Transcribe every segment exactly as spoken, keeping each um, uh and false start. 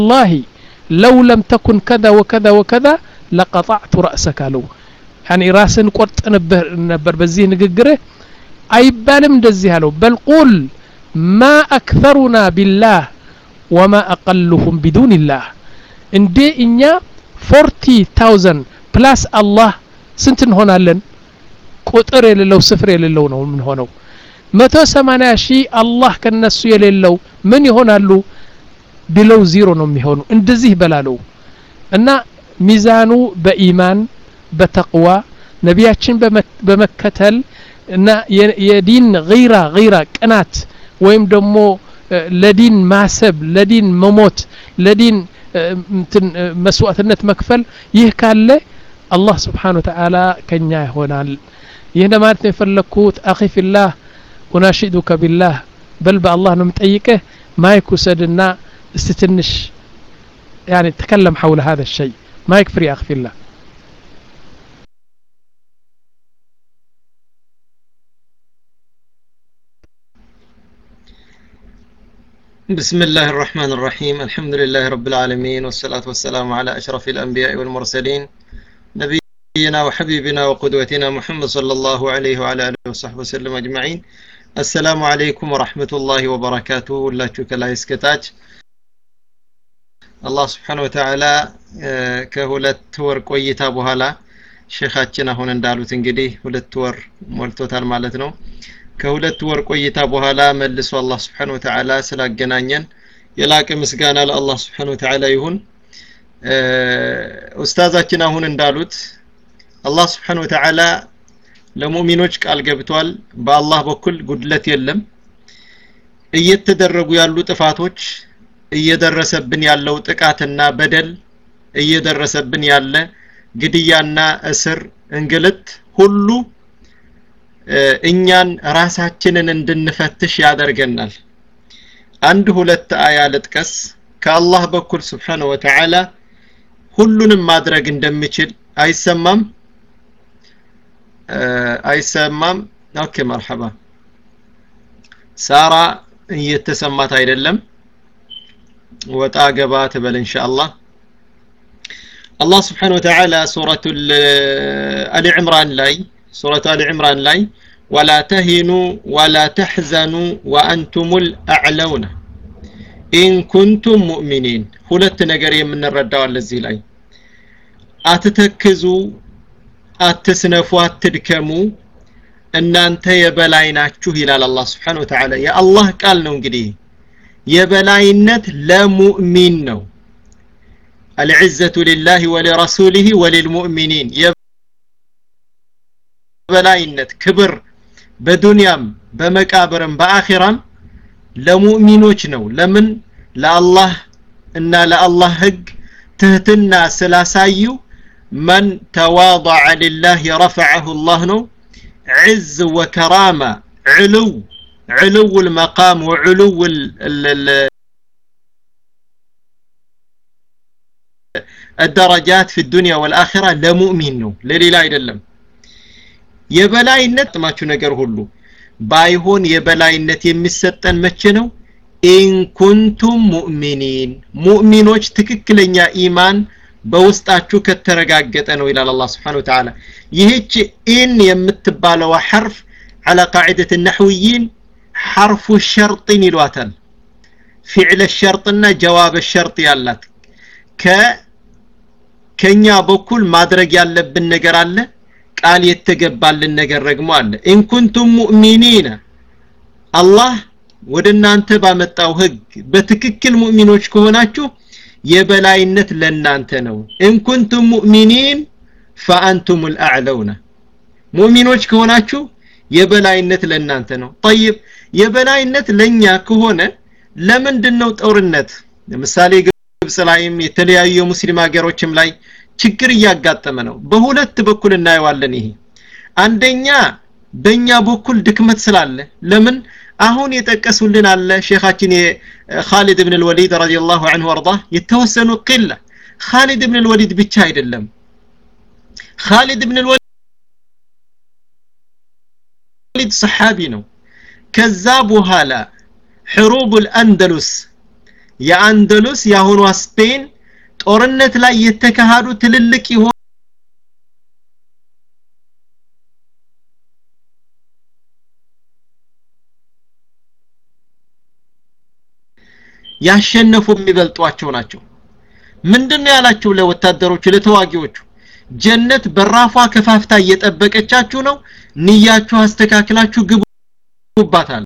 والله لو لم تكن كذا وكذا وكذا لقطعت رأسك له يعني راسن قرط نبر نبر بزيه نغغره አይባልም እንደዚህ ያለው بل قل ما أكثرنا بالله وما أقلهم بدون الله እንዴ እኛ forty thousand plus الله ስንት እንሆናለን ቁጥር የሌለው ስፍር የሌለው ነው ምን ሆነው one hundred eighty ሺህ አላህ ከነሱ የሌለው ምን ይሆናሉ ቢለው ዜሮ ነው የሚሆኑ እንደዚህ በላለው እና ሚዛኑ በኢማን በተቅዋ ነቢያችን በመከተል እና የዲን غيራ غيራ ቅናት ወይም ደግሞ ለዲን ማሰብ ለዲን መሞት ለዲን መስዋዕትነት መክፈል ይህ ካለ አላህ Subhanahu Wa Ta'ala ከኛ ይሆናል ይህ ለማለት ነው የፈለኩት አኺ ፊላህ وناشدك بالله بل بالله ነው መጠይቀህ ማይክ ወሰድና استتنش يعني تكلم حول هذا الشيء ما يكفي يا أخي في الله بسم الله الرحمن الرحيم الحمد لله رب العالمين والصلاة والسلام على أشرف الأنبياء والمرسلين نبينا وحبيبنا وقدوتنا محمد صلى الله عليه وعلى آله وصحبه وسلم أجمعين السلام عليكم ورحمة الله وبركاته لا تشك لا يسكتاج الله سبحانه وتعالى كهولت ور ቆይታ በኋላ ሼኻችን አሁን እንዳሉት እንግዲህ ሁለት ወር ሞልቶታል ማለት ነው ከሁለት ወር ቆይታ በኋላ መልሶ አላህ Subhanahu Wa Ta'ala ስላገናኘን የላቀ ምስጋና ለአላህ Subhanahu Wa Ta'ala ይሁን ኡስታዛችን አሁን እንዳሉት አላህ Subhanahu Wa Ta'ala ለሙእሚኖች ቃል ገብቷል በአላህ በኩል ጉድለት የለም እየተደረጉ ያሉ ጥፋቶች እየደረሰብን ያለው ጥቃትና በደል እየደረሰብን ያለ ግድያና እስር እንግልት ሁሉ እኛን ራሳችንን እንድንፈትሽ ያደርገናል አንድ ሁለት አያ ልጥቀስ ከአላህ በኩል Subhanahu Wa Ta'ala ሁሉንም ማድረግ እንደሚችል አይሰማም አይሰማም ኦኬ مرحبا ሳራ እየተሰማት አይደለም ወጣ ገባ ተበል ኢንሻአላህ الله سبحانه وتعالى سورة آل عمران لاي سورة آل عمران لاي ولا تهنوا ولا تحزنوا وأنتم الأعلون إن كنتم مؤمنين ሁለት ነገር የምንረዳው ለዚህ ላይ አትተክዙ አትስነፉ አትድከሙ እናንተ የበላይ ናችሁ ይላል አላህ Subhanahu Wa Ta'ala ያ አላህ ቃል ነው እንግዲህ የበላይነት ለሙእሚን ነው العزة لله ولرسوله وللمؤمنين የበላይነት ክብር በዱንያም በመቃብርም በአኺራም ለሙእሚኖች ነው ለምን ለአላህ እና ለአላህ ህግ ትህትና ስላሳዩ من تواضع لله رفعه الله ነው عز وكرامة علو علو المقام وعلو الدرجات في الدنيا والآخرة لمؤمن ነው ለሌላ አይደለም የበላይነት ማቹ ነገር ሁሉ ባይሆን የበላይነት የሚሰጠን መቼ ነው إن كنتم مؤمنين ሙእሚኖች ትክክለኛ ኢማን በውስጣችሁ ከተረጋገጠ ነው ይላል አላህ Subhanahu Wa Ta'ala ይህች ኢን የምትባለው حرف على قاعدة النحويين حرف الشرط ይሏታል فعل الشرطና جواب الشرط ያላት ከ ከኛ በኩል ማድረግ ያለብን ነገር አለ ቃል የተገባልን ነገር ደግሞ አለ إن كنتم مؤمنين አላህ ወደናንተ ባመጣው ህግ በትክክል ሙእሚኖች ከሆናችሁ የበላይነት ለናንተ ነው إن كنتم مؤمنين فأنتم الأعلون ሙእሚኖች ከሆናችሁ የበላይነት ለናንተ ነው طيب የበላይነት ለኛ ከሆነ ለምንድነው ጦርነት ለምሳሌ ግብጽ ላይም የተለያዩ ሙስሊም ሀገሮችም ላይ ችግር እያጋጠመ ነው በሁለት በኩል እናየዋለን ይሄ አንደኛ በእኛ በኩል ድክመት ስላለ ለምን አሁን የጠቀሱልን አለ ሼኻችን ኻሊድ ኢብኑ አልወሊድ ረዲየላሁ ዐንሁ ወርዳ የተወሰኑ ቅለ ኻሊድ ኢብኑ አልወሊድ ብቻ አይደለም ኻሊድ ኢብኑ አልወሊድ ሰሃቢ ነው ከዛ በኋላ حروب الأندلس የአንደሉስ ያሁኑ ስፔን ጦርነት ላይ የተካሄዱ ትልልቅ ይሆ ያሸነፉ የሚበልጧቸው ናቸው ምንድነው ያላችሁ ለወታደሮቹ ለተዋጊዎቹ ጀነት በራፏ ከፋፍታ እየጠበቀቻችሁ ነው ንያችሁ አስተካክላችሁ ግቡባታል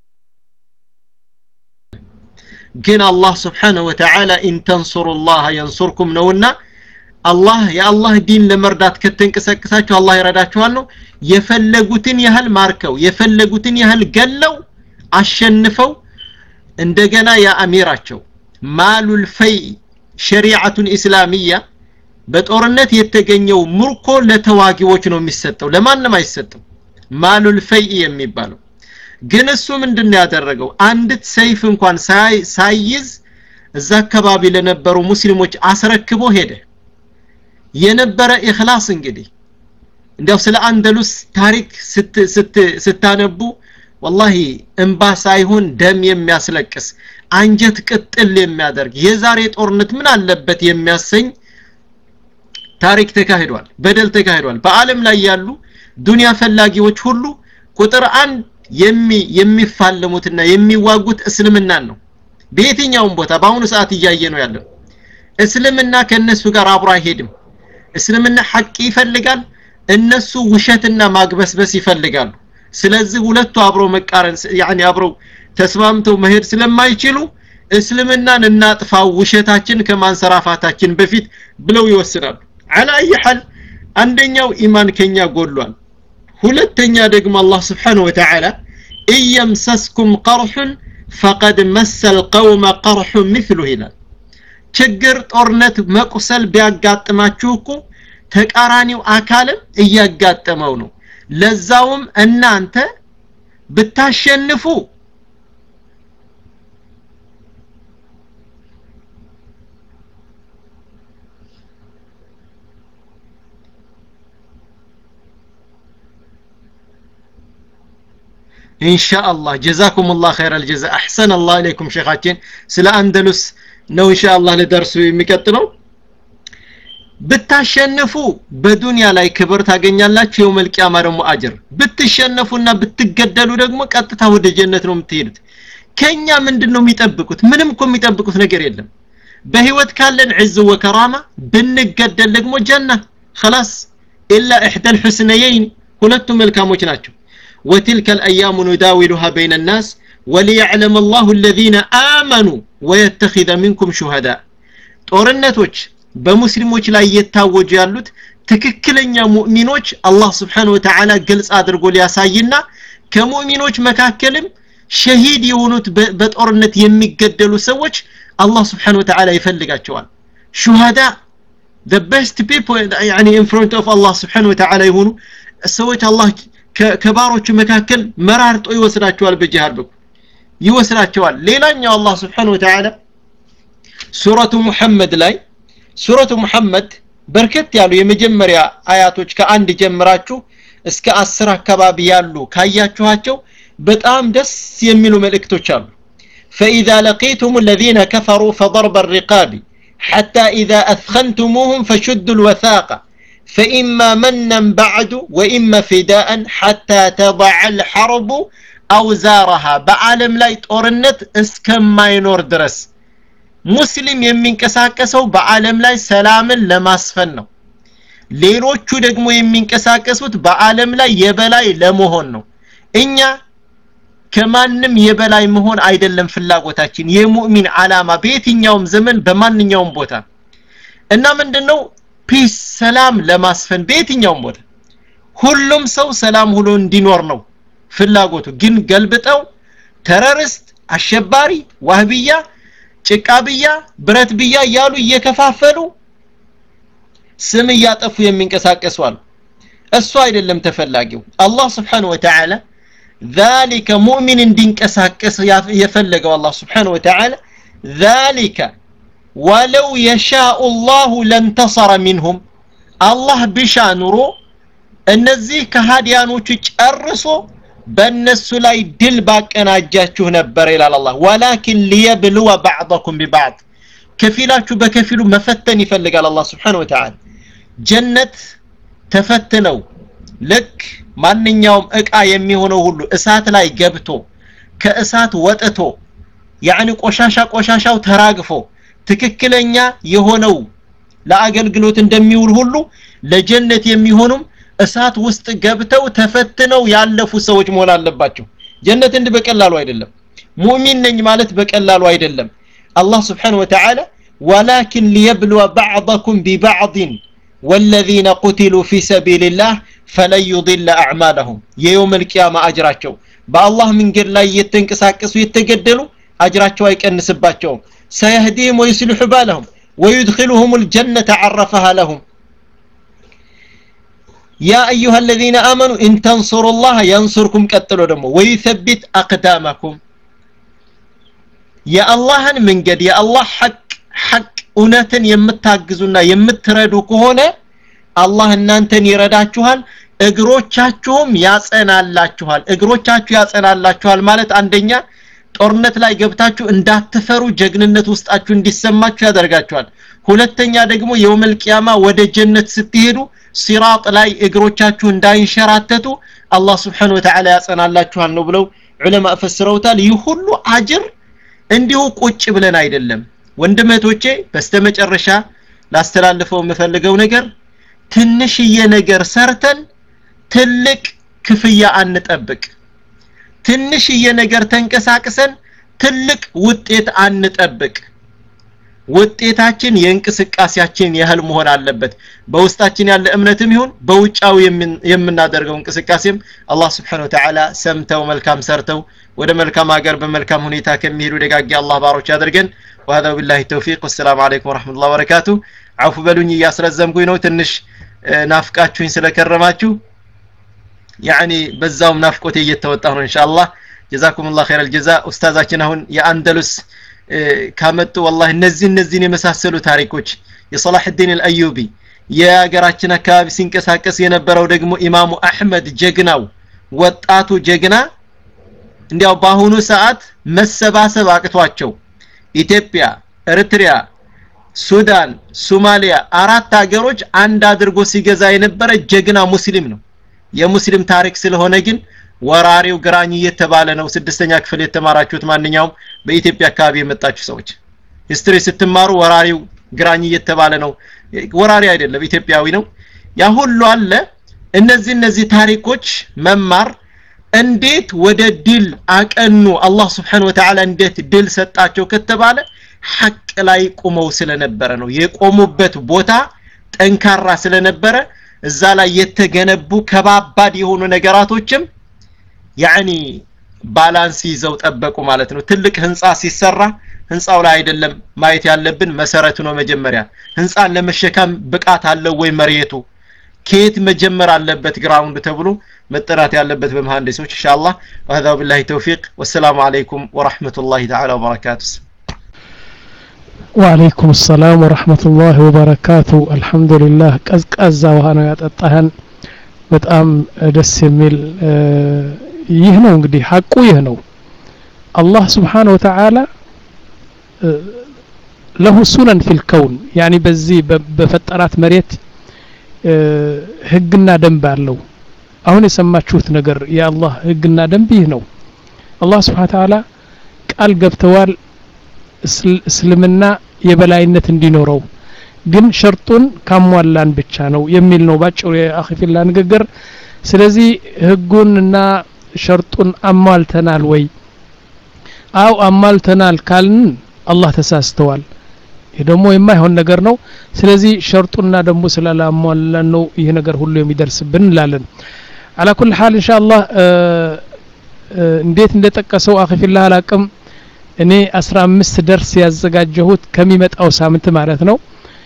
ግን አላህ Subhanahu Wa Ta'ala in tansurullaha yansurkum ነውና አላህ የአላህ ዲን ለመርዳት ከተንቀሳቀሳችሁ አላህ ይረዳችኋል ነው የፈለጉትን ያህል ማርከው የፈለጉትን ያህል ገለው አሸንፈው እንደገና ያ አሚራቸው ማሉል ፈይ ሸሪዓቱን እስላሚያ በጦርነት የተገኘው ምርኮ ለተዋጊዎች ነው የሚሰጠው ለማንም አይሰጥም ማሉል ፈይ የሚባለው ግን እሱ ምንድነው ያደረገው አንዲት ሰይፍ እንኳን ሳይ ሳይዝ እዛ አካባቢ ለነበሩ ሙስሊሞች አስረክቦ ሄደ የነበረ ኢኽላስ እንግዲህ እንደው ስለ አንደሉስ ታሪክ ስት ስት ስታነቡ والله እንባ ሳይሆን ደም የሚያስለቅስ አንጀት ቅጥል የሚያደርግ የዛሬ ጦርነት ምን አለበት የሚያሰኝ ታሪክ ተካሂዷል በደል ተካሂዷል በአለም ላይ ያሉ ዱንያ ፈላጊዎች ሁሉ ቁጥር አንድ የሚ የሚፋለሙትና የሚዋጉት እስልምናን ነው በየትኛውም ቦታ በአሁኑ ሰዓት እያየ ነው ያለው እስልምና ከነሱ ጋር አብሮ አይሄድም እስልምና ሐቅ ይፈልጋል እነሱ ውሸትና ማግበስበስ ይፈልጋሉ ስለዚህ ሁለቱ አብሮ መቃረን ያኒ አብሮ ተስማምተው መሄድ ስለማይችሉ እስልምናን እናጥፋው ውሸታችን ከማንሰራፋታችን በፊት ብለው ይወስናሉ على اي حال አንደኛው ኢማን ከኛ ጎድሏል ሁለተኛ ደግሞ አላህ Subhanahu Wa Ta'ala እየምሰስኩም ቀርህ فقد مس القوم قرح مثله ይላል ችግር ጦርነት መቁሰል ቢያጋጥማችሁ እኮ ተቃራኒው አካልም እያጋጠመው ነው ለዛውም እናንተ ብታሸንፉ ان شاء الله جزاكم الله خير الجزاء احسن الله اليكم شيخاتين سلا اندلس ነው ان شاء الله ለደርሱ የሚቀጥለው ብታሸንፉ በዱንያ ላይ ክብር ታገኛላችሁ የውመል ቂያማ ደግሞ አጅር ብትሸነፉና ብትገደሉ ደግሞ ቀጥታ ወደ ጀነት ነው የምትሄዱት ከኛ ምንድነው የሚጠብቁት ምንም እኮ የሚጠብቁት ነገር የለም በህይወት ካለን ዒዝ ወከራማ ብንገደል ደግሞ ጀና خلاص الا احدى الحسنيين ሁለቱ መልካሞች ናቸው وتلك الايام نداولها بين الناس وليعلم الله الذين امنوا ويتخذ منكم شهداء ጦርነቶች በሙስሊሞች ላይ የታወጁ ያሉት ትክክለኛ ሙእሚኖች አላህ Subhanahu Wa Ta'ala ግልጽ አድርጎ ሊያሳይና ከሙእሚኖች መካከልም ሸሂድ የሆኑት በጦርነት የሚገደሉ ሰዎች አላህ Subhanahu Wa Ta'ala ይፈልጋቸዋል ሹሃዳ the best people يعني in front of Allah Subhanahu Wa Ta'ala ይሆኑ ሰዎች አላህ ከባሮቹ መካከል መራርጦ ይወስዳቸዋል በጂሃድ በኩል ይወስዳቸዋል ሌላኛው አላህ Subhanahu Wa Ta'ala ሱረቱ ሙሐመድ ላይ ሱረቱ ሙሐመድ በርከት ያሉ የመጀመሪያ አያቶች ከአንድ ጀምራችሁ እስከ አስር አካባቢ ያሉ ካያችኋቸው በጣም ደስ የሚሉ መልእክቶች አሉ فإذا لقيتم الذين كفروا فضرب الرقاب حتى إذا أثخنتموهم فشدوا الوثاق فإما منا بعد وإما فداء حتى تضع الحرب أوزارها بعالم لا ጦርነት እስከማይኖር ድረስ ሙስሊም የሚንቀሳቀሰው በአለም ላይ ሰላምን ለማስፈን ነው ሌሎቹ ደግሞ የሚንቀሳቀሱት በአለም ላይ የበላይ ለመሆን ነው እኛ ከማንም የበላይ መሆን አይደለም ፍላጎታችን የሙእሚን ዓላማ በየትኛውም ዘመን በማንኛውም ቦታ እና ምንድነው ፒስ ሰላም ለማስፈን በየትኛውም ቦታ ሁሉም ሰው ሰላም ሆኖ እንዲኖር ነው ፍላጎቱ ግን ገልብጠው ተረሪስት አሸባሪ ዋህብያ ጭቃብያ ብረትብያ ያሉ እየከፋፈሉ ስም ያጠፉ የሚንቀሳቀሱ አሉ እሱ አይደለም ተፈላጊው አላህ Subhanahu Wa Ta'ala ذلك مؤمن እንዲንቀሳቀስ የፈለገው አላህ Subhanahu Wa Ta'ala ذلك ولو يشاء الله لانتصر منهم الله بشانሮ እነዚህ ከሃዲያኖቹ ጨርሶ በእነሱ ላይ ድል ባቀናጃችሁ ነበር ይላል አላህ ወላኪን ሊየብሉወ ባዕضኩም ቢባዕድ ከፊላችሁ በከፊሉ መፈተን ይፈልጋል አላህ Subhanahu Wa Ta'ala ጀነት ተፈትነው ልክ ማንኛውም እቃ የሚሆነው ሁሉ እሳት ላይ ገብቶ ከእሳት ወጥቶ ያኒ ቆሻሻ ቆሻሻው ተራግፎ ትክክለኛ የሆነው ለአገልግሎት እንደሚውል ሁሉ ለጀነት የሚሆኑም እሳት ውስጥ ገብተው ተፈትነው ያለፉ ሰዎች መሆን አለባቸው ጀነት እንደ በቀላሉ አይደለም ሙእሚን ነኝ ማለት በቀላሉ አይደለም አላህ Subhanahu Wa Ta'ala ولكن ليبلو بعضكم ببعض والذين قتلوا في سبيل الله فلن يضل اعمالهم يوم القيامه اجراቸው በአላህ መንገድ ላይ የተንቀሳቀሱ የተገደሉ اجراቸው አይቀንስባቸውም سيهديهم ويصلح بالهم ويدخلهم الجنة عرفها لهم يا أيها الذين آمنوا إن تنصروا الله ينصركم قتلوا دمو ويثبت أقدامكم يا الله من قد يا الله حق حق أناتن يمتاقزونا يمتردو كهونا الله እናንተን ይረዳችኋል እግሮቻችሁም ያጸናላችኋል እግሮቻችሁ ያጸናላችኋል ማለት አንደኛ ጦርነት ላይ ገብታችሁ እንዳትፈሩ ጀግንነት ውስጣችሁ እንዲሰማችሁ ያደርጋችኋል ሁለተኛ ደግሞ የውመል ቂያማ ወደ ጀነት ስትሄዱ ሲራጥ ላይ እግሮቻችሁ እንዳይንሸራተቱ አላህ Subhanahu Wa Ta'ala ያጸናላችኋል ነው ብለው ዑለማ ፈስረውታል ይህ ሁሉ አጅር እንዲሁ ቁጭ ብለን አይደለም ወንድመቶቼ በስተመጨረሻ ላስተላልፈው የምፈልገው ነገር ትንሽዬ ነገር ሰርተን ትልቅ ክፍያ አንጠብቅ ትንሽዬ ነገር ተንቀሳቅሰን ትልቅ ውጤት አንጠብቅ ውጤታችን የእንቅስቃሴያችን ያህል መሆን አለበት በውስጣችን ያለ እምነትም ይሁን በውጫው የምናደርገው እንቅስቃሴም አላህ Subhanahu Wa Ta'ala ሰምተው መልካም ሰርተው ወደ መልካም ሀገር በመልካም ሁኔታ ከሚሄዱ ደጋግ አላህ ባሮች ያድርገን وهذا بالله التوفيق والسلام عليكم ورحمة الله وبركاته عفو በሉኝ ያስረዘምኩኝ ነው ትንሽ ናፍቃችሁኝ ስለከረማችሁ يعني በዛው ናፍቆቴ እየተወጣ ነው ኢንሻአላህ جزاكم الله خير الجزاء ኡስታዛችን አሁን የአንደሉስ ካመጡ والله እነዚህ እነዚህን የመሳሰሉ ታሪኮች የصلاح الدين الايوبي የሀገራችን አካባቢ ሲንቀሳቀስ የነበረው ደግሞ ኢማሙ አህመድ ጀግናው ወጣቱ ጀግና እንዲያው በአሁኑ ሰዓት መሰባሰብ አቅቷቸው ኢትዮጵያ ኤርትራ ሱዳን ሶማሊያ አራት ሀገሮች አንድ አድርጎ ሲገዛ የነበረ ጀግና ሙስሊም ነው የሙስሊም ታሪክ ስለሆነ ግን ወራሪው ግራኝ እየተባለ ነው ስድስተኛ ክፍል የተማራችሁት ማንኛውም በኢትዮጵያ አካባቢ የመጣችሁ ሰዎች ሂስትሪ ስትማሩ ወራሪው ግራኝ እየተባለ ነው ወራሪ አይደለም ኢትዮጵያዊ ነው ያ ሁሉ አለ እነዚህ እነዚህ ታሪኮች መማር እንዴት ወደ ድል አቀኑ አላህ Subhanahu Wa Ta'ala እንዴት ድል ሰጣቸው ከተባለ ሐቅ ላይ ቆመው ስለነበረ ነው የቆሙበት ቦታ ጠንካራ ስለነበረ እዛ ላይ የተገነቡ ከባባድ የሆኑ ነገራቶችም يعني ባላንስ ይዘው ጠበቁ ማለት ነው ትልቅ ህንጻ ሲሰራ ህንጻው ላይ አይደለም ማየት ያለብን መሰረቱ ነው መጀመሪያ ህንጻን ለመሸከም ብቃት አለው ወይ መሬቱ ከየት መጀመር አለበት ግራውንድ ተብሎ መጠራት ያለበት በመሐንዲሶች ኢንሻአላህ وهذا بالله التوفيق والسلام عليكم ورحمة الله تعالى وبركاته وعليكم السلام ورحمة الله وبركاته الحمد لله ቀዝቃዛ ውሃ ነው ያጠጣህን በጣም ደስ የሚል ይህ ነው እንግዲህ ሐቁ ይህ ነው አላህ Subhanahu Wa Ta'ala له سنن في الكون يعني በዚህ በፈጠራት መሬት ህግና ደንብ አለው አሁን የሰማችሁት ነገር የአላህ ህግና ደንብ ይህ ነው አላህ Subhanahu Wa Ta'ala ቃል ገብተዋል እስልምና የበላይነት እንዲኖረው ግን ሸርጡን ካሟላን ብቻ ነው የሚል ነው ባጭሩ የአኺፊላ ንግግር ስለዚህ ህጉንና ሸርጡን አሟልተናል ወይ አው አሟልተናል ካልን አላህ ተሳስተዋል ይሄ ደግሞ የማይሆን ነገር ነው ስለዚህ ሸርጡና ደግሞ ስላላሟላን ነው ይሄ ነገር ሁሉ የሚደርስብን እንላለን على كل حال ان شاء الله እንዴት እንደተጠቀሰው አኺፊላ አላቅም እኔ አስራ አምስት ደርስ ያዘጋጀሁት ከሚመጣው ሳምንት ማለት ነው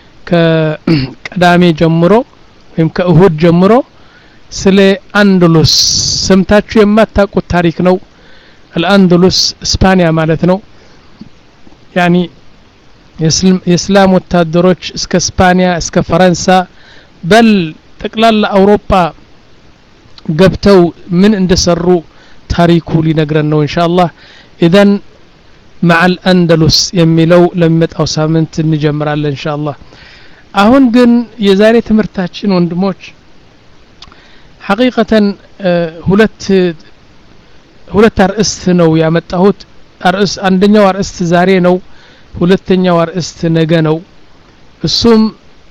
ከቀዳሜ ጀምሮ ወይም ከእሁድ ጀምሮ ስለ አንደሉስ ሰምታችሁ የማታውቁት ታሪክ ነው الأندلس اسبانيا ማለት ነው يعني የእስላም ወታደሮች እስከ እስፓኒያ እስከ ፈረንሳ በል ጠቅላላ አውሮፓ ገብተው ምን እንደሰሩ ታሪኩ ሊነግረን ነው ኢንሻአላህ ኢዘን مع الأندلس የሚለው ለሚመጣው ሳምንት እንጀምራለን ኢንሻአላህ አሁን ግን የዛሬ ትምህርታችን ወንድሞች ሐቂቀተን ሁለት ሁለት አርእስት ነው ያመጣሁት አርእስ አንደኛው አርእስት ዛሬ ነው ሁለተኛው አርእስት ነገ ነው እሱም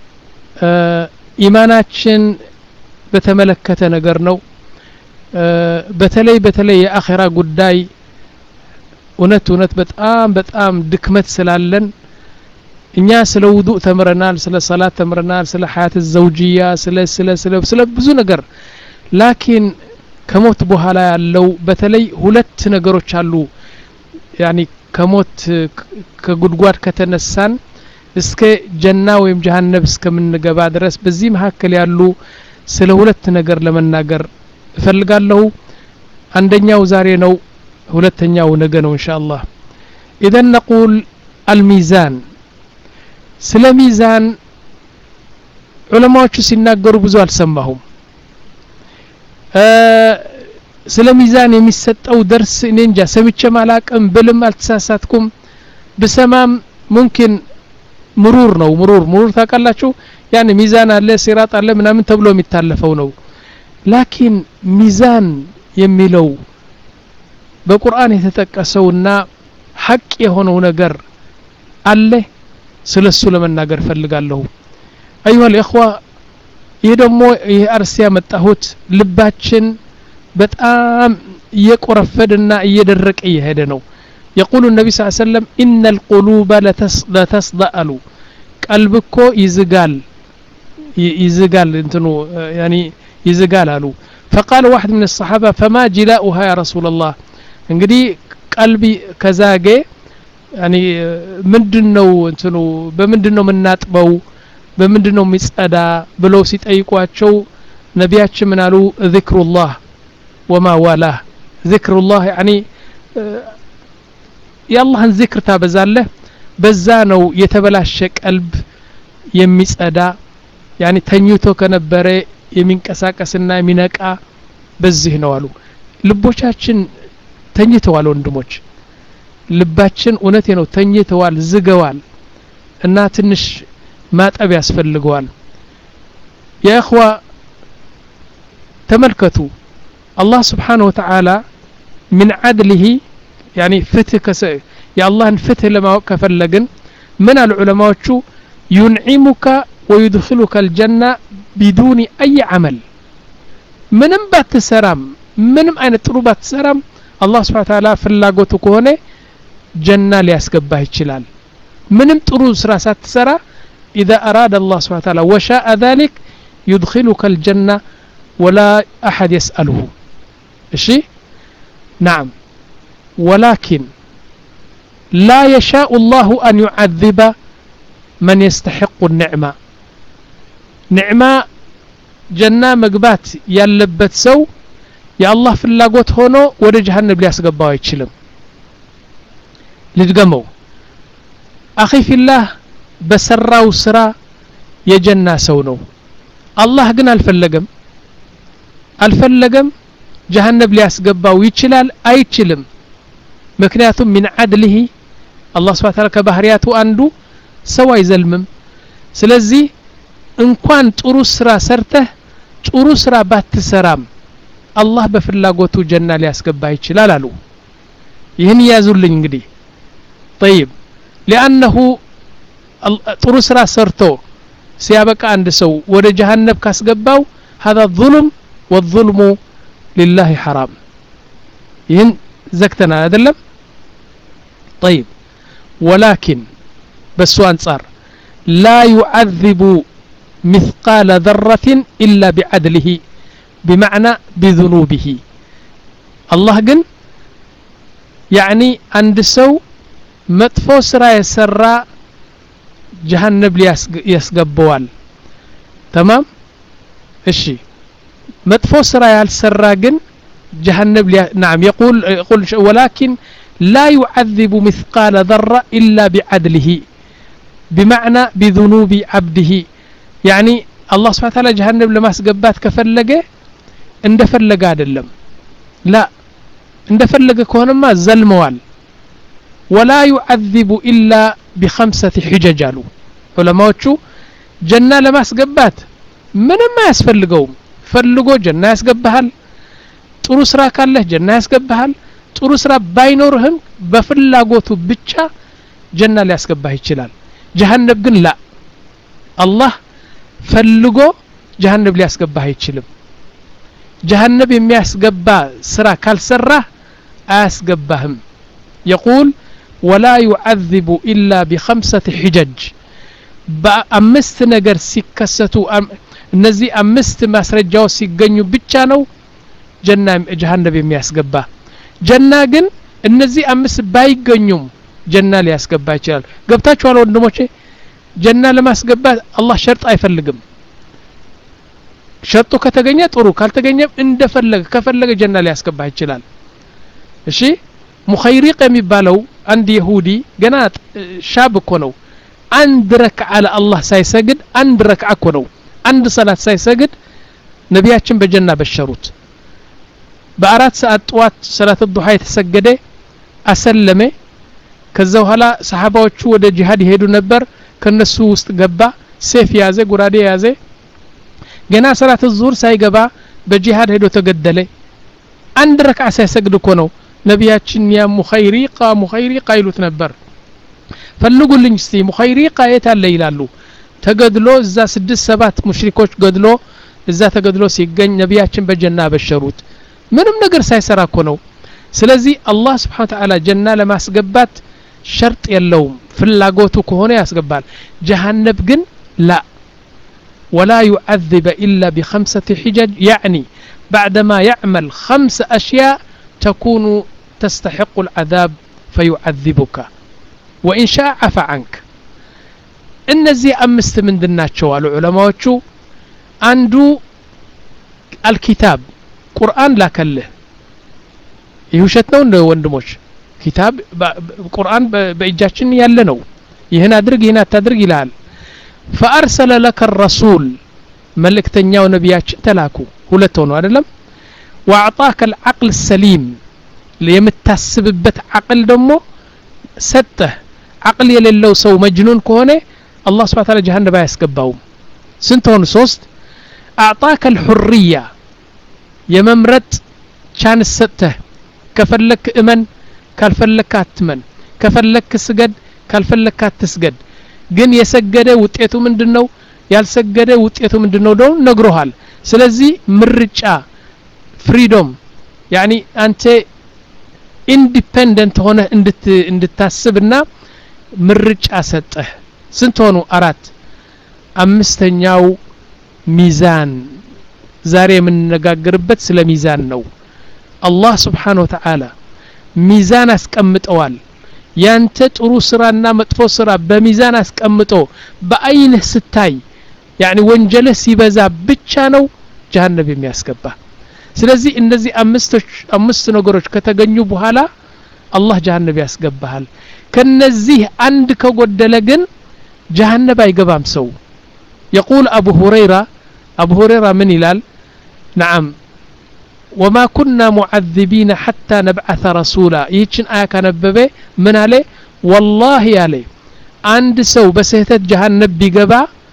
ኢማናችን በተመለከተ ነገር ነው በተለይ በተለይ የአኺራ ጉዳይ እውነት እውነት በጣም በጣም ድክመት ስላለን እኛ ስለ ውዱእ ተምረናል ስለ ሰላት ተምረናል ስለ ሐያት ዘውጂያ ስለ ስለ ስለ ስለ ብዙ ነገር ላኪን ከሞት በኋላ ያለው በተለይ ሁለት ነገሮች አሉ ያኒ ከሞት ከጉድጓድ ከተነሳን እስከ ጀና ወይም ጀሃነም እስከምንገባ ድረስ በዚህ መካከል ያሉ ስለ ሁለት ነገር ለመናገር እፈልጋለሁ አንደኛው ዛሬ ነው ሁለተኛው ነገ ነው ኢንሻአላህ اذا نقول الميزان ስለ ሚዛን ዑለማዎቹ ሲናገሩ ብዙ አልሰማሁም ስለ ሚዛን የሚሰጠው ደርስ እኔ እንጃ ሰምቼ ማላቀም ብልም አልተሳሳትኩም በሰማም ممكن ምሩር ነው ምሩር ምሩር ታውቃላችሁ ያን ሚዛን አለ ሲራጥ አለ ምናምን ተብሎ የሚታለፈው ነው ላኪን ሚዛን የሚለው በቁርአን የተጠቀሰውና ሐቅ የሆነው ነገር አለ ስለሱ ለመናገር ፈልጋለሁ አዩሃ الإخوة ይሄ ደግሞ ይሄ አርሲያ መጣሁት ልባችን በጣም እየቆረፈደና እየደረቀ ይሄደ ነው يقول النبي صلى الله عليه وسلم إن القلوب لتصدأ قلبك يزغال يزغال انتنو يعني يزغال قالوا فقال واحد من الصحابة فما جلاؤها يا رسول الله እንግዲህ ቀልቢ ከዛገ يعني ምንድነው እንትኑ በምንድነው መናጥበው በምንድነው የሚጸዳ ብለው ሲጠይቋቸው ነቢያችን ምን አሉ ذكرullah وما والاه ذكرullah يعني የአላህን ዚክር ታበዛለህ በዛ ነው የተበላሸ ቀልብ የሚጸዳ يعني ተኝቶ ከነበረ የሚንቀሳቀስና የሚነቃ በዚህ ነው አሉ ልቦቻችን ተኝተዋል ወንድሞች ልባችን እውነቴ ነው ተኝተዋል ዝገዋል እና ትንሽ ማጠብ ያስፈልገዋል ያ اخዋ ተመልከቱ አላህ Subhanahu Wa Ta'ala من عدله يعني ፍትህ የአላህን ፍትህ ለማወቅ ከፈለግን ምን አሉ ዑለማዎቹ ينعمك ويدخلك الجنة بدون أي عمل ምንም ባትሰራም ምንም አይነት ጥሩ ባትሰራም الله سبحانه وتعالى ፍላጎቱ ከሆነ ጀና ሊያስገባህ ይችላል ምንም ጥሩ ስራ ሳትሰራ اذا اراد الله سبحانه وتعالى وشاء ذلك يدخلك الجنة ولا احد يسأله ايش نعم ولكن لا يشاء الله ان يعذب من يستحق النعمة نعمة جنة مغبات ያለበት ሰው የአላህ ፍላጎት ሆኖ ወደ ጀሃነም ሊያስገባው አይችልም ልድገመው አኺ ፊላህ በሰራው ስራ የጀና ሰው ነው አላህ ግን አልፈለገም አልፈለገም ጀሃነም ሊያስገባው ይችላል አይችልም ምክንያቱም من عدله الله سبحانه وتعالى ከባህሪያቱ አንዱ ሰው አይዘልምም ስለዚህ እንኳን ጥሩ ስራ ሰርተህ ጥሩ ስራ ባትሰራም الله በፍላጎቱ ጀና ሊያስገባ ይችላል አሉ ይህን ያዙልኝ እንግዲህ طيب لانه ጥሩ ስራ ሰርቶ ሲያበቃ አንድ ሰው ወደ ጀሃነም ካስገባው هذا ظلم والظلم لله حرام ይህን ዘክተና አይደለም طيب ولكن بس አንጻር لا يعذب مثقال ذرة إلا بعدله بمعنى بذنوبه الله جن يعني عند سو مطفو سرا يسرى جهنم يسقبوال تمام الشي مطفو سرا يسرى جن جهنم نعم يقول يقول ولكن لا يعذب مثقال ذرة إلا بعدله بمعنى بذنوب عبده يعني الله سبحانه وتعالى جهنم لما سقبات كفلقه እንደፈለገ አይደለም لا እንደፈለገ ከሆነማ ዘልመዋል ولا يعذب إلا بخمسة حجج አሉ ዑለማዎቹ ጀና ለማስገባት ምንም አያስፈልገውም ፈልጎ ጀና ያስገባሃል ጥሩ ስራ ካለህ ጀና ያስገባሃል ጥሩ ስራ ባይኖርህም በፍላጎቱ ብቻ ጀና ሊያስገባህ ይችላል ጀሃነም ግን ላ አላህ ፈልጎ ጀሃነም ሊያስገባህ አይችልም ጀሃነም የሚያስገባ ስራ ካልሰራህ አያስገባህም يقول ولا يعذب إلا بخمسة حجج በአምስት ነገር ሲከሰቱ እነዚህ አምስት ማስረጃዎች ሲገኙ ብቻ ነው ጀና ጀሃነም የሚያስገባ ጀና ግን እነዚህ አምስት ባይገኙም ጀና ሊያስገባ ይችላል ገብታችኋል ወንድሞቼ ጀና ለማስገባት አላህ ሸርጥ አይፈልግም ሸርጡ ከተገኘ ጥሩ ካልተገኘ እንደፈለገ ከፈለገ ጀና ሊያስገባ ይችላል እሺ ሙኸይሪቅ የሚባለው አንድ ይሁዲ ገና ሻብ እኮ ነው አንድ ረክዓ ለአላህ ሳይሰግድ አንድ ረክዓ እኮ ነው አንድ ሰላት ሳይሰግድ ነቢያችን በጀና በሸሩት በአራት ሰዓት ጧት ሰላት الضحى የተሰገደ አሰለመ ከዛ በኋላ ሰሃባዎቹ ወደ ጂሃድ ይሄዱ ነበር ከነሱ ውስጥ ገባ ሰይፍ ያዘ ጉራዴ ያዘ ገና ሰላት الظهر ሳይገባ በጂሃድ ሄዶ ተገደለ አንድ ረክዓ ሳይሰግድ እኮ ነው ነቢያችን ያ ሙኸይሪቃ ሙኸይሪቃ ይሉት ነበር ፈልጉልኝ እስቲ ሙኸይሪቃ የት አለ ይላሉ ተገድሎ እዛ ስድስት ሰባት ሙሽሪኮች ገድሎ እዛ ተገድሎ ሲገኝ ነቢያችን በጀና በሸሩት ምንም ነገር ሳይሰራ እኮ ነው ስለዚህ አላህ Subhanahu Wa Ta'ala ጀና ለማስገባት ሸርጥ የለውም ፍላጎቱ ከሆነ ያስገባል ጀሃነም ግን لا ولا يعذب إلا بخمسة حجج يعني بعدما يعمل خمس أشياء تكون تستحق العذاب فيعذبك وإن شاء عفى عنك እነዚህ አምስት ምንድናቸው አሉ ዑለማዎቹ አንዱ الكتاب ቁርአን ላከልህ ይውሸት ነው እንደ ወንድሞች ኪታብ ቁርአን በእጃችን ያለ ነው ይሄን አድርግ ይሄን አታድርግ ይላል فارسل لك الرسول መልእክተኛው ነብያችን ተላኩ ሁለት ሆኖ አይደለም واعطاك العقل السليم ለምታስብበት عقل ደግሞ ሰጠህ عقل የሌለው ሰው መጅኑን ከሆነ الله سبحانه وتعالى جهنم ያስገባው ስንት ሆኑ ሶስት اعطاك الحريه የመምረጥ ቻንስ ሰጠህ ከፈለክ እመን ካልፈለክ አትመን ከፈለክ ስገድ ካልፈለክ አትስገድ ግን የሰገደ ውጤቱ ምንድነው ያልሰገደ ውጤቱ ምንድነው ደው ነግሮሃል ስለዚህ ምርጫ ፍሪደም ያኒ አንተ ኢንዲፔንደንት ሆነ እንድት እንድታስብና ምርጫ ሰጠህ ስንት ሆኑ አራት አምስተኛው ሚዛን ዛሬ የምንነጋገርበት ስለ ሚዛን ነው አላህ Subhanahu Wa Ta'ala ሚዛን አስቀምጠዋል ያንተ ጥሩ ስራና መጥፎ ስራ በሚዛን አስቀምጦ በአይንህ ስታይ يعني ወንጀልህ ሲበዛ ብቻ ነው ጀሃነም የሚያስገባ ስለዚህ እነዚህ አምስቶች አምስት ነገሮች ከተገኙ በኋላ አላህ ጀሃነም ያስገባሃል ከነዚህ አንድ ከጎደለ ግን ጀሃነም አይገባም ሰው يقول ابو هريره ابو هريره من ይላል نعم وما كنا معذبين حتى نبعث رسولا ይችን አያ ካነበበ ምን አለ والله ያለ አንድ ሰው በስህተት ጀሃነም ቢገባ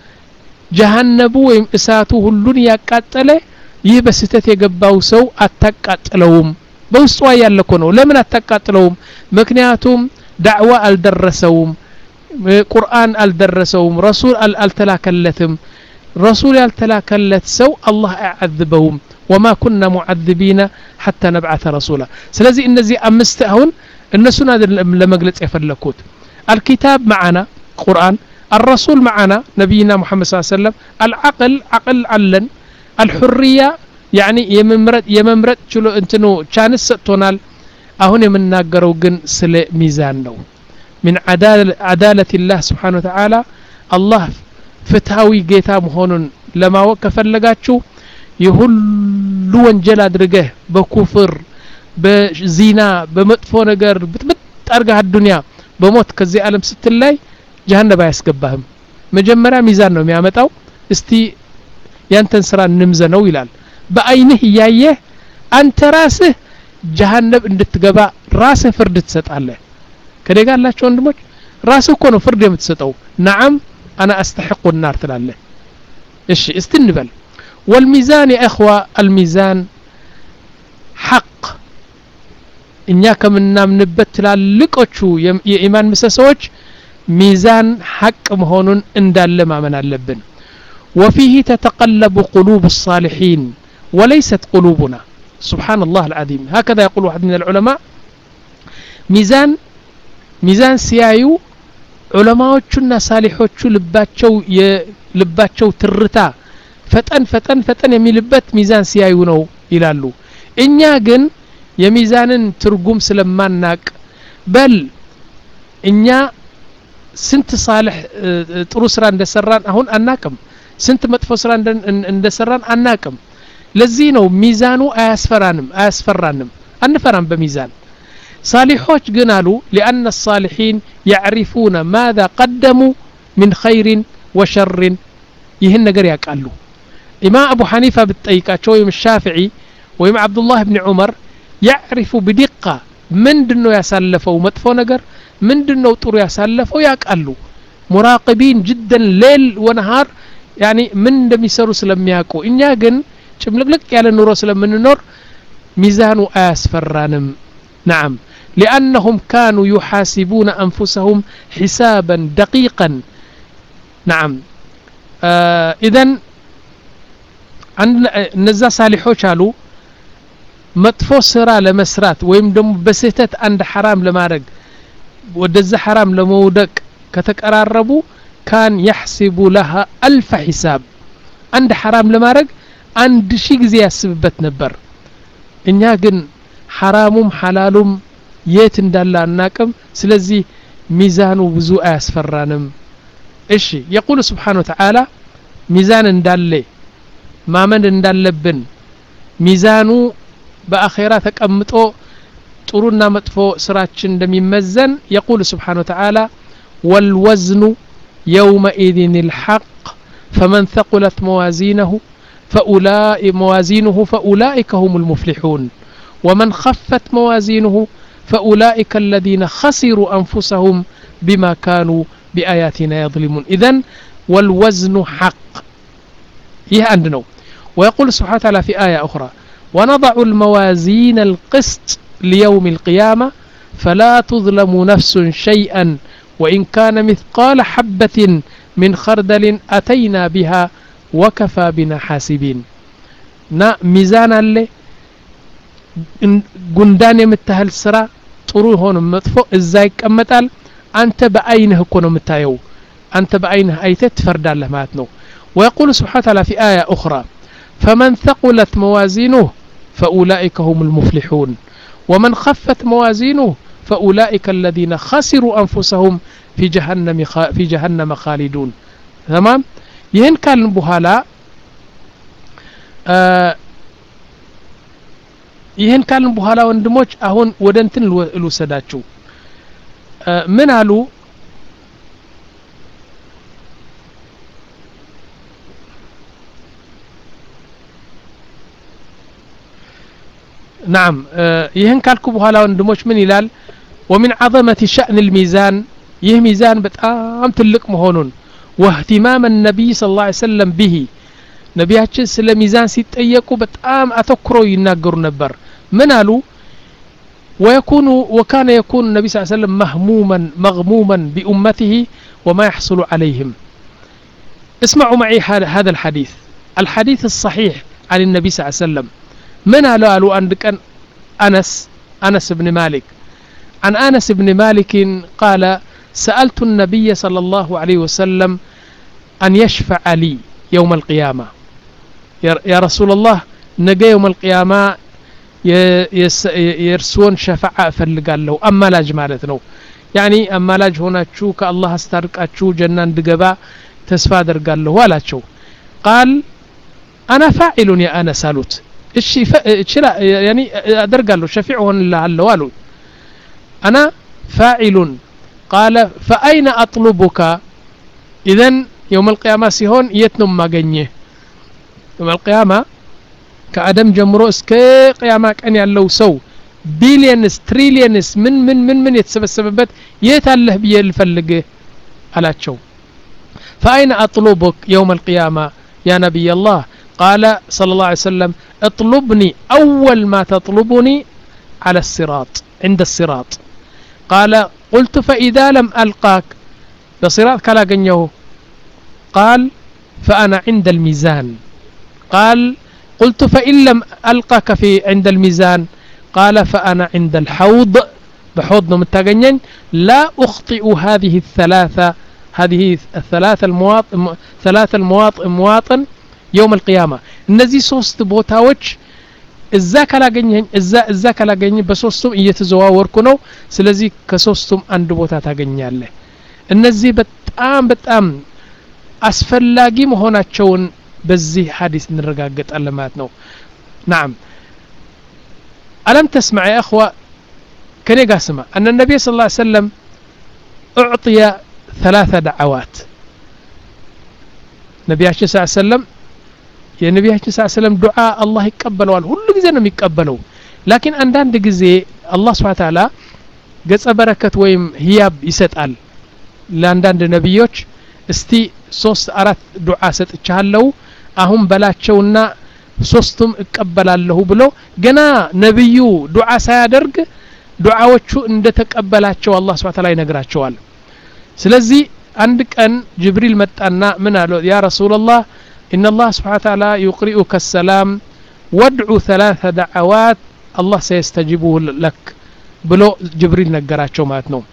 ጀሃነሙ ወይም እሳቱ ሁሉን ያቃጠለ ይህ በስህተት የገባው ሰው አታቃጥለውም በውስጡ ያለኮ ነው ለምን አታቃጥለውም ምክንያቱም ዳዕዋ አልደረሰውም ቁርአን አልደረሰውም ረሱል አልተላከለትም ረሱል ያልተላከለት ሰው አላህ አያذበውም وما كنا معذبين حتى نبعث رسولا ስለዚህ እነዚህ አምስት አሁን እነሱን ለመግለጽ የፈለኩት الكتاب معنا قرآن الرسول معنا نبينا محمد صلى الله عليه وسلم العقل عقل علن الحرية يعني يممرد يممرد چلو انتنو چانس سطونال አሁን የምናገረው ግን ስለ ሚዛን ነው من عدالة الله سبحانه وتعالى الله ፍትሃዊ ጌታ መሆኑን ለማወቅ ከፈለጋችሁ የሁሉ ወንጀል አድርገህ በኩፍር በዚና በመጥፎ ነገር ብትብት አርጋህ ዱንያ በሞት ከዚህ ዓለም ስትላይ ጀሃነም አያስገባህም መጀመሪያ ሚዛን ነው የሚያመጣው እስቲ ያንተን ስራ እንምዘነው ይላል በአይንህ ያየህ አንተ ራስህ ጀሃነም እንድትገባ ራስህ ፍርድ ትሰጣለህ ከደጋላችሁ ወንድሞች ራስህ እኮ ነው ፍርድ የምትሰጠው نعم انا استحق النار ትላለህ እሺ እስቲ እንበል والميزان يا اخوه الميزان حق እኛ ከምናምንበት ትላልቆቹ የኢማን ምሰሶች ሚዛን ሐቅ መሆኑን እንዳለ ማመን አለብን وفيه تتقلب قلوب الصالحين وليست قلوبنا سبحان الله العظيم هكذا يقول واحد من العلماء ميزان ميزان سيايو ዑለማዎቹና ሳሊሖቹ ልባቸው የልባቸው ትርታ ፈጠን ፈጠን ፈጠን የሚልበት ሚዛን ሲያዩ ነው ይላሉ እኛ ግን የሚዛንን ትርጉም ስለማናቅ በል እኛ ስንት ሳሊህ ጥሩ ስራ እንደሰራን አሁን አናቅም ስንት መጥፎ ስራ እንደሰራን አናቅም ለዚህ ነው ሚዛኑ አያስፈራንም አያስፈራንም አንፈራም በሚዛን صالحوش قالوا لأن الصالحين يعرفون ماذا قدموا من خير وشر يهن نقر يقالوا إمام أبو حنيفة بالتأيكات ويم الشافعي ويم عبد الله بن عمر يعرف بدقة من دنو يسلفوا ومدفو نقر من دنو طور يسلفوا يقالوا مراقبين جدا ليل ونهار يعني من دم يسروا سلم ياكو إن ياقن شملقلق يالا نورو سلم من النور ميزانو آسفرانم نعم لأنهم كانوا يحاسبون أنفسهم حسابا دقيقا نعم آه إذن عندنا نزا صالحوش قالوا مطفو سرا لمسرات ويمدم بسيتت عند حرام لمارق ودز حرام لمودك كتقراربو كان يحسب لها ألف حساب عند حرام لمارق عند شي غزي يحسبበት ነበር እኛ ግን حرامم حلالم የት እንዳለ አናቅም ስለዚህ ሚዛኑ ብዙ አያስፈራንም እሺ يقول سبحانه وتعالى ሚዛን እንዳለ ማመን እንዳለብን ሚዛኑ በአኺራ ተቀምጦ ጥሩና መጥፎ ስራችን እንደሚመዘን يقول سبحانه وتعالى والوزن يومئذ الحق فمن ثقلت موازينه فأولئك موازينه فأولئك هم المفلحون ومن خفت موازينه فأولئك الذين خسروا أنفسهم بما كانوا بآياتنا يظلمون إذن والوزن حق إيه عندنا ويقول سبحانه وتعالى في آية أخرى ونضع الموازين القسط ليوم القيامة فلا تظلم نفس شيئا وإن كان مثقال حبة من خردل أتينا بها وكفى بنا حاسبين نا ميزان اللي ጉንዳን የምታህል ስራ ጥሩ ሆኖ መጥፎ እዛ ይቀመጣል አንተ በአይንህ እኮ ነው የምታየው አንተ በአይንህ አይተህ ትፈርዳለህ ማለት ነው ويقول سبحانه وتعالى في آية أخرى فمن ثقلت موازينه فأولئك هم المفلحون ومن خفت موازينه فأولئك الذين خسروا أنفسهم في جهنم في جهنم خالدون تمام ይህን ካልን በኋላ ይህን ካልን በኋላ ወንድሞች አሁን ወደ እንትን ልወሰዳችሁ ምን አሉ نعم ይህን ካልኩ በኋላ ወንድሞች ምን ይላል ومن عظمة شأن الميزان ይህ ሚዛን በጣም ትልቅ መሆኑን واهتمام النبي صلى الله عليه وسلم به ነቢያችን ስለ ሚዛን ሲጠየቁ በጣም አተኩረው ይናገሩ ነበር ምን አሉ ويكون وكان يكون النبي صلى الله عليه وسلم مهموما مغموما بأمته وما يحصل عليهم اسمعوا معي هذا الحديث الحديث الصحيح عن النبي صلى الله عليه وسلم من قالوا قالوا عندك أنس أنس بن مالك عن أنس بن مالك قال سألت النبي صلى الله عليه وسلم أن يشفع لي يوم القيامة يا رسول الله نجا يوم القيامة يرسون شفاعة فلقال له أما لاج مالتنا يعني أما لاج هنا تشوك الله استرك أتشو جنان دقبا تسفادر قال له ولا تشو قال أنا فاعل يا أنا سالوت الشي لا يعني أدر قال له شفيعهن الله والو أنا فاعل قال فأين أطلبك إذن يوم القيامة سيهون يتنم ما جنيه يوم القيامة كأدم جمرو اسك قيامة كأن يالله سو ቢሊየንስ ትሪሊየንስ ምን ምን ምን ምን የተሰበሰበበት የት አለህ ብዬ ልፈልግህ አላቸው فأين أطلبك يوم القيامة يا نبي الله قال صلى الله عليه وسلم اطلبني أول ما تطلبني على الصراط عند الصراط قال قلت فإذا لم ألقاك بصراط كلا جنيه قال فأنا عند الميزان قال قلت فإن لم ألقاك في عند الميزان قال فأنا عند الحوض بحوض متجنن لا أخطئ هذه الثلاثة هذه الثلاثة المواطن ثلاثة المواطن مواطن يوم القيامة النزي صوست بوتاوش እዛ ካላገኘኝ እዛ እዛ ካላገኘኝ በሶስቱም እየተዘዋወርኩ ነው ስለዚህ ከሶስቱም አንድ ቦታ ታገኛለህ እነዚህ በጣም በጣም አስፈላጊ መሆናቸውን በዚህ ሐዲስ እንረጋገጣለን ማለት ነው نعم ألم تسمع يا أخوة كان يقاسمه أن النبي صلى الله عليه وسلم أعطي ثلاث دعوات نبي صلى الله عليه وسلم يا نبي صلى الله عليه وسلم دعاء الله يقبله كل ጊዜ ነው የሚቀበለው لكن አንዳንድ ጊዜ الله سبحانه وتعالى ገጸ በረከት ወይም ሂያብ ይሰጣል ለአንዳንድ ነብዮች እስቲ ሶስት አራት ዱዓ ሰጥቻለሁ አሁን በላቸውና ሶስቱም እቀበላለሁ ብሎ ገና ነብዩ ዱዓ ሳያደርግ ዱዓዎቹ እንደተቀበላቸው አላህ Subhanahu Wa Ta'ala ይነግራቸዋል ስለዚህ አንድ ቀን ጅብሪል መጣና ምን አለው ያ ረሱላህ ان الله سبحانه وتعالى يقرئك السلام وادعو ثلاث دعوات الله سيستجيبه لك ብሎ ጅብሪል ነገራቸው ማለት ነው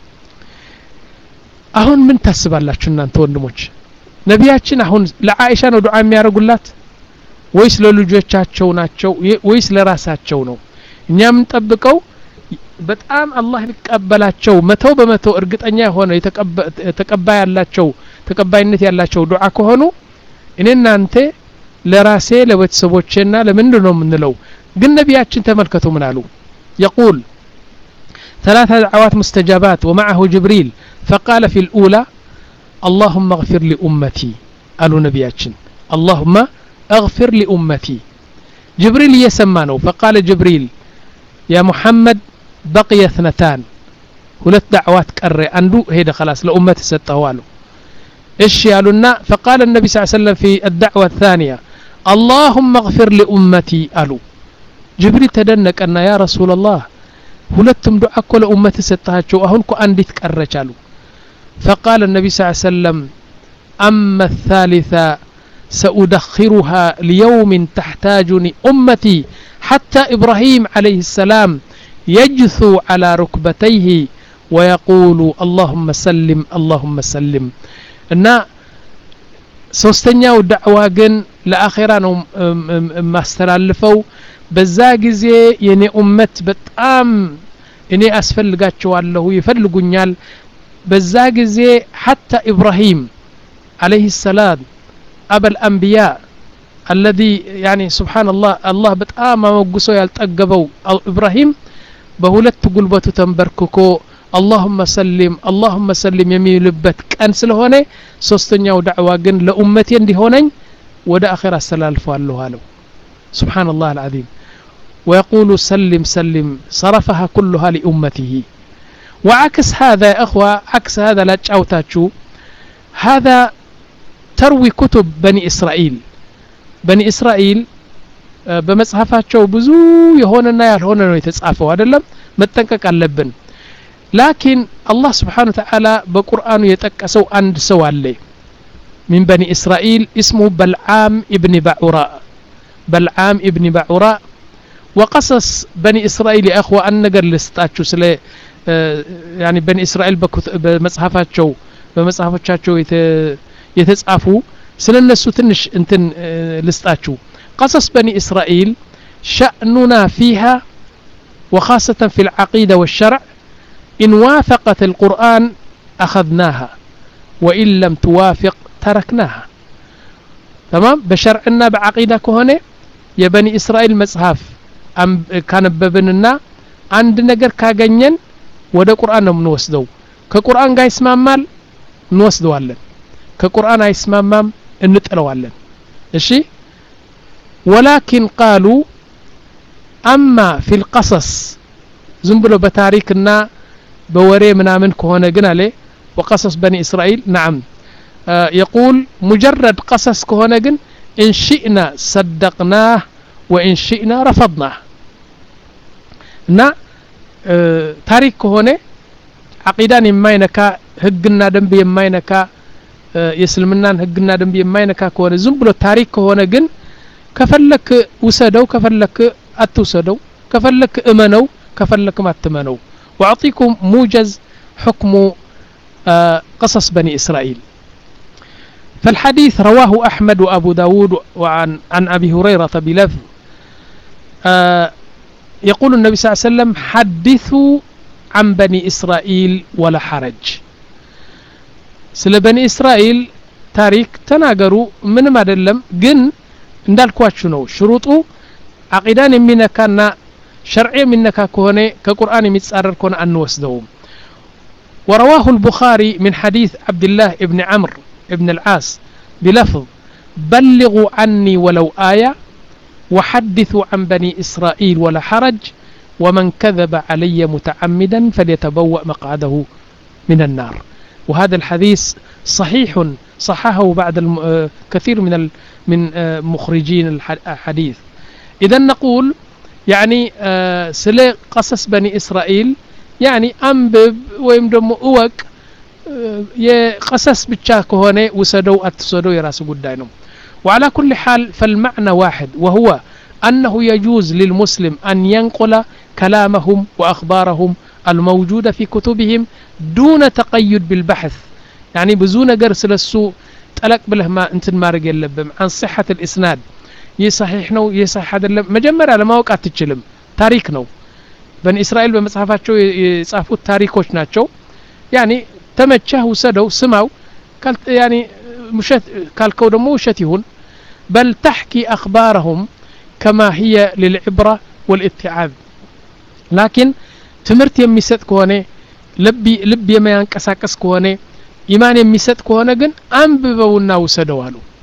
አሁን ምን ታስባላችሁ እናንተ ወንድሞች ነቢያችን አሁን ለአኢሻ ነው ዱዓ የሚያደርጉላት ወይስ ለልጆቻቸው ናቸው ወይስ ለራሳቸው ነው እኛ ምን ጠብቀው በጣም አላህ ሊቀበላቸው መቶ በመቶ እርግጠኛ ሆነ የተቀባይ ያላቸው ተቀባይነት ያላቸው ዱዓ ከሆኑ እኔና አንተ ለራሴ ለቤተሰቦቼና ለምንድነው ምንለው ግን ነቢያችን ተመልከቱ ምን አሉ يقول ثلاث دعوات مستجابات ومعه جبريل فقال في الأولى اللهم اغفر لأمتي قالوا نبياتنا اللهم اغفر لأمتي جبريل يسمانه فقال جبريل يا محمد بقي اثنتان ثلاث دعوات كرر أندو هيدا خلاص لأمتي ستهوالو إيش يالونا فقال النبي صلى الله عليه وسلم في الدعوة الثانية اللهم اغفر لأمتي قالوا جبريل تدنك أن يا رسول الله ሁለቱም ዱዓ እኮ ለኡመት ሰጣቸው አሁን እኮ አንዲት ቀረች አሉ فقال النبي صلى الله عليه وسلم أما الثالثة سأدخرها ليوم تحتاجني أمتي حتى إبراهيم عليه السلام يجثو على ركبتيه ويقول اللهم سلم اللهم سلم إن ሶስተኛው ዳዕዋ ግን ለአኺራ ነው ማስተላልፈው በዛ ጊዜ የኔ ኡመት በጣም እኔ አስፈልጋቸዋለሁ ይፈልጉኛል በዛ ጊዜ حتى إبراهيم عليه السلام أبا الأنبياء الذي يعني سبحان الله الله በጣም ማወግሶ ያልጠገበው إبراهيم በሁለት ጉልበቱ ተንበርክኮ اللهم سلم اللهم سلم የሚልበት ቀን ስለሆነ ሶስተኛው ዳዕዋ ግን ለኡመቴ እንዲሆነኝ ወደ አኺራ አስተላልፋለሁ አለው سبحان الله العظيم ويقول سلم سلم صرفها كلها لأمته وعكس هذا يا أخوة عكس هذا لا تشاوتاتشو هذا تروي كتب بني إسرائيل بني إسرائيل بمصحفاتشو بزو يهوننا يالهوننا ነው የተጻፈው አይደለም መጠንቀቅ አለብን لكن الله سبحانه وتعالى بقرآن يتكسو عند سوالي من بني إسرائيل اسمه بلعام ابن بعوراء بلعام ابن بعوراء وقصص بني إسرائيل يا أخوة أن نقر لستاتشو سلي يعني بني إسرائيل بمصحفاتشو بمصحفاتشو يتسعفو سلنسو تنش انتن لستاتشو قصص بني إسرائيل شأننا فيها وخاصة في العقيدة والشرع إن وافقت القرآن أخذناها وإن لم توافق تركناها تمام بشرعنا بعقيدة كهنة يا بني إسرائيل مصحف أم كان ببننا عند نجر كاجنين وده قرآن منوسدو كقرآن جاي اسمه مال نوسدو علن كقرآن اسمه مام نتقلو علن إيشي ولكن قالوا أما في القصص ዝም ብሎ በታሪክና በወሬ ምናምን ከሆነ ግን አለ وقصص بني إسرائيل نعم آه يقول مجرد قصص كهنا جن إن شئنا صدقناه وإن شئنا رفضناه نا آه تاريخ كهنا عقيدان يماينكا هجنا دنب يماينكا آه يسلمنا هجنا دنب يماينكا كهنا زنبلو تاريخ كهنا جن كفلك وسدو كفلك أتوسدو كفلك أمنو كفلك ما تمنو وأعطيكم موجز حكم آه قصص بني إسرائيل. فالحديث رواه أحمد وأبو داود وعن عن أبي هريرة بلفظ آه يقول النبي صلى الله عليه وسلم حدثوا عن بني إسرائيل ولا حرج. سل بني إسرائيل تاريخ تناقروا من ما دلم جن እንዳልኳችሁ ነው ሽሩጡ አቂዳን የሚነካና شرعي منك كونه كقرآن متصرر كون أن وسدهم. ورواه البخاري من حديث عبد الله ابن عمرو ابن العاص بلفظ بلغوا عني ولو آية وحدثوا عن بني إسرائيل ولا حرج ومن كذب علي متعمدا فليتبوأ مقعده من النار. وهذا الحديث صحيح صححه بعد كثير من من مخرجين الحديث. إذا نقول يعني سلي قصص بني إسرائيل يعني أنبب ويمدم أوك قصص بتشاك هنا وسدوا أتسدوا يراسوا قدينهم. وعلى كل حال فالمعنى واحد وهو أنه يجوز للمسلم أن ينقل كلامهم وأخبارهم الموجودة في كتبهم دون تقيد بالبحث. يعني بزون قرس للسوء تلك بله ما انت مارق اللبم عن صحة الإسناد يصحيح نو يصحح هذا اللب مجمر على ما وقعت تتشلم تاريخ نو بني إسرائيل بمصحفات شو يصحفوا التاريخوش ناتشو يعني تمتشه وسدوا سمعوا يعني مشت كالكو دمو شتيهون بل تحكي أخبارهم كما هي للعبرة والاتعاظ. لكن تمرت يميست كونه لبي لبي ما ينكساكس كونه إيمان يميست كونه جن أنببونا وسدوا له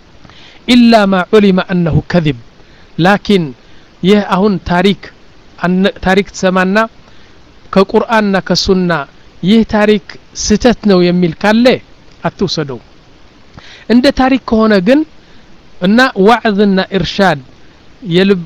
إلا ما علم أنه كذب. لكن يه أهون تاريخ أن تاريخ سمعنا كقرآن كسنة يه تاريخ ستتنا ويميل كله أتوسدوا عند تاريخ هنا جن إن وعظنا إرشاد يلب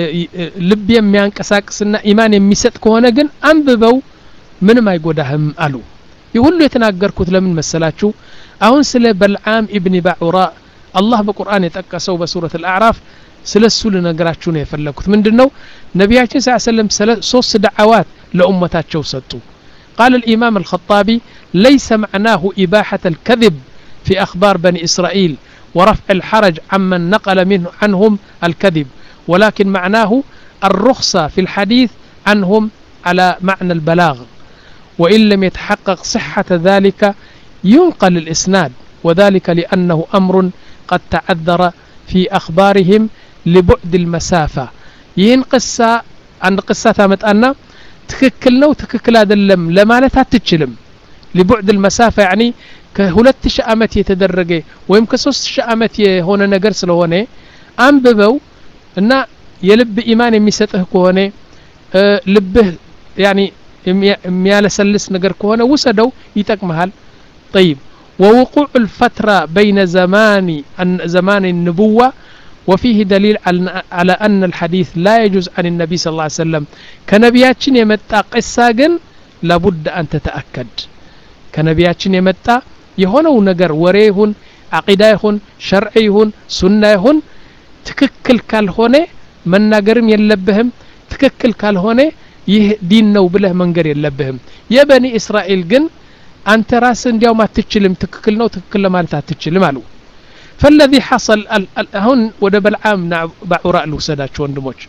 لب يميان كساكسنا إيمان يميست كونه جن أنببو من ما يقودهم ألو يقول له يتناقر كتلة من مسلاتشو أهون سلة بلعام ابن بعوراء الله بقرآن يتأكسوا بسورة الأعراف سلسل نقراتشون يفلكت من دنو نبياتنا صلى الله عليه وسلم صوص دعوات لأمتاتشو ستو. قال الإمام الخطابي ليس معناه إباحة الكذب في أخبار بني إسرائيل ورفع الحرج عمن نقل منه عنهم الكذب ولكن معناه الرخصة في الحديث عنهم على معنى البلاغ وإن لم يتحقق صحة ذلك ينقل الإسناد وذلك لأنه أمر قد تعذر في أخبارهم لبعد المسافة. ين قصة عن قصة متأنا تككلنا وتككل هذا اللم لما لا تتشلم لبعد المسافة يعني كهولت شأمت يتدرجه ويمكن سوست شأمت هنا نجرس لهونه أنببوا إن يلب إيمان يمسته كونه أه لبه يعني ميال سلس نجر كونه وسدوا يتكمل. طيب ووقوع الفترة بين زمان زمان النبوة وفيه دليل على أن الحديث لا يجوز عن النبي صلى الله عليه وسلم كنبياتشن يمتى قصة جن لابد أن تتأكد كنبياتشن يمتى يهونه نجر وريهن عقيدهن شرعيهن سنهن تككل كالهونه من نجرم يلبهم تككل كالهونه يه دين نو بله منجر يلبهم. يا بني إسرائيل جن أنت راس اليوم ما تتشلم تككل نو تككل ما تتشلم علو. فالذي حصل هون وده بلعام بعوراء الوسادات شو اندموش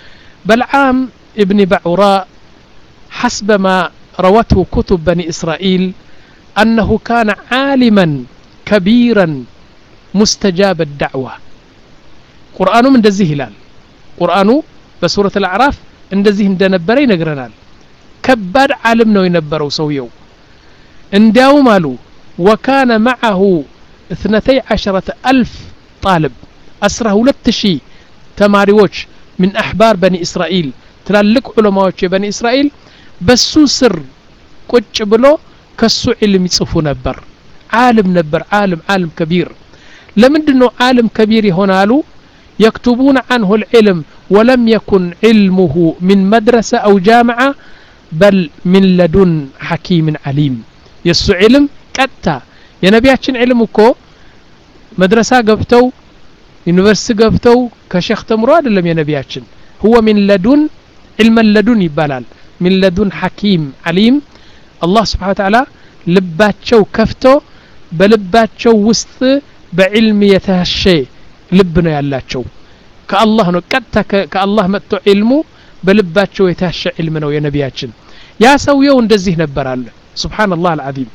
بلعام ابن بعوراء حسب ما روته كتب بني إسرائيل أنه كان عالما كبيرا مستجاب الدعوة. قرآنه من دزيه هلال قرآنه بسورة الأعراف اندزيه اندنبره ينقرنال كبار عالم نو ينبرو سويو انداو مالو وكان معه اثنتي عشرة ألف طالب أسره لتشي تماريوش من أحبار بني إسرائيل ትላልቅ ዑለማዎች የበኒ እስራኤል በሱ ስር ቁጭ ብሎ ከሱ ዒልም ይጽፉ ነበር ዓለም ነበር ዓለም ዓለም كبير ለምንድነው ዓለም كبير ይሆናሉ يكتبون عنه العلم ولم يكن علمه من مدرسة أو جامعة بل من لدن حكيم عليم يسو علم كتا يا نبياتشن علمكو مدرسة قبتو يونيفرسيتي قبتو كشيخ تمراد لم يا نبياتشن هو من لدن علم اللدن يبالال من لدن حكيم عليم الله سبحانه وتعالى لباتشو كفتو بلباتشو وسط بعلم يتهشي لبنا ያላቸው ከአላህ ነው ቀጥታ ከአላህ መጥቶ ዒልሙ በልባቸው የታሸ ዒልም ነው የነቢያችን ያ ሰውየው እንደዚህ ነበር አለ ሱብሃንአላህ አልዓዚም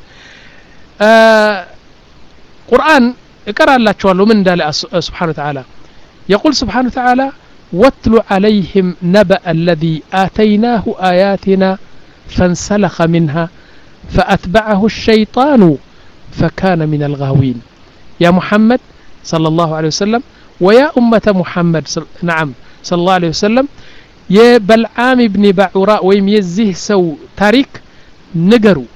ቁርአን እቀራላችኋለሁ ምን እንዳለ ሱብሃነ ወተዓላ يقول سبحانه وتعالى واتل عليهم نبأ الذي آتيناه آياتنا فانسلخ منها فأتبعه الشيطان فكان من الغاوين يا محمد صلى الله عليه وسلم ويا أمة محمد نعم صلى الله عليه وسلم يا بلعام ابن بعوراء ويم يزيه سو تاريك نقروا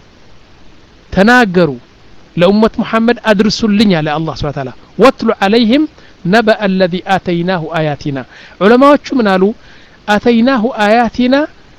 تناقروا لأمة محمد أدرسوا لنا على الله سبحانه وتعالى واتلوا عليهم نبأ الذي آتيناه آياتنا علماء شو منالو آتيناه آياتنا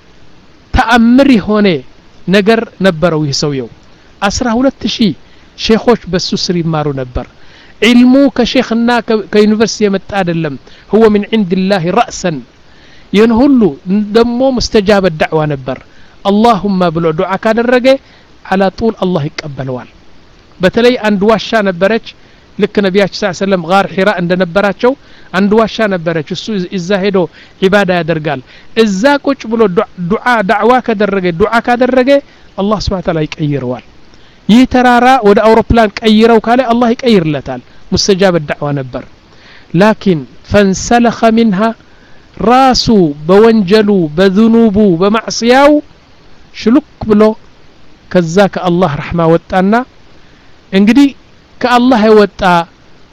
تأمري هوني نقر نبروا يسويو أسره لتشي شيخوش بسوسري مارو نبر علمو كشيخنا كيونيفرسيتي متادلم هو من عند الله رأسا ينهلو دمو مستجاب الدعوة نبر اللهم بلو دعاء كادرجه على طول الله يقبلوال بتلي عند واشا نبرج لك نبياتي صلى الله عليه وسلم غار حراء عند نبراتشو عند واشا نبرج እሱ እዛ ሄዶ ዒባዳ ያደርጋል እዛ ቁጭ ብሎ ዱዓ ዳዕዋ ካደረገ ዱዓ ካደረገ አላህ Subhanahu Wa Ta'ala ይቀይረዋል ይህ ተራራ ወደ አውሮፕላን ቀይረው ካለ አላህ ይቀይርለታል مستجاب الدعوة نبر لكن فانسلخ منها راسو بونجلو بذنوبو بمعصياو شلوك بلو كذاك الله رحمة وطانا انقدي كالله يوطا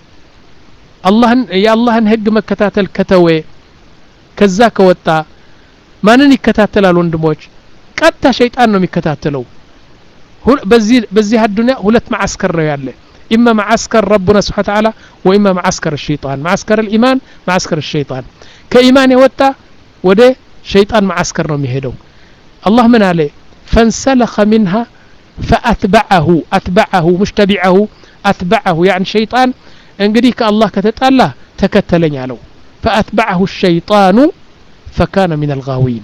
الله يا الله هج مكتاتل كتوي كذاك وطا مانن يكتاتلال وندموج قطا شيطان ነው የሚከታተለው በዚህ በዚህ الدنيا ሁለት معسكر ነው ያለ إما معسكر ربنا سبحانه وتعالى وإما معسكر الشيطان معسكر الإيمان معسكر الشيطان كإيمان يوتا وده شيطان معسكر نوم يهدو الله من عليه فانسلخ منها فأتبعه أتبعه مش تبعه أتبعه يعني شيطان انقديك الله كتتأله تكتلن يالو فأتبعه الشيطان فكان من الغاوين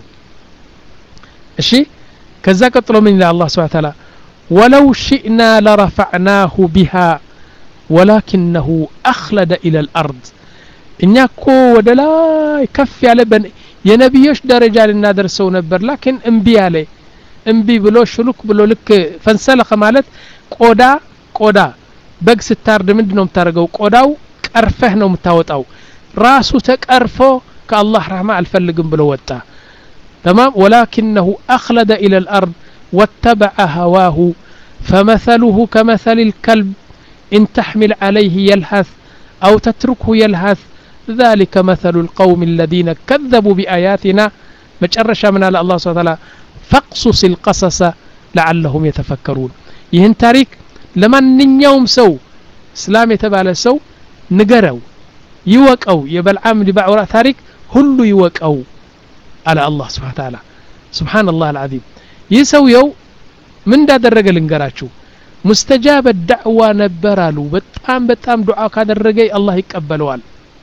الشيء كذا قطلوا من الله سبحانه وتعالى ولو شئنا لرفعناه بها ولكنه أخلد إلى الأرض إنكو ودلا يكفي على بن ينبيش درجة للنادر سو نبر لكن انبي عليه انبي بلو شلوك بلو لك فانسلخ مالت قودا قودا بق ستارد مندنو متارقو قوداو كأرفه نو متاوتاو راسو تكأرفو كالله رحمة الفلقن بلو وطا تمام ولكنه أخلد إلى الأرض واتبع هواه فمثله كمثل الكلب إن تحمل عليه يلهث أو تتركه يلهث ذلك مثل القوم الذين كذبوا بآياتنا مجرش من الله سبحانه وتعالى فاقصص القصص لعلهم يتفكرون يهن تاريك لمن يوم سو اسلام يتبع سو نقروا يوقعوا يبلعام لبعوراء تاريك هلو يوقعوا على الله سبحانه وتعالى سبحان الله العظيم يسويو من دا درجه لنقراتشو مستجاب الدعوة نبرالو بتام بتام دعاء كادرجه الله يقبلوال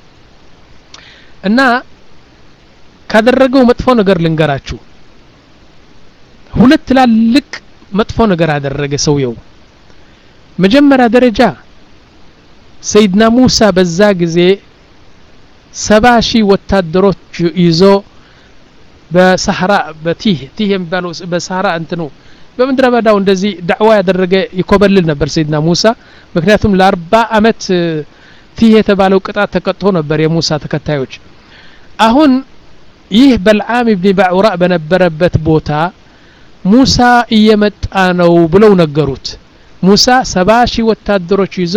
እና ካደረገው መጥፎ ነገር ልንገራችሁ ሁለት ትላልቅ መጥፎ ነገር አደረገ ሰውየው መጀመሪያ ደረጃ ሰይድና ሙሳ በዛ ጊዜ ሰባ ሺህ ወታደሮች ይዞ በሰሐራ በቲህ ቲህ የሚባለው በሰሐራ እንትኑ በመንደረ በዳው እንደዚህ ዳዕዋ ያደረገ ይኮበልል ነበር ሰይድና ሙሳ ምክንያቱም ለ40 አመት ቲህ የተባለው ቅጣት ተቀጥቶ ነበር የሙሳ ተከታዮች አሁን ይህ በልዓም ኢብኑ ባዑራ በነበረበት ቦታ ሙሳ እየመጣ ነው ብለው ነገሩት ሙሳ ሰባ ሺህ ወታደሮች ይዞ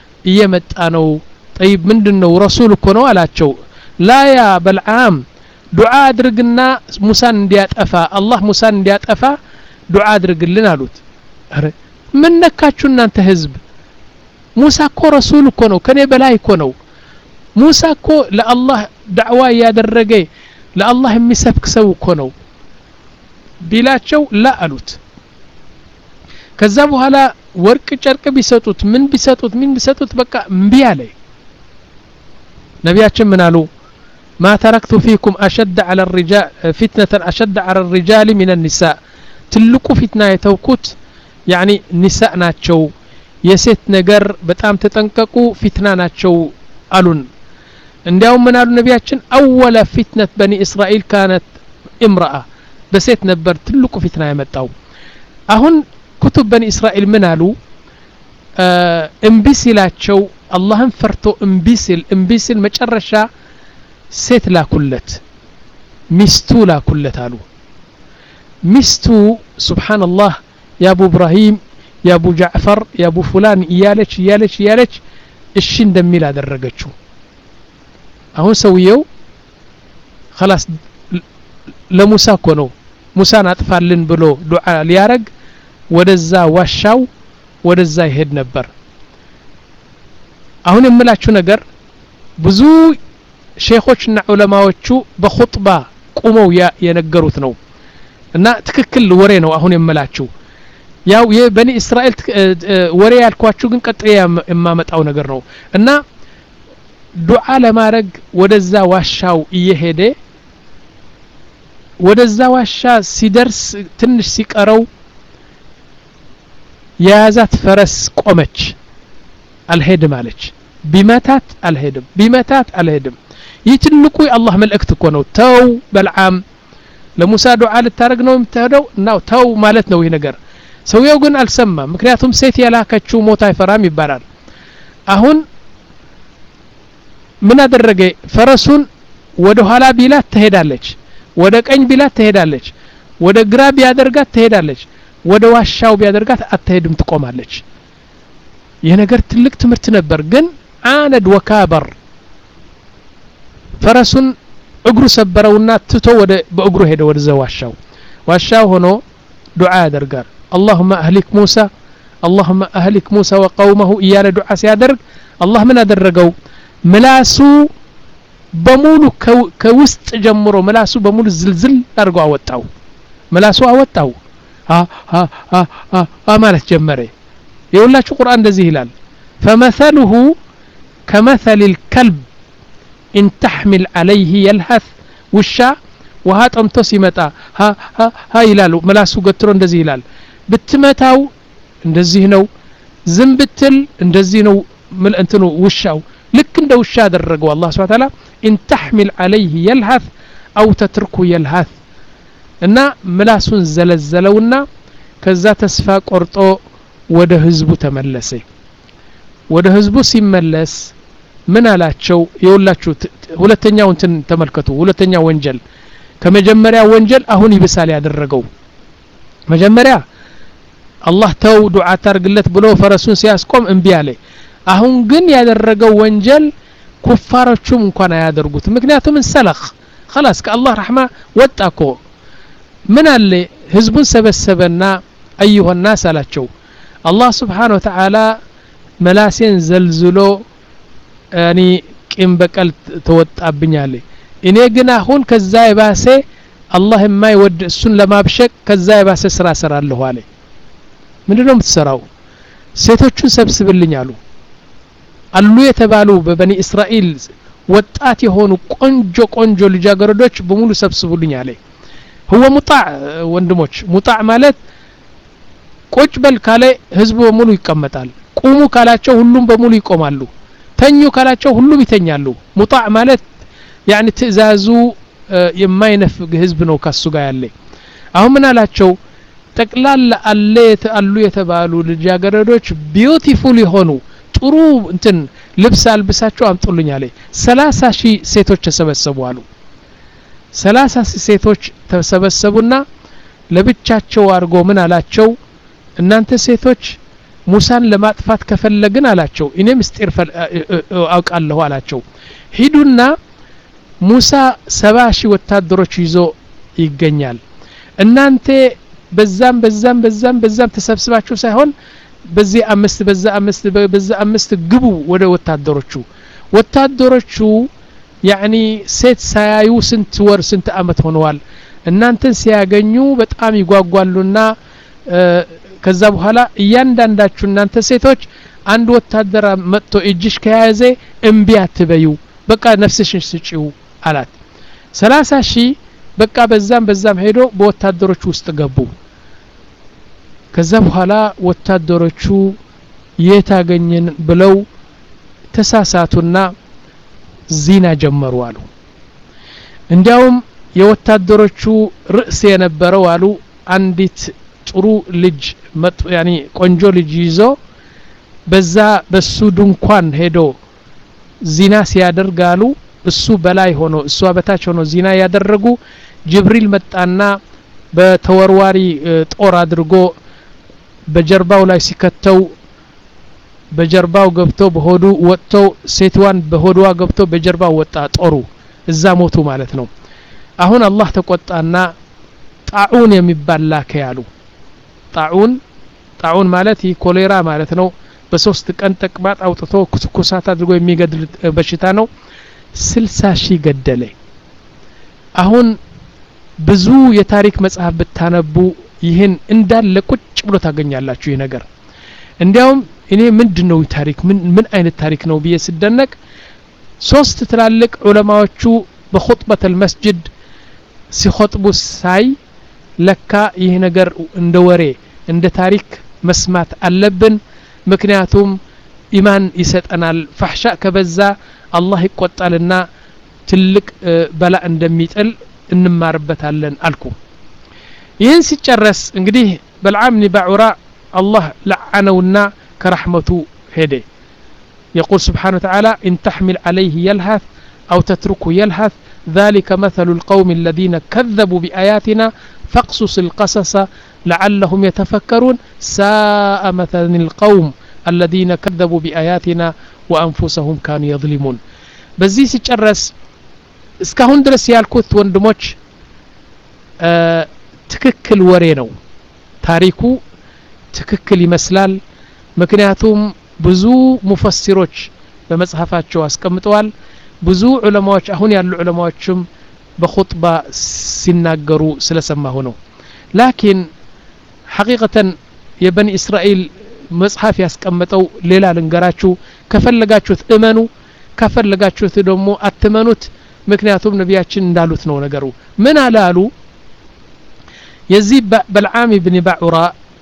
እየመጣ ነው طيب ምንድነው ረሱል እኮ ነው አላቸው ላ ያ በልዓም ዱዓ አድርግና ሙሳን እንዲያጠፋ አላህ ሙሳን እንዲያጠፋ ዱዓ አድርግልን አሉት አረ ምን ነካችሁ እናንተ ህዝብ ሙሳ እኮ ረሱል እኮ ነው ከኔ በላይ እኮ ነው ሙሳ እኮ ለአላህ ዳዕዋ ያደረገ ለአላህ የሚሰብክ ሰው እኮ ነው ቢላቸው ላ አሉት ከዛ በኋላ ወርቅ ጨርቅ ቢሰጡት ምን ቢሰጡት ምን ቢሰጡት በቃ እምቢ አለ ነቢያችን ምን አሉ ما تركت فيكم أشد على الرجال فتنة أشد على الرجال من النساء تلقوا فتنة يتوكوت يعني نساء ناتشو يسيت نجر بتام تتنككوا فتنة ناتشو قالون عندهم من قالوا نبياتشن أول فتنة بني إسرائيل كانت امرأة بسيت نبر تلقوا فتنة يمتاو أهون كتب بني إسرائيل من قالوا اه امبسلاتشو اللهم فرتو امبسل امبسل مجرشا ሴት ላኩለት ሚስቱ ላኩለት አሉ ሚስቱ ሱብሃንአላህ ያ አቡ ኢብራሂም ያ አቡ ጃዕፈር ያ አቡ ፉላን እያለች እያለች እያለች እሺ እንደሚል አደረገችው አሁን ሰውየው خلاص ለሙሳ እኮ ነው ሙሳን አጥፋልን ብሎ ዱዓ ሊያረግ ወደዛ ዋሻው ወደዛ ይሄድ ነበር አሁን የምላችሁ ነገር ብዙ ሼኾችና ዑለማዎቹ በኹጥባ ቆመው የነገሩት ነው እና ትክክል ወሬ ነው አሁን የምላችሁ ያው የበኒ እስራኤል ወሬ ያልኳችሁ ግን ቀጥሬ የማመጣው ነገር ነው እና ዱዓ ለማድረግ ወደዛ ዋሻው እየሄደ ወደዛ ዋሻ ሲደርስ ትንሽ ሲቀረው የያዛት ፈረስ ቆመች አልሄድም አለች ቢመታት አልሄድም ቢመታት አልሄድም ይትልቁ የአላህ መልእክት እኮ ነው ተው በልዓም ለሙሳ ዱዓ ልታረግ ነው የምትሄደው ነው ተው ማለት ነው ይሄ ነገር ሰውየው ግን አልሰማም ምክንያቱም ሴት ያላከችው ሞት አይፈራም ይባላል አሁን ምን አደረገ ፈረሱን ወደ ኋላ ቢላት ትሄዳለች ወደ ቀኝ ቢላት ትሄዳለች ወደ ግራ ቢያደርጋት ትሄዳለች ወደ ዋሻው ቢያደርጋት አትሄድም ትቆማለች ይሄ ነገር ትልቅ ትምህርት ነበር ግን አነድ ወካበር ፈረሱን እግሩ ሰበረውና ትቶ ወደ በእግሩ ሄደ ወደ ዘዋሻው ዋሻው ሆኖ ዱዓ ያደርጋል اللهم اهلك موسى اللهم اهلك موسى وقومه እያለ ዱዓ ሲያደርግ አላህ ምን አደረገው ምላሱ በሙሉ ከውስጥ ጀምሮ ምላሱ በሙሉ ዝልዝል አድርጎ አወጣው ምላሱ አወጣው አ አ አ ማለት ጀመረ ይኸውላችሁ ቁርአን እንደዚህ ይላል فمثله كمثل الكلب إن تحمل عليه يلهث وشا وها طمቶ ሲመጣ ها ها ها ይላሉ መላሱ ገትሮ እንደዚህ ይላል ብትመታው እንደዚህ ነው ዝም ብትል እንደዚህ ነው እንትኑ ውሻው ልክ እንደ ውሻ አደረገው አላህ Subhanahu Wa Ta'ala إن تحمل عليه يلهث أو تتركه يلهث እና መላሱን ዘለዘለውና ከዛ ተስፋ ቆርጦ ወደ ህዝቡ ተመለሰ ወደ ህዝቡ ሲመለስ ምን አላቸው ይውላችሁ ሁለተኛው እንትን ተመልከቱ ሁለተኛ ወንጀል ከመጀመሪያ ወንጀል አሁን ይብሳል ያደረገው መጀመሪያ አላህ ተው ዱዓ ታርግለት ብሎ ፈረሱን ሲያስቆም እንቢ አለ አሁን ግን ያደረገው ወንጀል ኩፋሮቹም እንኳን አያደርጉት ምክንያቱም እንሰለኽ خلاص ከአላህ ረህማ ወጣኮ ምን አለ ህዝቡን ሰበሰበና ايها الناس አላቸው አላህ Subhanahu Wa Ta'ala መላሴን ዘልዝሎ ያኒ ቂም በቀል ተወጣብኛል እኔ ግን አሁን ከዛ ይባሰ አላህ የማይወድ እሱን ለማብሸቅ ከዛ ይባሰ ስራ ሰራለሁ አለ ምንድነው የምትሰራው ሴቶቹን ሰብስብልኝ አሉ አሉ የተባሉ በበኒ እስራኤል ወጣት የሆኑ ቆንጆ ቆንጆ ልጃገረዶች በሙሉ ሰብስቡልኝ አለ هو ሙጣዕ ወንድሞች ሙጣዕ ማለት ቁጭ በል ካለ ህዝቡ በሙሉ ይቀመጣል ቁሙ ካላቸው ሁሉም በሙሉ ይቆማሉ ተኙ ካላቸው ሁሉም ይተኛሉ ሙጣዕ ማለት يعني ትእዛዙ የማይነፍግ ህዝብ ነው ካሱ ጋር ያለ አሁን ምን አላቸው ጠቅላላ አለተ አሉ የተባሉ ልጃገረዶች ቢዩቲፉል የሆኑ ጥሩ እንትን ልብስ አልብሳቸው አምጡልኝ አለ ሰላሳ ሺህ ሴቶች ተሰበሰቡ አሉ ሰላሳ ሺህ ሴቶች ተሰበሰቡና ለብቻቸው አርጎ ምን አላቸው እናንተ ሴቶች ሙሳን ለማጥፋት ከፈለግን አላቸው እኔ ምስጢር አውቃለሁ አላቸው ሂዱና ሙሳ ሰባ ሺህ ወታደሮች ይዞ ይገኛል እናንተ በዛም በዛም በዛም በዛም ተሰብስባችሁ ሳይሆን በዚህ አምስት በዛ አምስት በዛ አምስት ግቡ ወደ ወታደሮቹ ወታደሮቹ ያኒ ሴት ሳያዩ ስንት ወር ስንት አመት ሆነዋል እናንተን ሲያገኙ በጣም ይጓጓሉና ከዛ በኋላ እያንዳንዳችሁ እናንተ ሴቶች አንድ ወታደር መጥቶ እጅሽ ከያዘ እምቢ አትበዩ በቃ ነፍስሽን ስጪው አላት ሰላሳ ሺህ በቃ በዛም በዛም ሄዶ በወታደሮቹ ውስጥ ገቡ ከዛ በኋላ ወታደሮቹ የታገኘን ብለው ተሳሳቱና ዚና ጀመሩ አሉ እንዲያውም የወታደሮቹ ርዕስ የነበረው አሉ አንዲት ጥሩ ልጅ መጥ ያኒ ቆንጆ ልጅ ይዞ በዛ በሱ ድንኳን ሄዶ ዚና ሲያደርጋሉ እሱ በላይ ሆኖ እሷ በታች ሆኖ ዚና ያደረጉ ጅብሪል መጣና በተወርዋሪ ጦር አድርጎ በጀርባው ላይ ሲከተው በጀርባው ገብቶ በሆዱ ወጥቶ ሴትዋን በሆዷ ገብቶ በጀርባው ወጣ ጦሩ እዛ ሞቱ ማለት ነው አሁን አላህ ተቆጣና ጣዑን የሚባል ላከ ያሉ ጣዑን ጣዑን ማለት ኮሌራ ማለት ነው በሶስት ቀን ተቅማጥ አውጥቶ ኩስኩሳት አድርጎ የሚገድል በሽታ ነው ስልሳ ሺህ ገደለ አሁን ብዙ የታሪክ መጽሐፍ ብታነቡ ይህን እንዳለ ቁጭ ብሎ ታገኛላችሁ ይሄ ነገር እንዲያውም እኔ ምንድነው ታሪክ ምን ምን አይነት ታሪክ ነው ብዬ ስደነቅ ሶስት ትላልቅ ዑለማዎቹ በኹጥበተ መስጂድ ሲخطቡ ሳይ ለካ ይሄ ነገር እንደ ወሬ እንደ ታሪክ መስማት አለብን ምክንያቱም ኢማን ይሰጠናል ፈህሻ ከበዛ አላህ ይቆጣልና ትልቅ በላ እንደሚጥል እንማርበታለን አልኩ ይህን ሲጨረስ እንግዲህ በልዓም ኢብኑ ባዑራ አላህ ለዓነውና ከረህመቱ ሄደ يقول سبحانه وتعالى إن تحمل عليه يلهث أو تتركه يلهث ذلك مثل القوم الذين كذبوا بآياتنا فاقصص القصص لعلهم يتفكرون ساء مثل القوم الذين كذبوا بآياتنا وأنفسهم كانوا يظلمون بزي ሲጨረስ እስካሁን ድረስ ያልኩት ወንድሞች ትክክል ወሬ ነው ታሪኩ ትክክል ይመስላል ምክንያቱም ብዙ ሙፈሲሮች በመጽሐፋቸው አስቀምጠዋል ብዙ ዑለማዎች አሁን ያሉ ዑለማዎችም በኹጥባ ሲናገሩ ስለሰማሁ ነው ላኪን ሐቂቀተን የበኒ እስራኤል መጽሐፍ ያስቀመጠው ሌላ ልንገራችሁ ከፈለጋችሁት እመኑ ከፈለጋችሁት ደግሞ አትመኑት ምክንያቱም ነቢያችን እንዳሉት ነው ነገሩ ምን አላሉ የዚህ በልዓም ኢብኑ ባዑራ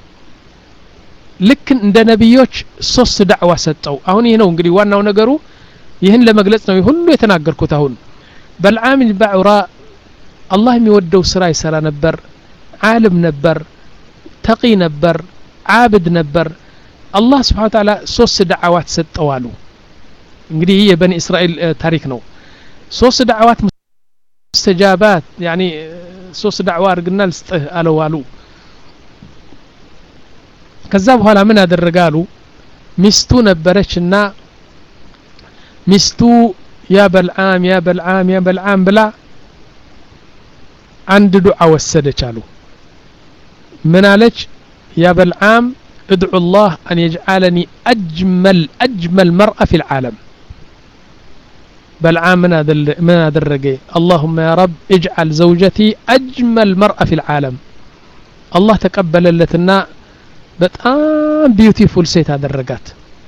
ልክ እንደ ነብዮች ሶስት ዳዕዋ ሰጠው አሁን ይሄ ነው እንግዲህ ዋናው ነገሩ ይህን ለመግለጽ ነው ሁሉ የተናገርኩት አሁን በልዓም ኢብኑ ባዑራ አላህ የሚወደው ስራ ይሰራ ነበር ዓለም ነበር ተቂ ነበር ዓብድ ነበር አላህ Subhanahu Wa Ta'ala ሶስት ዳዕዋት ሰጠዋሉ እንግዲህ የበኒ እስራኤል ታሪክ ነው ሶስት ዳዕዋት ሙስተጃባት يعني ሶስት ዳዕዋ አድርግና ልስጥህ አለዋሉ ከዛ በኋላ ምን አደረጋሉ ሚስቱ ነበረችና ሚስቱ ያ በልዓም ያ በልዓም ያ በልዓም ብላ አንድ ዱዓ ወሰደች አሉ ምን አለች ያ በልዓም ادعو الله أن يجعلني أجمل أجمل مرأة في العالم بلعام من هذا من هذا الرجاء اللهم يا رب اجعل زوجتي أجمل مرأة في العالم الله تقبل لتنا በጣም ቢዩቲፉል ሴት አደረጋት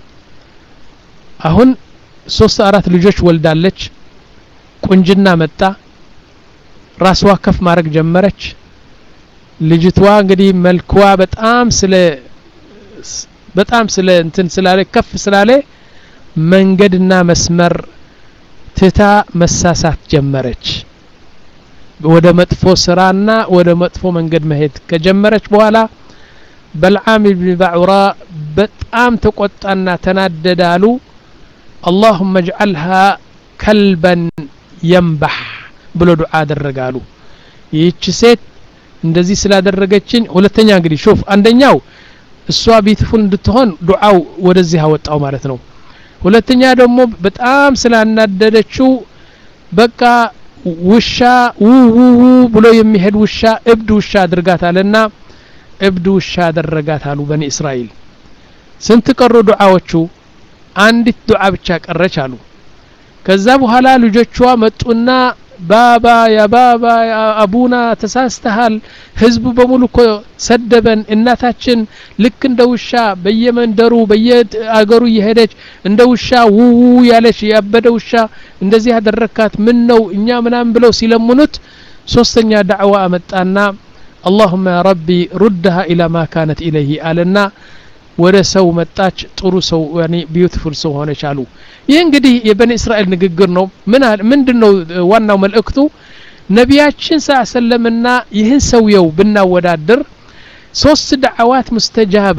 አሁን ሶስት አራት ልጆች ወልዳለች ቁንጅና መጣ ራስዋ ከፍ ማድረግ ጀመረች ልጅቷ እንግዲህ መልኳ በጣም ስለ በጣም ስለ እንትን ስላለ ከፍ ስላለ መንገድና መስመር ትታ መሳሳት ጀመረች ወደ መጥፎ ስራና ወደ መጥፎ መንገድ መሄድ ከጀመረች በኋላ በልዓም ኢብኑ ባዑራ በጣም ተቆጣና ተናደዳሉ اللهم اجعلها كلبا ينبح ብሎ ዱዓ አደረጋሉ ይህች ሴት እንደዚህ ስላደረገችኝ ሁለተኛ እንግዲህ ሹፍ አንደኛው እሷ ቢትፉል እንድትሆን ዱዓው ወደዚህ አወጣው ማለት ነው ሁለተኛ ደግሞ በጣም ስላናደደችው በቃ ውሻ ውው ብሎ የሚሄድ ውሻ እብድ ውሻ አድርጋታልና እብድ ውሻ አደረጋታሉ በኒ እስራኤል ስንት ቀሩ ዱዓዎቹ አንዲት ዱዓ ብቻ ቀረች አሉ ከዛ በኋላ ልጆቿ መጡና ባባ ያ ባባ ያ አቡና ተሳስተሃል ህዝቡ በሙሉ እኮ ሰደበን እናታችን ልክ እንደ ውሻ በየመንደሩ በየአገሩ እየሄደች እንደ ውሻ ውው ያለች ያበደ ውሻ እንደዚህ ያደረካት ምን ነው እኛ ምናም ብለው ሲለምኑት ሶስተኛ ዳዕዋ አመጣና اللهم يا ربي ردها الى ما كانت اليه አለና ወደ ሰው መጣች ጥሩ ሰው ያኒ ቢዩቲፉል ሰው ሆነች አሉ ይህ እንግዲህ የበኒ እስራኤል ንግግር ነው ምን ምንድነው ዋናው መልእክቱ ነቢያችን ሰለላሁና ይህን ሰውየው ብናወዳደር ሶስት ዳዓዋት ሙስተጃባ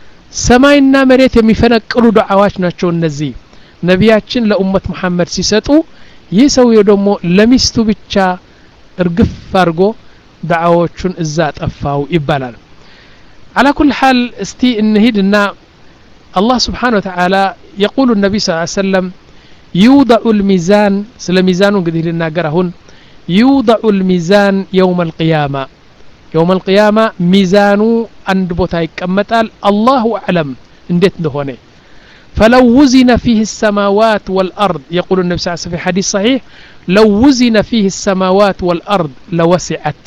ሰማይና መሬት የሚፈነቅሉ ዳዓዋት ናቸው እነዚህ ነቢያችን ለኡመት መሐመድ ሲሰጡ ይህ ሰውየው ደግሞ ለሚስቱ ብቻ እርግፍ አድርጎ ዳዓዎቹን እዛ ጠፋው ይባላል على كل حال استي انهدنا الله سبحانه وتعالى يقول النبي صلى الله عليه وسلم يوضع الميزان سلا ميزانو قد لناقر هون يوضع الميزان يوم القيامة يوم القيامة ميزانو عند بوتا يكمتال الله أعلم اندت دهوني فلو وزن فيه السماوات والأرض يقول النبي صلى الله عليه وسلم في حديث صحيح لو وزن فيه السماوات والأرض لوسعت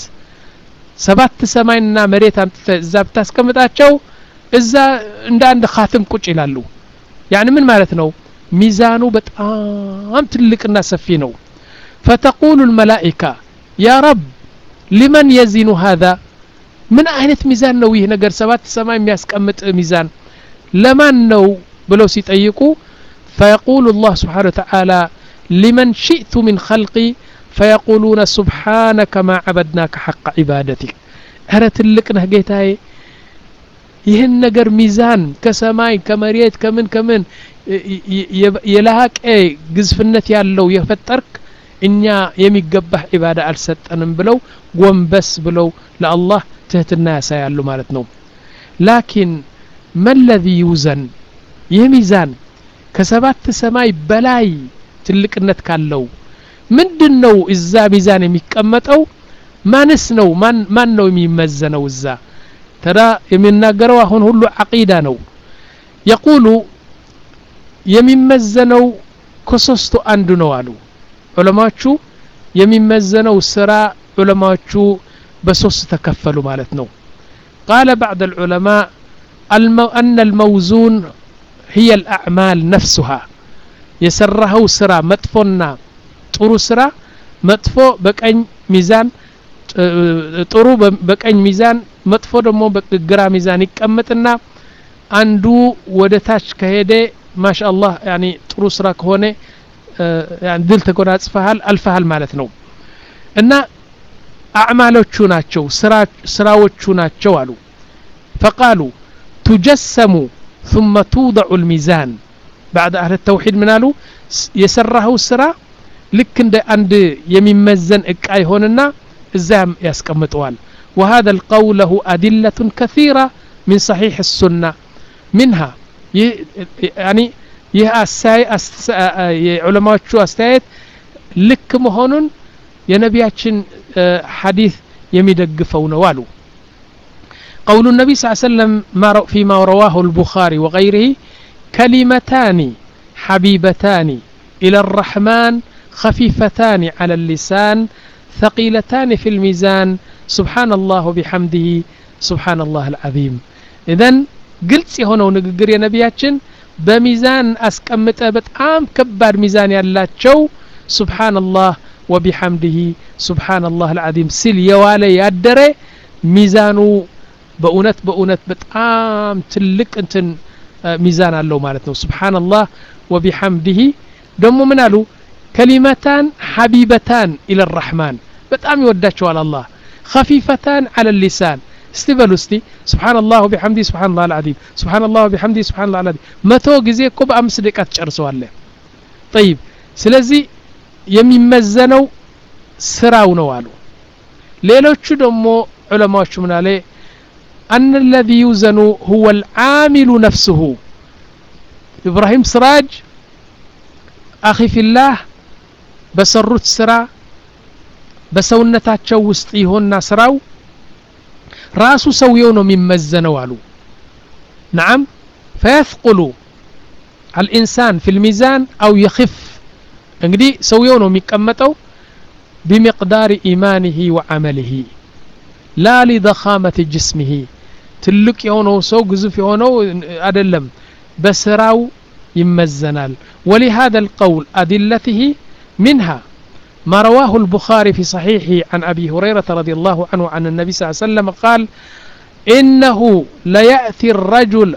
ሰባት ሰማይና መሬት እዛ ብታስቀምጣቸው እዛ እንደ አንድ ኻትም ቁጭ ይላሉ يعني ምን ማለት ነው ሚዛኑ በጣም ትልቅና ሰፊ ነው فتقول الملائكة يا رب لمن يزن هذا ምን አይነት ሚዛን ነው ይህ ነገር ሰባት ሰማይ የሚያስቀምጥ ሚዛን ለማን ነው ብለው ሲጠይቁ فيقول الله سبحانه وتعالى لمن شئت من خلقي فيقولون سبحانك ما عبدناك حق عبادتك هرت لكنا جيتاي ይህን ነገር ሚዛን ከሰማይ ከመሬት ከምን ከምን የላቀ ግዝፍነት ያለው የፈጠርክ እኛ የሚገባህ ኢባዳ አልሰጠንም ብለው ጎንበስ ብለው ለአላህ ትህትና ያሳያሉ ማለት ነው ላኪን ما الذي يوزن ይህ ሚዛን ከሰባት ሰማይ በላይ ትልቅነት ካለው ምንድነው እዛ ሚዛን የሚቀመጠው ማንስ ነው ማን ማን ነው የሚመዘነው እዛ ተራ የሚናገረው አሁን ሁሉ አቂዳ ነው يقول የሚመዘነው ከሶስቱ አንዱ ነው አሉ ዑለማዎቹ የሚመዘነው ስራ ዑለማዎቹ በሶስት ተከፈሉ ማለት ነው قال بعض العلماء أن الموزون هي الأعمال نفسها يسرهو سرا مطفونا ጥሩ ስራ መጥፎ በቀኝ ሚዛን ጥሩ በቀኝ ሚዛን መጥፎ ደግሞ በግራ ሚዛን ይቀመጥና አንዱ ወደ ታች ከሄደ ማሻአላህ يعني ጥሩ ስራ ከሆነ يعني ድል ተጎናጽፈሃል አልፈሃል ማለት ነው እና አዕማሎቹ ናቸው ስራ ስራዎቹ ናቸው አሉ فقالوا تجسم ثم توضع الميزان بعد اهل التوحيد منالو يسرهو سرا ልክ እንደ አንድ የሚመዘን እቃ ይሆንና እዛም ያስቀምጠዋል وهذا القول له أدلة كثيرة من صحيح السنة منها يعني ይህ አሳይ የዑለማዎቹ አስተያየት ልክ መሆኑን የነቢያችን ሐዲስ የሚደግፈው ነው አሉ قول النبي صلى الله عليه وسلم فيما رواه البخاري وغيره كلمتان حبيبتان إلى الرحمن خفيفتان على اللسان ثقيلتان في الميزان سبحان الله وبحمده سبحان الله العظيم إذن قلت هنا نقر يا نبياتشن بميزان أسكمت بتعام كبار ميزان يالاتشو سبحان الله وبحمده سبحان الله العظيم سل يوالي يادري ميزانو بأونت بأونت بتعام تلك انتن ميزان الله مالتنا سبحان الله وبحمده دمو منالو كلمتان حبيبتان إلى الرحمن بتعام يوداتشو على الله خفيفتان على اللسان استبلوا استي سبحان الله وبحمده سبحان الله العظيم سبحان الله وبحمده سبحان الله العظيم متو غزي كوب امس دقات تشرسواله طيب ስለዚህ የሚመዘነው ስራው ነው አሉ ሌሎቹ ደግሞ ዑለማዎቹ ምን አለ ان الذي يوزن هو العامل نفسه ابراهيم سراج اخي في الله بسرت سرا በሰውነታቸው ውስጥ ይሆንና ስራው ራሱ ሰውየው ነው የሚመዘነው አሉ نعم فيثقل الإنسان في الميزان أو يخف እንግዲህ ሰውየው ነው የሚቀመጠው بمقدار إيمانه وعمله لا لضخامة جسمه ትልቅ የሆነው ሰው ግዙፍ የሆነው አይደለም በስራው يمزنال ولهذا القول أدلته منها ما رواه البخاري في صحيحه عن أبي هريرة رضي الله عنه عن النبي صلى الله عليه وسلم قال إنه ليأتي الرجل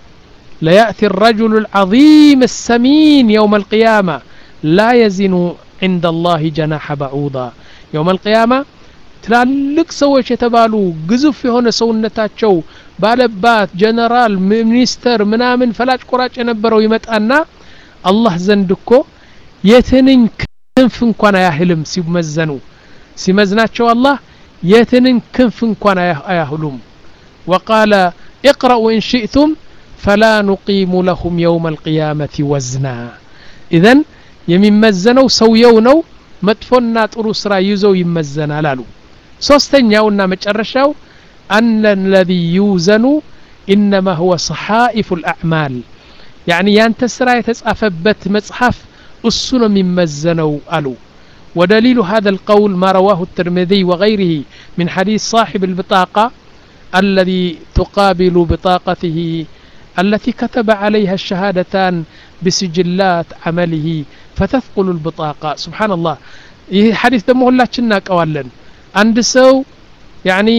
ليأتي الرجل العظيم السمين يوم القيامة لا يزن عند الله جناح بعوضة يوم القيامة ትላልቅ ሰዎች የተባሉ ግዙፍ የሆነ ሰውነታቸው ባለባት ጀነራል ሚኒስተር ምናምን ፈላጭ ቆራጭ የነበረው ይመጣና አላህ ዘንድ እኮ የትንኝ ክንፍ እንኳን አያህልም ሲመዘኑ ሲመዝናቸው አላህ የትንኝ ክንፍ እንኳን አያህሉም وقال اقرأوا إن شئتم فلا نقيم لهم يوم القيامة وزنا إذن የሚመዘነው ሰውየው ነው መጥፎና ጥሩ ስራ ይዘው ይመዘናል አሉ ሶስተኛውና መጨረሻው أن الذي يوزن إنما هو صحائف الأعمال يعني ያንተ ስራ የተጻፈበት መጽሐፍ እሱ ነው የሚመዘነው አሉ ودليل هذا القول ما رواه الترمذي وغيره من حديث صاحب البطاقة الذي تقابل بطاقته التي كتب عليها الشهادتان بسجلات عمله فتثقل البطاقة سبحان الله ይህ ሐዲስ ደግሞ ሁላችን እናቀዋለን አንድ ሰው يعني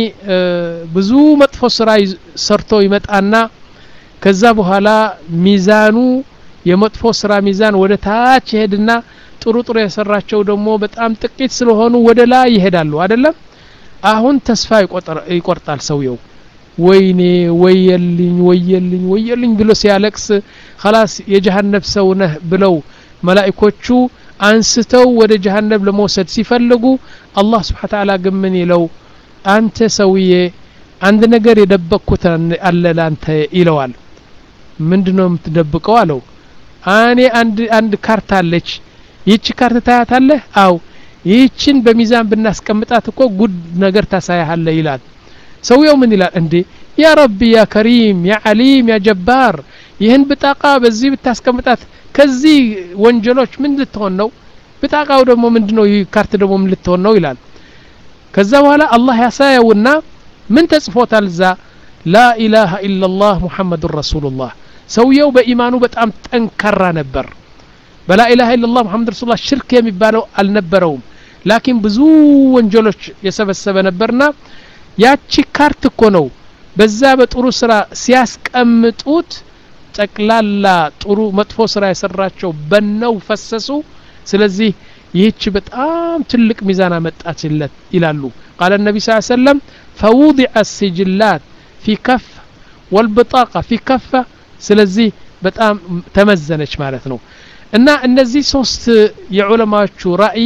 ብዙ መጥፎ ስራ ሰርቶ ይመጣና ከዛ በኋላ ሚዛኑ የመጥፎ ስራ ሚዛን ወደ ታች ይሄድና ጥሩ ጥሩ የሰራቸው ደግሞ በጣም ጥቂት ስለሆኑ ወደ ላይ ይሄዳሉ አይደለም አሁን ተስፋ ይቆርጣል ሰውየው ወይኔ ወየልኝ ወየልኝ ወየልኝ ብሎ ሲያለቅስ خلاص የጀሃነም ሰው ነህ ብለው መላእክቶቹ አንስተው ወደ ጀሃነም ለመውሰድ ሲፈልጉ አላህ Subhanahu Ta'ala ግን ይለው አንተ ሰውዬ አንድ ነገር የደበቅኩት አለ ላንተ ይለዋል ምንድነው የምትደብቀው አለው እኔ አንድ አንድ ካርታ አለች ይቺ ካርታ ታያታለህ አው ይቺን በሚዛን ብናስቀምጣት እኮ ጉድ ነገር ታሳያለህ ይላል ሰውየው ምን ይላል እንዴ ያ ረቢ ያ ከሪም ያ ዓሊም ያ ጀባር ይህን ብጣቃ በዚህ ብታስቀምጣት ከዚህ ወንጀሎች ምን ልትሆን ነው ብጣቃው ደግሞ ምንድነው ካርታ ደግሞ ምን ልትሆን ነው ይላል ከዛ በኋላ አላህ ያሳየውና ምን ተጽፎታል ዛ ላ ኢላሃ ኢላላህ ሙሐመዱር ረሱሉላህ ሰውየው በኢማኑ በጣም ጠንካራ ነበር በላ ኢላሃ ኢላላህ ሙሐመዱር ረሱሉላህ ሽርክ የሚባለው አልነበረውም ላኪን ብዙ ወንጀሎች የሰበሰበ ነበርና ያቺ ካርት እኮ ነው በዛ በጥሩ ስራ ሲያስቀምጡት ጠቅላላ ጥሩ መጥፎ ስራ የሰራቸው በነው ፈሰሱ ስለዚህ ይህች በጣም ትልቅ ሚዛን አመጣችለት ይላሉ قال النبي صلى الله عليه وسلم فوضع السجلات في كف والبطاقة في كفة ስለዚህ በጣም ተመዘነች ማለት ነው እና እነዚህ ሶስት የዑለማዎቹ ራእይ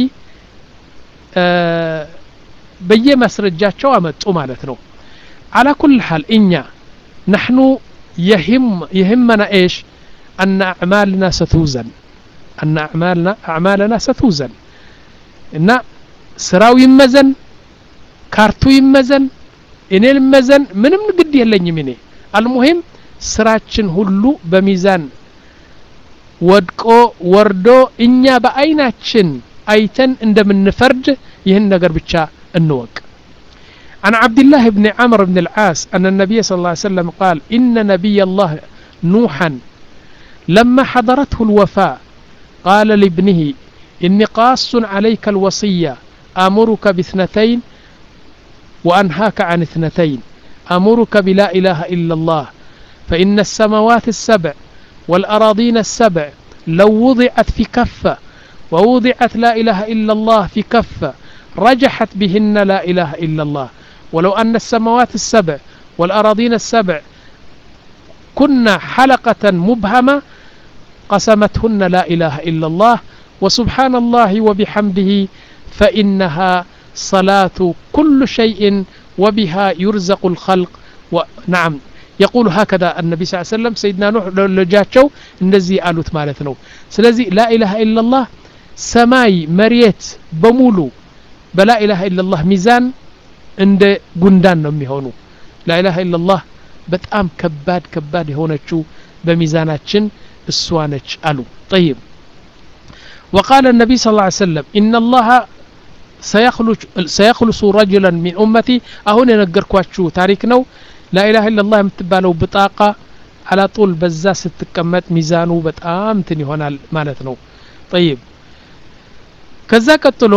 በየማስረጃቸው አመጡ ማለት ነው على كل حال እኛ نحن يهم يهمنا ايش ان اعمالنا ستوزن ان اعمالنا اعمالنا ستوزن እና ስራው ይመዘን ካርቱ ይመዘን እኔ ልመዘን ምንም ግድ የለኝም እኔ المهم ስራችን ሁሉ በሚዛን ወድቆ ወርዶ እኛ በአይናችን አይተን እንደምንፈርድ ይህን ነገር ብቻ እንወቅ عن عبد الله بن عمرو بن العاص أن النبي صلى الله عليه وسلم قال إن نبي الله نوحا لما حضرته الوفاة قال لابنه إني قاص عليك الوصية أمرك باثنتين وأنهاك عن اثنتين أمرك بلا إله إلا الله فإن السماوات السبع والأراضين السبع لو وضعت في كفة ووضعت لا إله إلا الله في كفة رجحت بهن لا إله إلا الله ولو أن السماوات السبع والأراضين السبع كنا حلقة مبهمة قسمتهن لا إله إلا الله وسبحان الله وبحمده فإنها صلاة كل شيء وبها يرزق الخلق ونعم يقول هكذا النبي صلى الله عليه وسلم سيدنا نوح لجاتشو النزي قالوت مالتنا سلازي لا إله إلا الله سماي مريت بمولو በላ ኢላሃ ኢላላህ ሚዛን እንደ ጉንዳን ነው የሚሆኑ ላ ኢላሃ ኢላላህ በጣም ከባድ ከባድ የሆነችው በሚዛናችን እሷ ነች አሉ طيب وقال النبي صلى الله عليه وسلم إن الله سيخلص سيخلص رجلا من أمتي أهون ينقركواችሁ ታሪክ ነው لا إله إلا الله የምትባለው ብጣቃ على طول በዛ ስትቀመጥ ሚዛኑ በጣም እንትን ይሆናል ማለት ነው طيب ከዛ ቀጥሎ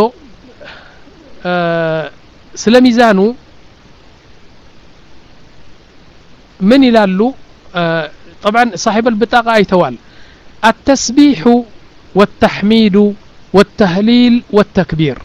ስለ ሚዛኑ من ይላሉ طبعا صاحب البطاقة አይተዋል التسبيح والتحميد والتهليل والتكبير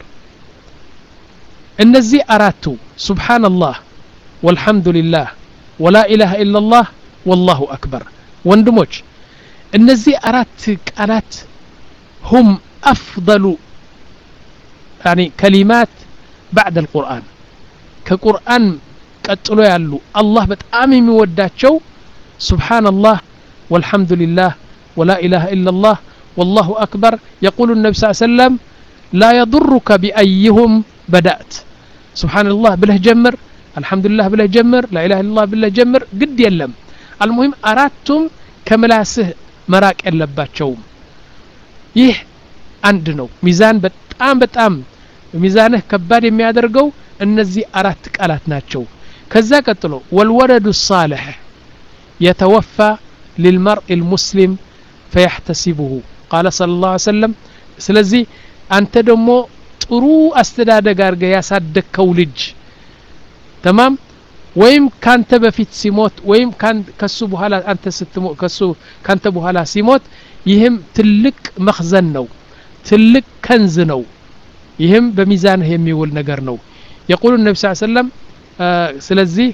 እነዚህ አራቱ سبحان الله والحمد لله ولا إله إلا الله والله أكبر ወንድሞች እነዚህ አራት ቃላት هم أفضل يعني كلمات بعد القرآن كقرآن ቀጥሎ ያሉ አላህ በጣም የሚወዳቸው سبحان الله والحمد لله ولا إله إلا الله والله أكبر يقول النبي صلى الله عليه وسلم لا يضرك بأيهم بدأت سبحان الله بله جمر الحمد لله بله جمر لا إله إلا الله بله جمر قد يلم المهم أردتم كملاسه مراك إلا باتشوم يه عندنا ميزان بتأم بتأم ميزانه كبار يميادرقو النزي أردت قالت ناتشو كذا قتلوا والولد الصالح يتوفى للمرء المسلم فيحتسبه قال صلى الله عليه وسلم سلزي أنت دمو ጥሩ አስተዳደግ አርገ ያሳደከው ልጅ تمام ወይም ካንተ በፊት ሲሞት ወይም ከሱ በኋላ አንተ ስትሞት ከሱ ካንተ በኋላ ሲሞት ይህም ትልቅ መخزን ነው ትልቅ ከንዝ ነው ይህም በሚዛንህ የሚውል ነገር ነው يقول النبي صلى الله عليه وسلم ስለዚህ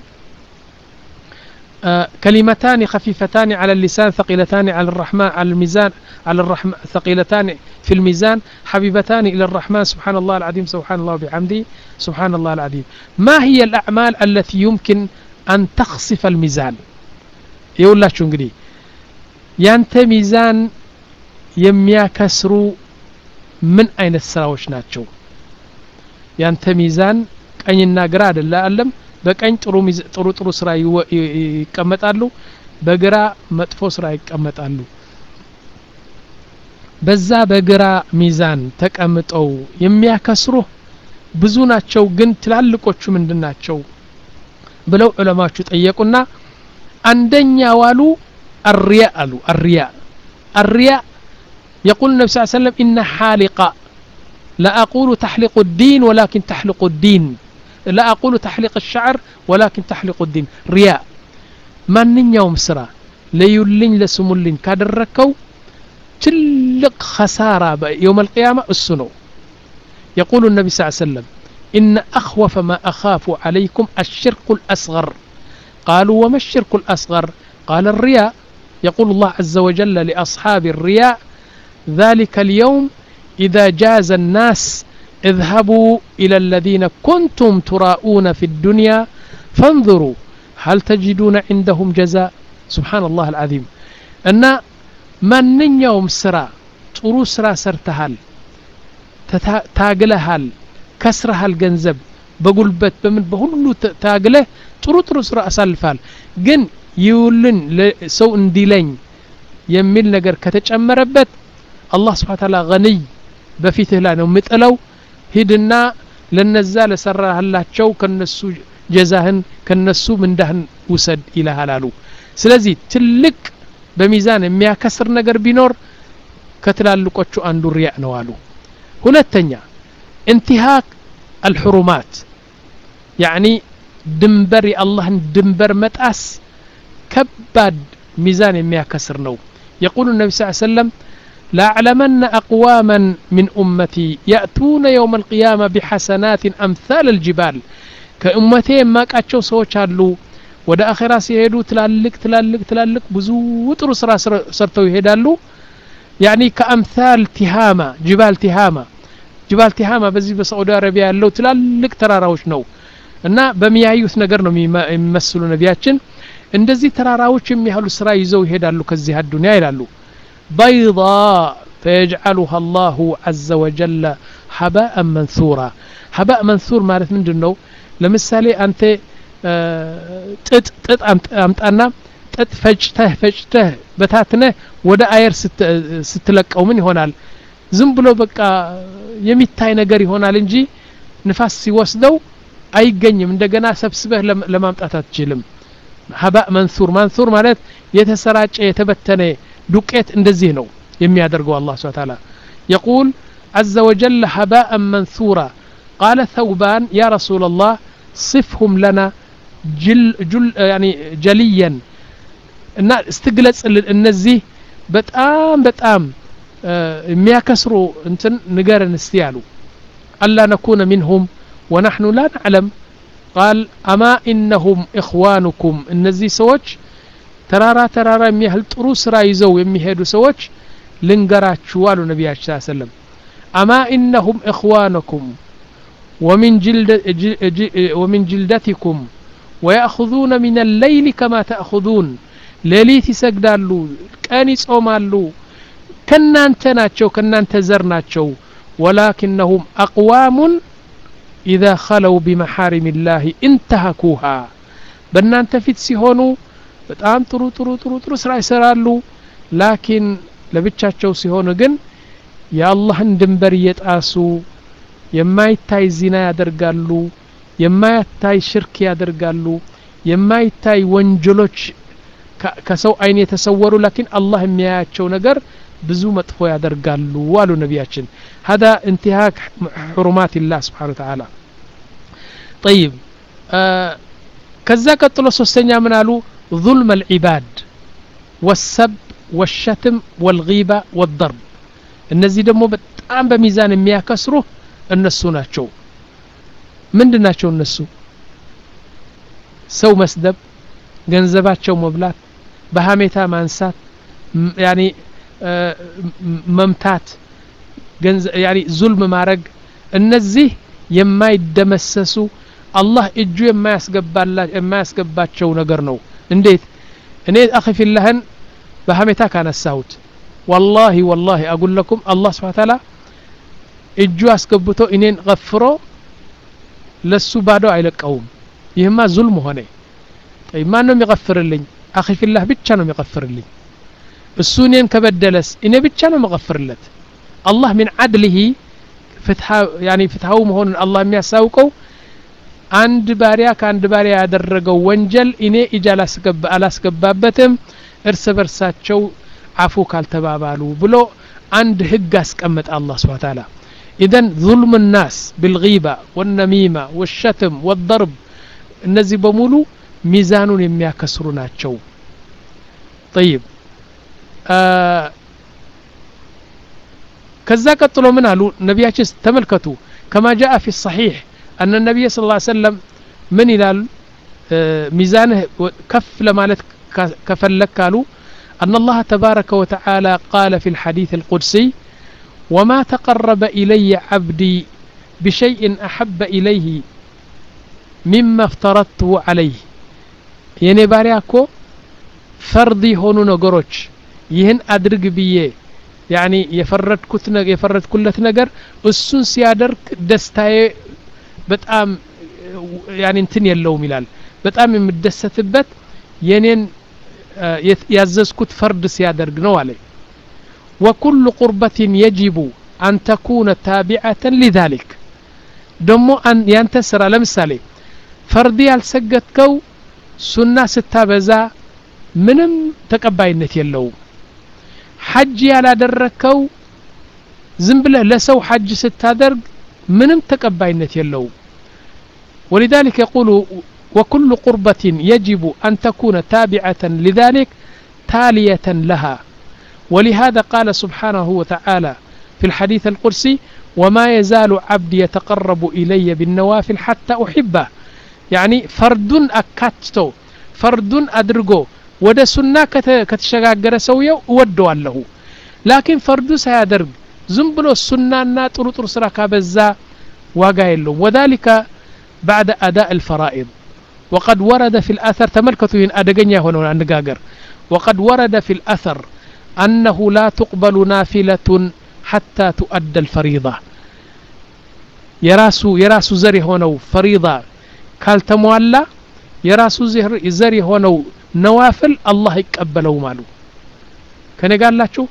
كلمتان خفيفتان على اللسان ثقيلتان على الرحمن على الميزان على الرحمن ثقيلتان في الميزان حبيبتان إلى الرحمن سبحان الله العظيم سبحان الله وبحمده سبحان الله العظيم ما هي الأعمال التي يمكن أن تخسف الميزان يقول الله شو نقولي يانت ميزان يميا كسرو من أين السراوش ناتشو يانت ميزان أين الناقراد لا أعلم በቀኝ ጥሩ ጥሩ ጥሩ ስራ ይቀመጣሉ በግራ መጥፎ ስራ ይቀመጣሉ በዛ በግራ ሚዛን ተቀምጠው የሚያከስሩ ብዙ ናቸው ግን ትላልቆቹ ምንድናቸው ብለው ዑለማዎቹ ጠየቁና አንደኛ ዋሉ الرياء አሉ الرياء الرياء يقول النبي صلى الله عليه وسلم إن حالق لا أقول تحلق الدين ولكن تحلق الدين لا أقول تحليق الشعر ولكن تحليق الدين رياء من يوم سرا ليولين لسمولين كادركو تلق خسارة يوم القيامة السنو يقول النبي صلى الله عليه وسلم إن أخوف ما أخاف عليكم الشرك الأصغر قالوا وما الشرك الأصغر قال الرياء يقول الله عز وجل لأصحاب الرياء ذلك اليوم إذا جاز الناس اذهبوا إلى الذين كنتم تراؤون في الدنيا فانظروا هل تجدون عندهم جزاء سبحان الله العظيم أن من يوم سرا طرو سرا سرتهال تاقلهال كسرها الجنزب بقول بت بمن بهلو تاقله طرو طرو سرا أسالفال جن يولن سو انديلين يميل نجر كتجمربت الله سبحانه وتعالى غني بفيته لا نمتلو ሂድና ለነዛ ለሰራህላቸው ከነሱ ጀዛህን ከነሱ ምንዳህን ውሰድ ይላል አሉ ስለዚህ ትልቅ በሚዛን የሚያከስር ነገር ቢኖር ከትላልቆቹ አንዱ ሪያ ነው አሉ ሁለተኛ انتهاك الحرمات يعني ድንበር የአላህን ድንበር መጣስ ከባድ ሚዛን የሚያከስር ነው يقول النبي صلى الله عليه وسلم لا أعلمن أقواما من أمتي يأتون يوم القيامة بحسنات أمثال الجبال كأمتي ما كاتشو سوچالو ودا آخرة سيهدو تلالك تلالك تلالك بزوت رسرا سرتو يهدالو يعني كأمثال تهامة جبال تهامة جبال تهامة بزي بسعودية عربية اللو تلالك تراراوش نو እና በሚያዩት ነገር ነው የሚመስሉ ነቢያችን እንደዚህ ተራራዎች የሚያህሉ ስራ ይዘው ይሄዳሉ ከዚህ አዱንያ ይላሉ بيضاء فيجعلها الله عز وجل حباء منثورا حباء منثور ማለት ምንድነው ለምሳሌ አንተ ጥጥ ጥጥ አምጣና ጥጥ ፈጭተህ ፈጭተህ በታትነህ ወደ አየር ስትለቀው ምን ይሆናል ዝም ብሎ በቃ የሚታይ ነገር ይሆናል እንጂ ንፋስ ሲወስደው አይገኝም እንደገና ሰብስበህ ለማምጣት አትችልም حباء منثور منثور ማለት የተሰራጨ የተበተነ ዱቄት እንደዚህ ነው የሚያደርገው አላህ Subhanahu Wa Ta'ala يقول عز وجل حباء منثورا قال ثوبان يا رسول الله صفهم لنا جل جل يعني جليا እና استغلጽ እነዚህ በጣም በጣም የሚያከስሩ እንትን ንገረን እስቲ ያሉ አላ نكون منهم ونحن لا نعلم قال اما انهم اخوانكم እነዚህ ሰዎች ተራራ ተራራ የሚያህል ጥሩ ስራ ይዘው የሚሄዱ ሰዎች ልንገራችሁ አሉ ነብያችን ሰለላሁ ዐለይሂ ወሰለም اما انهم اخوانكم ومن جلد ومن جلدتكم ويأخذون من الليل كما تأخذون ሌሊት ይሰግዳሉ ቀን ይጾማሉ ከናንተ ናቸው ከናንተ ዘር ናቸው ولكنهم اقوام اذا خلوا بمحارم الله انتهكوها በእናንተ ፊት ሲሆኑ በጣም ጥሩ ጥሩ ጥሩ ጥሩ ስራ ይሰራሉ ላኪን ለብቻቸው ሲሆኑ ግን የአላህን ድንበር እየጣሱ የማይታይ ዚና ያደርጋሉ የማይታይ ሽርክ ያደርጋሉ የማይታይ ወንጀሎች ከሰው አይን የተሰወሩ ላኪን አላህ የሚያያቸው ነገር ብዙ መጥፎ ያደርጋሉ አሉ ነብያችን هذا انتهاك حرمات الله سبحانه وتعالى طيب ከዛ ቀጥሎ ሶስተኛ ምን አሉ ظلم العباد والسب والشتم والغيبة والضرب እነዚህ ደግሞ በጣም በሚዛን የሚያከስሩ እነሱ ናቸው ምንድናቸው እነሱ ሰው መስደብ ገንዘባቸው መብላት በሐሜታ ማንሳት ያኒ መምታት ገንዘብ ያኒ ዙልም ማድረግ እነዚህ የማይደመሰሱ አላህ እጁ የማያስገባላቸው የማያስገባቸው ነገር ነው እንዴት እኔ اخي في الله በሐሜታ ካነሳሁት والله والله اقول لكم الله سبحانه وتعالى እጁ አስገብቶ እኔን ገፍሮ ለሱ ባዶ አይለቀውም ይህማ ዙልም ሆነ طيب ማን ነው የሚገፍርልኝ اخي في الله ብቻ ነው የሚገፍርልኝ እሱ እኔን ከበደለስ እኔ ብቻ ነው መገፍርለት الله من عدله ፍትሃ يعني ፍትሃው መሆኑን አላህ የሚያሳውቀው አንድ ባሪያ ከአንድ ባሪያ ያደረገው ወንጀል እኔ ኢጃላ አስገባ አላስገባበትም እርስ በርሳቸው አፉ ካልተባባሉ ብሎ አንድ ህግ አስቀመጠ አላህ Subhanahu Wa Ta'ala اذا ظلم الناس بالغيبة والنميمة والشتم والضرب እነዚህ በሙሉ ሚዛኑን የሚያከስሩ ናቸው طيب ከዛ ቀጥሎ ምን አሉ ነብያችን ተመልከቱ كما جاء في الصحيح أن النبي صلى الله عليه وسلم من إلى ميزانه كف لمالت كفلك قالوا أن الله تبارك وتعالى قال في الحديث القدسي وما تقرب إلي عبدي بشيء أحب إليه مما افترضته عليه يعني بارياكو فرضي هونو نغروش يهن أدرق بيه يعني يفرد كتنا يفرد كل نجر السن سيادرك دستاي በጣም يعني እንትን የለውም ይላል በጣም የምደሰትበት የኔን ያዘዝኩት ፈርድ ሲያደርግ ነው አለ وكل قربة يجب أن تكون تابعة لذلك ደሞ አን ያንተ ስራ ለምሳሌ ፈርድ ያልሰገድከው ሱና ስታበዛ ምንም ተቀባይነት የለውም ሐጅ ያላደረከው ዝም ብለህ ለሰው ሐጅ ስታደርግ ምንም ተቀባይነት የለውም ولذلك يقول وكل قربة يجب أن تكون تابعة لذلك تالية لها ولهذا قال سبحانه وتعالى في الحديث القدسي وما يزال عبدي يتقرب إلي بالنوافل حتى أحبه يعني فرد أكاتتو فرد أدرقو وده سنة كتشغاقر سوية ودوا له لكن فرد سيادرق زنبلو السنة طرو طرو سراكا بزا واقايلهم وذلك بعد أداء الفرائض وقد ورد في الأثر تملكتوا هنا أدقنيا هنا عندقاقر وقد ورد في الأثر أنه لا تقبل نافلة حتى تؤدى الفريضة የራሱ የራሱ ዘር የሆነው ፈሪዳ ካልተሟላ የራሱ ዘር የሆነው ነዋፍል አላህ ይቀበለው ማሉ ከነጋላችሁ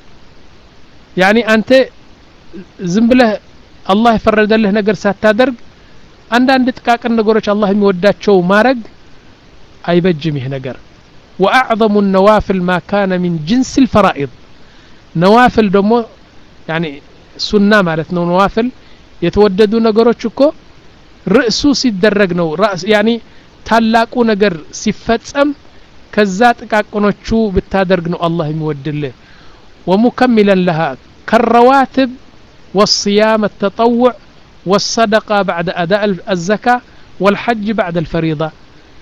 يعني አንተ ዝም ብለህ አላህ የፈረደልህ ነገር ሳታደርግ አንድ አንድ ጥቃቅን ነገሮች አላህ የሚወዳቸው ማረግ አይበጅም ይሄ ነገር واعظم النوافل ما كان من جنس الفرائض نوافل ደግሞ يعني ሱና ማለት ነው ነዋፍል የተወደዱ ነገሮች እኮ ርዕሱ ሲደረግ ነው يعني ታላቁ ነገር ሲፈጸም ከዛ ጥቃቅኖቹ ብታደርግ ነው አላህ የሚወድልህ ومكملا لها كالرواتب والصيام التطوع والصدقة بعد أداء الزكاة والحج بعد الفريضة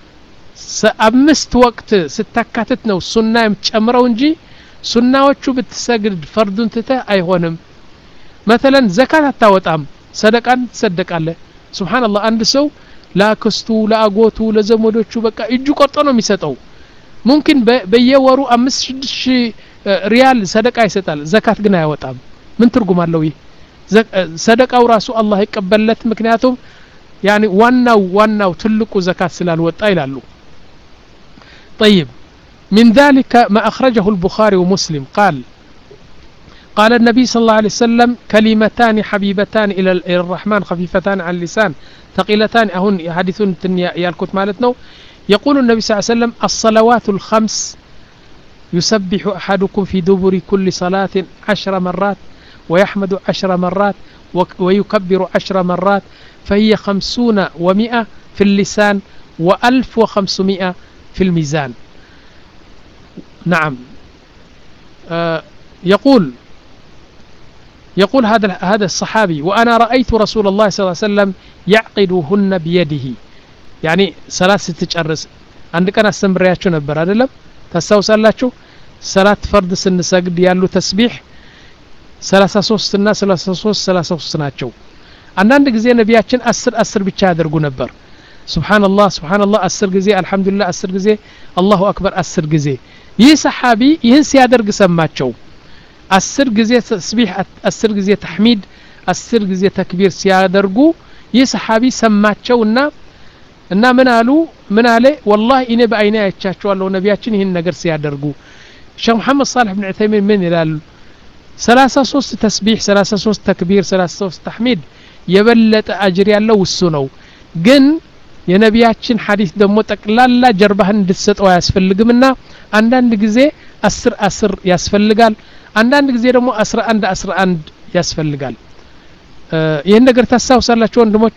أمست وقت ستكاتت ነው ሱና የምትጨምረው እንጂ ሱናዎቹ ብትሰግድ ፈርዱን ትተህ አይሆንም مثلا زكاة አታወጣም ሰደቃን ትሰደቃለህ سبحان الله አንድ ሰው ላክስቱ ላአጎቱ ለዘመዶቹ በቃ እጁ ቆርጦ ነው የሚሰጠው ممكن በየወሩ አምስት ስድስት ሪያል ሰደቃ ይሰጣል ዘካት ግን አይወጣም ምን ትርጉም አለው ይሄ ሰደቃው ራሱ አላህ ይቀበልለት ምክንያቱም يعني ዋናው ዋናው ትልቁ ዘካት ስላልወጣ ይላሉ طيب من ذلك ما أخرجه البخاري ومسلم قال قال النبي صلى الله عليه وسلم كلمتان حبيبتان إلى الرحمن خفيفتان على اللسان ثقيلتان أهن حديثون يالكت مالتنا يقول النبي صلى الله عليه وسلم الصلوات الخمس يسبح أحدكم في دبر كل صلاة عشر مرات ويحمد عشر مرات ويكبر عشر مرات فهي خمسون ومئة في اللسان وألف وخمسمائة في الميزان نعم آه يقول يقول هذا هذا الصحابي وأنا رأيت رسول الله صلى الله عليه وسلم يعقدهن بيده يعني صلاة ستجرس عندك أنا استمرياتشو نبر هذا لم تستوصلاتشو صلاة فرد سن سجد يالو تسبيح ثلاثة صوص الناس ثلاثة صوص ثلاثة صوص ناتشو أنا عندك زي نبياتشن أسر أسر بتشادر جو نبر سبحان الله سبحان الله أسر جزي الحمد لله أسر جزي الله أكبر أسر جزي يي صحابي ينسي يادر قسماتشو أسر جزي تسبيح أسر جزي تحميد أسر جزي تكبير سيادرجو يي صحابي سماتشو إننا إننا من قالوا من عليه والله إني بعيني أتشاتشوا الله نبياتشن هن نجر سيادرجو شيخ محمد صالح بن عثيمين من إلى ثلاثة صوص تسبيح ثلاثة صوص تكبير ثلاثة صوص تحميد يبلت أجري الله والسنو جن የነቢያችን ሐዲስ ደግሞ ጠቅላላ ጀርባህን እንድትሰጠው ያስፈልግምና አንዳንድ ጊዜ አስር አስር ያስፈልጋል አንዳንድ ጊዜ ደግሞ አስራ አንድ አስራ አንድ ያስፈልጋል ይሄን ነገር ታሳውሳላችሁ ወንድሞች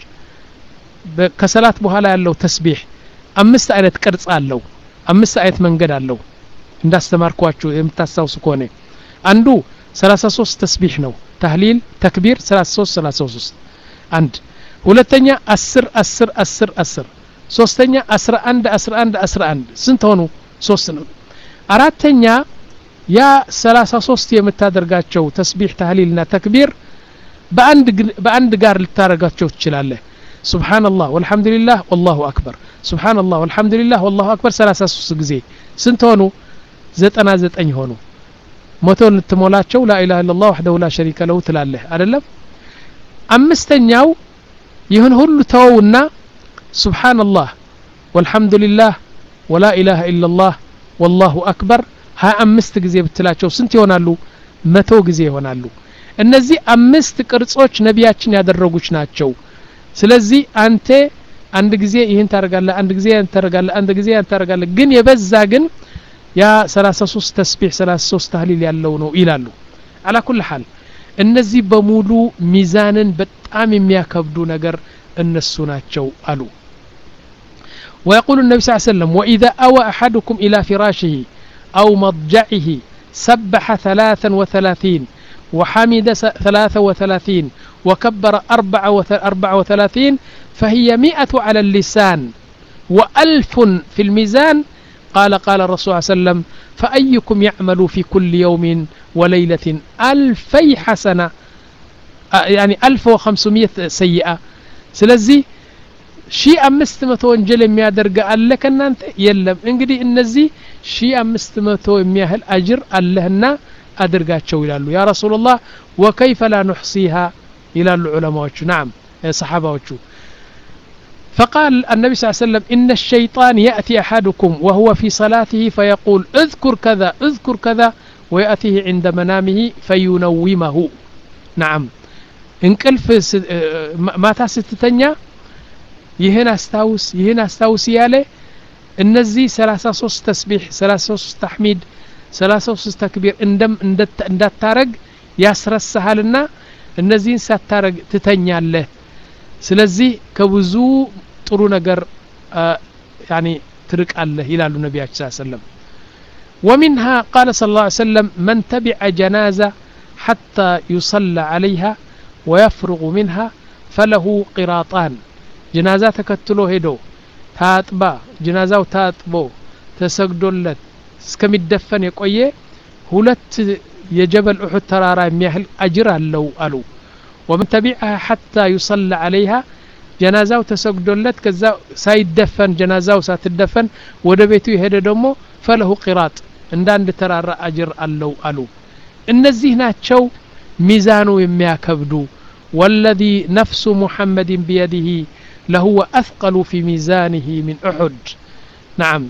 ከሰላት በኋላ ያለው ተስቢህ አምስት አይነት ቅርጽ አለው አምስት አይነት መንገድ አለው እንዳስተማርኳችሁ የምታሳውሱ ከሆነ አንዱ ሰላሳ ሶስት ተስቢህ ነው ተህሊል ተክቢር ሰላሳ ሶስት ሰላሳ ሶስት አንድ ሁለተኛ አስር አስር አስር አስር ሶስተኛ አስራ አንድ አስራ አንድ አስራ አንድ ስንት ሆኑ ሶስት ነው አራተኛ ያ ሰላሳ ሶስት የምታደርጋቸው ተስቢህ ተህሊልና ተክቢር በአንድ በአንድ ጋር ልታረጋቸው ትችላለህ ሱብሃንአላህ ወልሐምዱሊላህ ወላሁ አክበር ሱብሃንአላህ ወልሐምዱሊላህ ወላሁ አክበር ሰላሳ ሶስት ጊዜ ስንት ሆኑ ዘጠና ዘጠኝ ሆኑ ሞቶን ልትሞላቸው ላ ኢላሃ ኢላላህ ወህደሁ ላ ሸሪከ ለሁ ትላለህ አይደለም አምስተኛው ይሁን ሁሉ ተውና ሱብሃንአላህ ወልሐምዱሊላህ ወላ ኢላሃ ኢላላህ ወላሁ አክበር ሀያ አምስት ጊዜ ብትላቸው ስንት ይሆናሉ መቶ ጊዜ ይሆናሉ እነዚህ አምስት ቅርጾች ነቢያችን ያደረጉች ናቸው ስለዚህ አንተ አንድ ጊዜ ይሄን ታረጋለህ አንድ ጊዜ ያን ታረጋለህ አንድ ጊዜ ያን ታረጋለህ ግን የበዛ ግን ያ ሰላሳ ሶስት ተስቢህ ሰላሳ ሶስት ተህሊል ያለው ነው ይላሉ على كل حال እነዚህ በሙሉ ሚዛንን በጣም የሚያከብዱ ነገር እነሱ ናቸው አሉ ويقول النبي صلى الله عليه وسلم وإذا أوى أحدكم إلى فراشه أو مضجعه سبح ثلاثا وثلاثين وحمد ثلاثة وثلاثين وكبر أربعة وثلاثين فهي مئة على اللسان وألف في الميزان قال قال الرسول صلى الله عليه وسلم فأيكم يعمل في كل يوم وليلة ألفي حسنة يعني ألف وخمسمائة سيئة سلزي شيء أمست متو انجل የሚያደርግ አለ ከናንተ የለም እንግዲህ እነዚህ ሺህ አምስት መቶ የሚያህል አጅር አለህና አድርጋቸው ይላሉ ያ ረሱላህ وكيف لا نحصيها ይላሉ ዑለማዎቹ نعم ሰሃባዎቹ فقال النبي صلى الله عليه وسلم إن الشيطان يأتي أحدكم وهو في صلاته فيقول اذكر كذا اذكر كذا ويأتيه عند منامه فينومه نعم እንቅልፍ ማታ ስትተኛ ይሄን አስታውስ ይሄን አስታውስ ያለ እነዚህ ሰላሳ ሶስት ተስቢህ ሰላሳ ሶስት ተህሚድ ሰላሳ ሶስት ተክቢር እንደም እንዳታረግ ያስረሳሃልና እነዚህን ሳታረግ ትተኛለህ ስለዚህ ከብዙ ጥሩ ነገር يعني ትርቃለህ ይላሉ ነብያችን ሰለላሁ ዐለይሂ ወሰለም ومنها قال صلى الله عليه وسلم من تبع جنازة حتى يصلى عليها ويفرغ منها فله قراطان جنازة تكتلو هدو ታጥባ ጀናዛው ታጥቦ ተሰግዶለት እስከሚደፈን የቆየ ሁለት የጀበል ኡሁድ ተራራ የሚያህል አጅር አለው አሉ ومن تبعها حتى يصلى عليها ጀናዛው ተሰግዶለት ከዛ ሳይደፈን ጀናዛው ሳትደፈን ወደ ቤቱ ይሄደ ደግሞ فله قراط እንዳንድ ተራራ አጅር አለው አሉ እነዚህ ናቸው ሚዛኑ የሚያከብዱ والذي نفس محمد بيده لهو أثقل في ميزانه من أحد نعم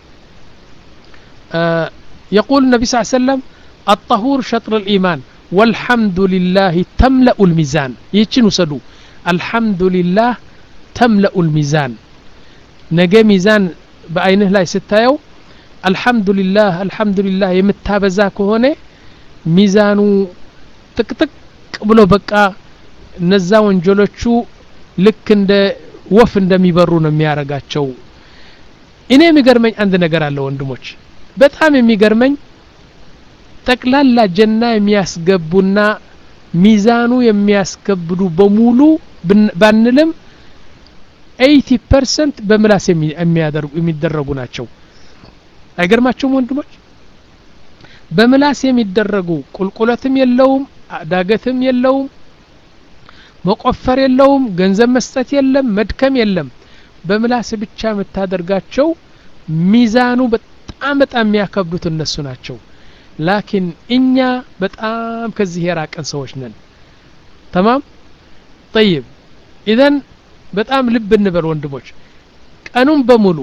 آه يقول النبي صلى الله عليه وسلم الطهور شطر الإيمان والحمد لله تملأ الميزان يتشنو سدو الحمد لله تملأ الميزان نجا ميزان بأينه لا يستايو الحمد لله الحمد لله يمتابزاك هنا ميزانو تك تك بلو بقى نزا وانجلوشو ልክ እንደ ወፍ እንደሚበሩ ነው የሚያረጋቸው እኔ የሚገርመኝ አንድ ነገር አለ ወንድሞች በጣም የሚገርመኝ ጠቅላላ ጀና የሚያስገቡና ሚዛኑ የሚያስከብዱ በሙሉ ባንልም eighty percent በምላስ የሚያደርጉ የሚደረጉ ናቸው አይገርማችሁም ወንድሞች በምላስ የሚደረጉ ቁልቁለትም የለውም ዳገትም የለውም መቆፈር የለውም ገንዘብ መስጠት የለም መድከም የለም በምላስ ብቻ መታደርጋቸው ሚዛኑ በጣም በጣም የሚያከብዱት እነሱ ናቸው ላኪን እኛ በጣም ከዚህ የራቀን ሰዎች ነን تمام طيب اذا በጣም ልብ እንበል ወንድሞች ቀኑን በሙሉ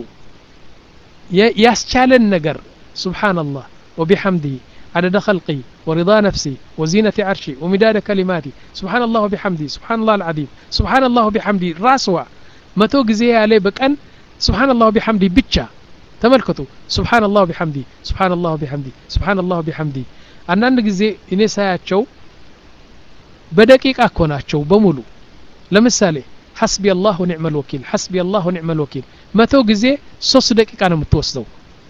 ያስቻለን ነገር ሱብሃንአላህ وبحمده عدد خلقي ورضا نفسي وزينة عرشي ومداد كلماتي سبحان الله وبحمده سبحان الله العظيم سبحان الله وبحمده راسوا متو غزي عليه بقن سبحان الله وبحمده بتشا تملكتوا سبحان الله وبحمده سبحان الله وبحمده سبحان الله وبحمده አንዳንድ ጊዜ እኔ ሳያቸው በደቂቃ ኮናቸው በሙሉ ለምሳሌ حسبي الله ونعم الوكيل حسبي الله ونعم الوكيل መቶ ጊዜ ሶስት ደቂቃ ነው የምትወስደው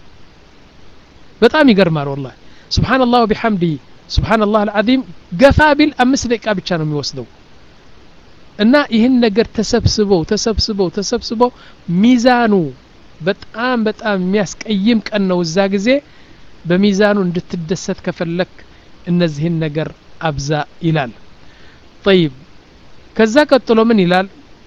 በጣም ይገርማል والله سبحان الله وبحمده سبحان الله العظيم قفابل أمس دقيقة بيتشانو ميوسدو እና ይህን ነገር ተሰብስበው ተሰብስበው ተሰብስበው ሚዛኑ በጣም በጣም የሚያስቀይም ቀን ነው እዛ ጊዜ በሚዛኑ እንድትደሰት ከፈለክ እነዚህን ነገር አብዛ ይላል طيب ከዛ ቀጥሎ ምን ይላል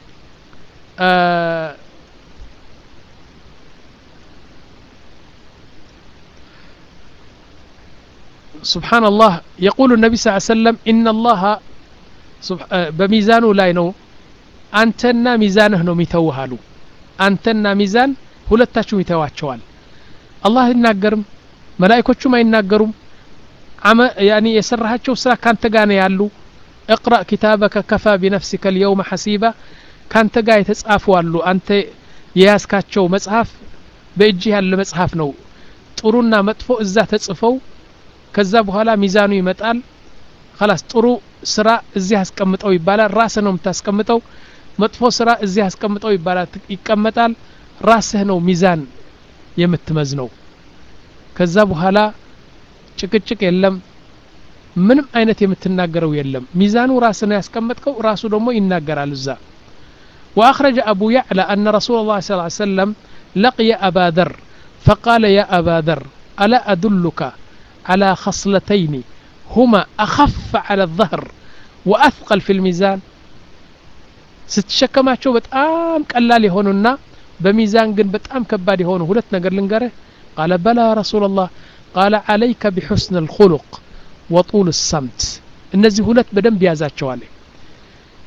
سبحان الله يقول النبي صلى الله عليه وسلم إن الله بميزانه لا ينو أنتنا ميزانه نو ميتوهالو أنتنا ميزان ሁለታችሁ ይተዋቸዋል አላህ ይናገርም መላእክቶቹ ማይናገሩም አመ ያኒ የሰራሃቸው ስራ ካንተ ጋር ነው ያሉ اقرأ كتابك كفى بنفسك اليوم حسيبا ካንተ ጋር የተጻፉ አሉ አንተ የያዝካቸው መጽሐፍ በእጅህ ያለ መጽሐፍ ነው ጥሩና መጥፎ እዛ ተጽፈው ከዛ በኋላ ሚዛኑ ይመጣል خلاص ጥሩ ስራ እዚህ አስቀምጠው ይባላል ራስ ነው የምታስቀምጠው መጥፎ ስራ እዚህ አስቀምጠው ይባላል ይቀመጣል ራስህ ነው ሚዛን የምትመዝነው ከዛ በኋላ ጭቅጭቅ የለም ምንም አይነት የምትናገረው የለም ሚዛኑ ራስ ነው ያስቀመጥከው ራሱ ደግሞ ይናገራል እዛ واخرج ابو يعلى ان رسول الله صلى الله عليه وسلم لقي ابا ذر فقال يا ابا ذر الا ادلك على خصلتين هما اخف على الظهر واثقل في الميزان ስትሸከማቸው በጣም ቀላል ይሆኑና በሚዛን ግን በጣም ከባድ ይሆኑ ሁለት ነገር ልንገርህ قال بلى رسول الله قال عليك بحسن الخلق وطول الصمت እነዚህ ሁለት በደንብ ያዛቸዋል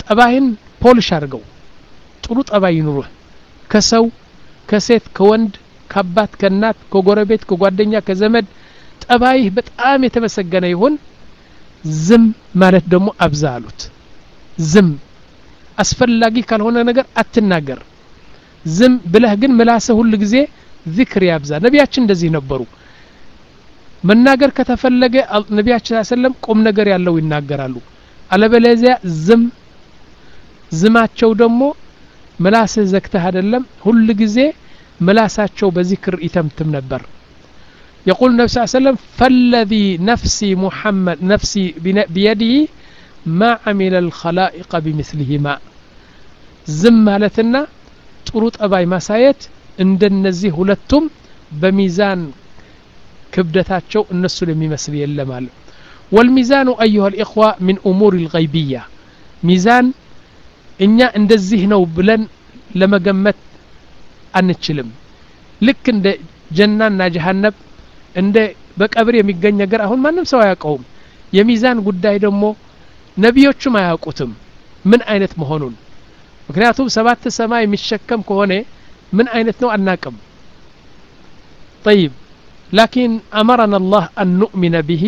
ጠባይን ፖሊሽ አድርገው ጥሩ ጠባይ ይኑርህ ከሰው ከሴት ከወንድ ከአባት ከእናት ከጎረቤት ከጓደኛ ከዘመድ ጠባይህ በጣም የተመሰገነ ይሁን ዝም ማለት ደግሞ አብዛ አሉት ዝም አስፈላጊ ካልሆነ ነገር አትናገር ዝም ብለህ ግን ምላስህ ሁሉ ጊዜ ዚክር ያብዛ ነቢያችን እንደዚህ ነበሩ መናገር ከተፈለገ ነቢያችን ሰለላሁ ቁም ነገር ያለው ይናገራሉ አለበለዚያ ዝም ዝማቸው ደግሞ ምላስህ ዘክተህ አይደለም ሁሉ ጊዜ ምላሳቸው በዚክር ይተምትም ነበር يقول النبي صلى الله عليه وسلم فالذي نفسي محمد نفسي بيده ما عمل الخلائق بمثلهما ዝም ማለትና ጥሩ ጠባይ ማሳየት እንደነዚህ ሁለቱም በሚዛን ክብደታቸው እነሱ ለሚመስል የለም አለ والميزان ايها الاخوه من امور الغيبيه ሚዛን እኛ እንደዚህ ነው ብለን ለመገመት አንችልም ልክ እንደ ጀናና ጀሃነም እንደ በቀብር የሚገኝ ነገር አሁን ማንም ሰው አያውቀውም የሚዛን ጉዳይ ደግሞ ነብዮቹም አያውቁትም ምን አይነት መሆኑን ምክንያቱም ሰባት ሰማይ የሚሸከም ከሆነ ምን አይነት ነው አናቀም طيب لكن امرنا الله ان نؤمن به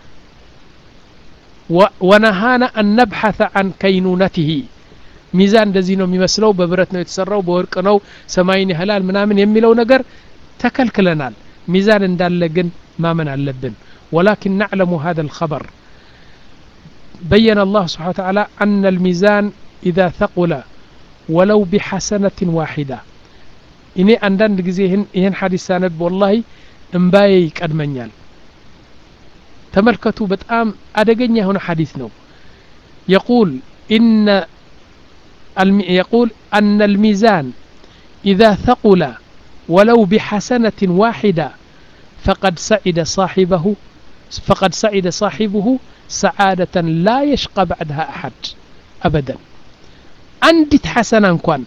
ونهانا ان نبحث عن كينونته ሚዛን እንደዚህ ነው የሚመስለው በብረት ነው የተሰራው በወርቅ ነው ሰማይን ይህላል ምናምን የሚለው ነገር ተከልክለናል ሚዛን እንዳለ ግን ማመን አለብን ولكن نعلم هذا الخبر بين الله سبحانه وتعالى أن الميزان إذا ثقل ولو بحسنة واحدة إني عندنا ጊዜ ይሄን ሐዲስ ሳነብ والله እንባዬ ይቀድመኛል ተመልከቱ በጣም አደገኛ የሆነ ሐዲስ ነው يقول إن يقول أن الميزان إذا ثقل ولو بحسنة واحدة فقد سعد صاحبه فقد سعد صاحبه سعادة لا يشقى بعدها أحد أبدا عندت حسنة انكوان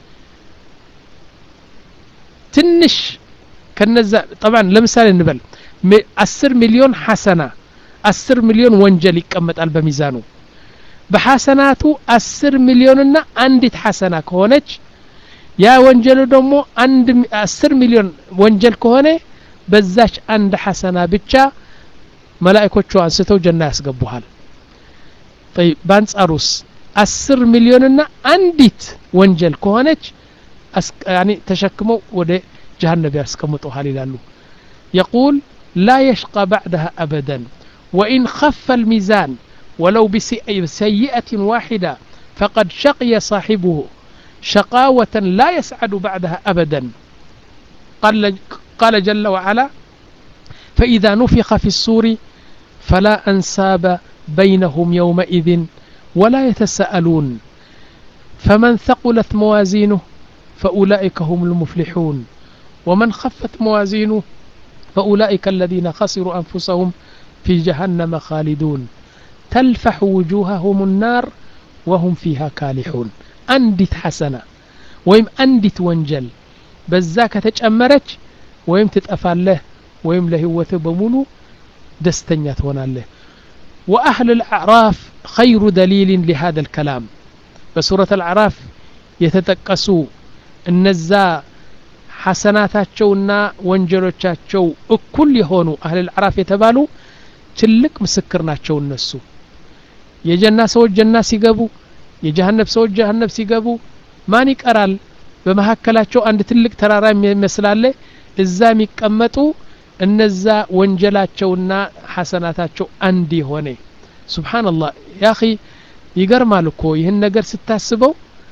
تنش كنزا طبعا لمثال نبل عشر مليون حسنة عشر مليون وانجل يقمط على بميزانه بحسناته عشر مليوننا عندت حسنة كونج يا وانجل دمو عند عشر مليون وانجل كونه بزاش عند حسنة بتشا ملائكوچو አንስተው ጀና ያስገቡሃል طيب ባንጻሩስ عشر مليونና አንዲት ወንጀል ከሆነች يعني ተሸክመው ወደ ጀሃነም ያስቀምጡሃል ይላሉ يقول لا يشقى بعدها أبدا وإن خف الميزان ولو بسيئة واحدة فقد شقي صاحبه شقاوة لا يسعد بعدها أبدا قال, قال جل وعلا فإذا نفخ في الصور فلا أنساب بينهم يومئذ ولا يتساءلون فمن ثقلت موازينه فأولئك هم المفلحون ومن خفت موازينه فأولئك الذين خسروا أنفسهم في جهنم خالدون تلفح وجوههم النار وهم فيها كالحون أندت حسنة ويم أندت وانجل بزاك تجأمرج ويم تتأفال له ويم لهوة بمولو دستنيات وناله وأهل الأعراف خير دليل لهذا الكلام بسورة الأعراف يتتكسوا النزا حسناتاتشونا وانجلوچاچو እኩል የሆኑ أهل الأعراف የተባሉ ትልቅ ምስክር ናቸው እነሱ የጀና ሰዎች ጀና ሲገቡ የጀሃነም ሰዎች ጀሃነም ሲገቡ ማን ይቀራል በመሐከላቸው አንድ ትልቅ ተራራ የሚመስላል እዛ የሚቀመጡ እነዛ ወንጀላቸውና ሐሰናታቸው አንድ ሆነ ሱብሃንአላህ ያ اخي ይገርማል እኮ ይሄን ነገር ስታስበው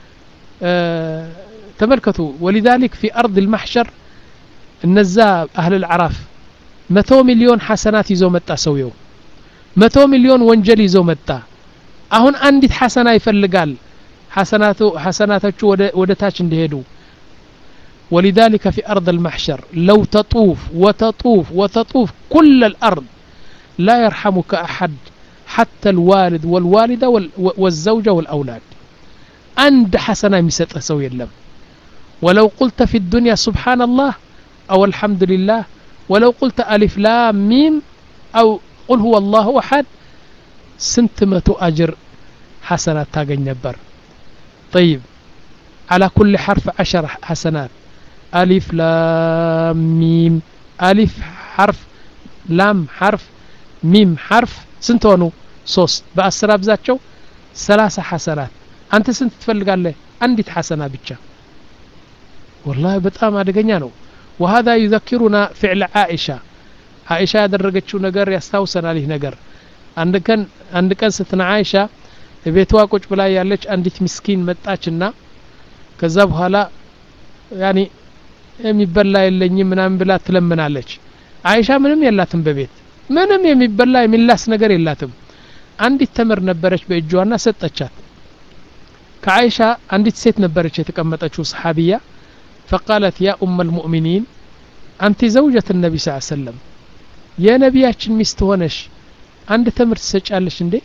ተመልከቱ ولذلك في أرض المحشر እነዛ أهل العراف መቶ ሚሊዮን ሐሰናት ይዞ መጣ ሰውየው መቶ ሚሊዮን ወንጀል ይዞ መጣ አሁን አንዲት ሐሰና ይፈልጋል ሐሰናቱ ሐሰናቶቹ ወደ ወደ ታች እንዲሄዱ ولذلك في أرض المحشر لو تطوف وتطوف وتطوف كل الأرض لا يرحمك أحد حتى الوالد والوالدة والزوجة والأولاد عند حسنة مسط سو يلم ولو قلت في الدنيا سبحان الله أو الحمد لله ولو قلت ألف لام ميم أو قل هو الله أحد سنتمة أجر حسنات تاغن نبر طيب على كل حرف عشر حسنات ألف لام ميم ألف حرف لام حرف ميم حرف سنتونو ሶስት በአስር አብዛቸው ثلاثة حسنات አንተ ስንት ትፈልጋለህ አንዲት حسنة ብቻ والله በጣም አደገኛ ነው وهذا يذكرنا فعل عائشة عائشة ያደረገችው ነገር ያስታውሰናል ይህ ነገር አንድ ቀን አንድ ቀን ስትና አይሻ ቤቷ ቁጭ ብላ ያለች አንዲት ምስኪን መጣችና ከዛ በኋላ ያኒ የሚበላ የለኝም ምናምን ብላ ትለምናለች አይሻ ምንም የላትም በቤት ምንም የሚበላ የሚላስ ነገር የላትም አንዲት ተምር ነበረች በእጇና ሰጠቻት ከአይሻ አንዲት ሴት ነበረች የተቀመጠችው ሰሃቢያ فقالت يا ام المؤمنين انت زوجة النبي صلى الله عليه وسلم يا نبيያችን ሚስት ሆነሽ አንድ ተምር ትሰጫለሽ እንዴ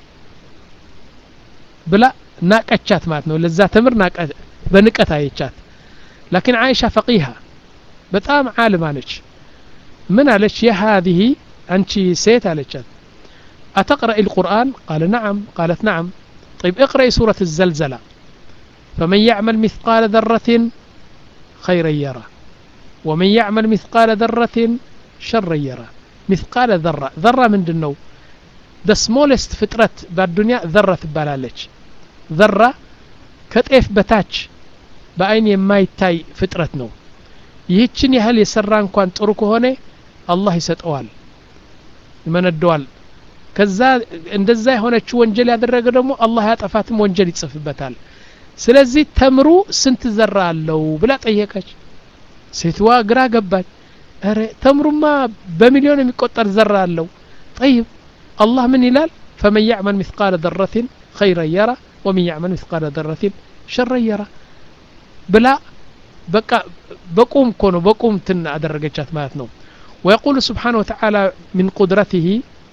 ብላ ናቀቻት ማለት ነው ለዛ ተምር ናቀ በንቀት አይቻት لكن عائشة فقيهة በጣም ዓሊማ ነች ምን አለች يا هذه انت ሴት አለቻት أتقرأ القرآن قال نعم قالت نعم طيب اقرأي سورة الزلزلة فمن يعمل مثقال ذرة خيرا يرى ومن يعمل مثقال ذرة شرا يرى مثقال ذرة ذرة من دنو the smallest فطرة بالدنيا ذرة تبالالج ذرة كتف بتاج بأين ما يتاي فطرة نو يهتشن يهل يسران كوان تركو هوني الله يستقوال من الدوال ከዛ እንደዛ የሆነች ወንጀል ያደረገ ደግሞ አላህ ያጠፋትም ወንጀል ይጽፍበታል ስለዚህ ተምሩ ስንት ዘራ አለው ብላ ጠየቀች ሴትዋ ግራ ገባች አረ ተምሩማ በሚሊዮን የሚቆጠር ዘራ አለው طيب الله من ይላል فمن يعمل مثقال ذرة خيرا يرى ومن يعمل مثقال ذرة شرا يرى ብላ በቃ በቁም ኮኖ በቁም ትን አደረገቻት ማለት ነው ويقول سبحانه وتعالى من قدرته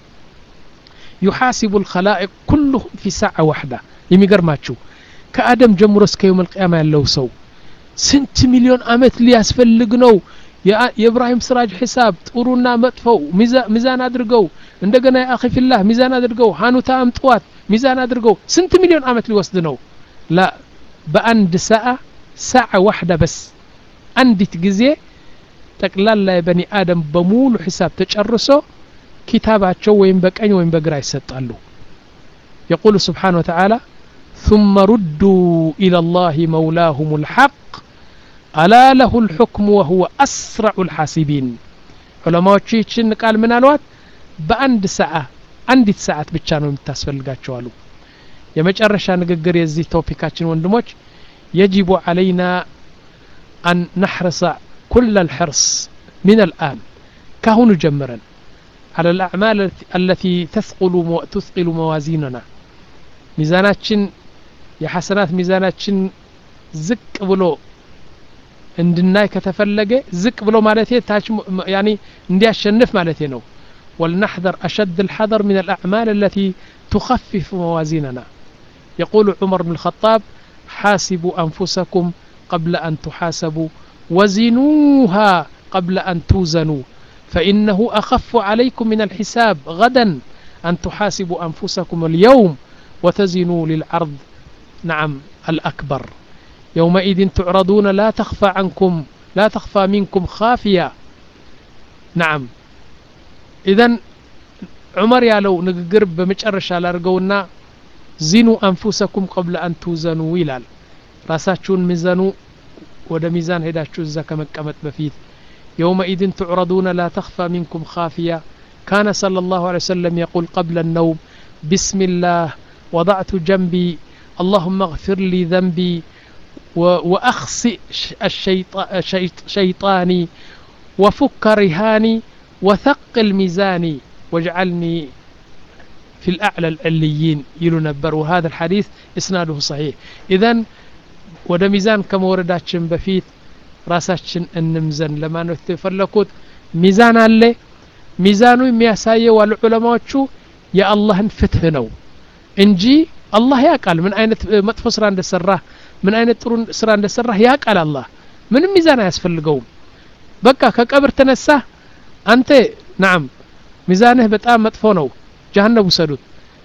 يحاسب الخلائق كلهم في ساعة واحدة يميقرماتشو كآدم جمهور اسك يوم القيامة يالله سو سنت مليون عمت لي اسفلقنو يا إبراهيم سراج حساب تقرونا مطفو ميزان أدرقو عندنا يا أخي في الله ميزان أدرقو هانو تام طوات ميزان أدرقو سنت مليون عمت لي وسدنو لا بأند ساعة ساعة واحدة بس عندي تجزي تقلال لا بني آدم بمول حساب تجرسو كتاباتشو وين بقين وين بقرا يسطالو يقول سبحانه وتعالى ثم ردوا إلى الله مولاهم الحق ألا له الحكم وهو أسرع الحاسبين علماء تشين قال من الوقت بأند ساعة عندي ساعات ብቻ ነው የምታስፈልጋቸው አሉ የመጨረሻ ንግግር የዚህ ቶፒካችን ወንድሞች يجب علينا أن نحرص كل الحرص من الآن كهون جمرا على الأعمال التي تثقل تثقل موازيننا ميزاناتشن يا حسنات ميزاناتشن زق بلو عندنا كتفلقه زق بلو مالتي تاج يعني ندي اشنف مالتي نو ولنحذر أشد الحذر من الأعمال التي تخفف موازيننا يقول عمر بن الخطاب حاسبوا أنفسكم قبل أن تحاسبوا وزنوها قبل أن توزنوا فإنه أخف عليكم من الحساب غدا أن تحاسبوا أنفسكم اليوم وتزنوا للعرض نعم الأكبر يومئذ تعرضون لا تخفى عنكم لا تخفى منكم خافية نعم إذن عمر يالو نقرب بمجرش على رقونا زنوا أنفسكم قبل أن توزنوا ويلال راساتشون ميزانو ودا ميزان هداشو الزكاة مكامت بفيث يومئذ تعرضون لا تخفى منكم خافية كان صلى الله عليه وسلم يقول قبل النوم بسم الله وضعت جنبي اللهم اغفر لي ذنبي وأخسئ شيطاني وفك رهاني وثقل ميزاني واجعلني في الأعلى العليين يلو نبر وهذا الحديث إسناده صحيح إذن ودا ميزان كما ورداتشن بفيت ራሳችን እንምዘን ለማን ተፈለኩት ሚዛን አለ ሚዛኑ የሚያሳየው አሉ ዑለማዎቹ የአላህን ፍትህ ነው እንጂ አላህ ያቃል ምን አይነት መጥፎ ስራ እንደሰራ ምን አይነት ጥሩ ስራ እንደሰራ ያቃል አላህ ምንም ሚዛን አያስፈልገውም በቃ ከቀብር ተነሳ አንተ نعم ሚዛንህ በጣም መጥፎ ነው ጀሃነም ወሰዱት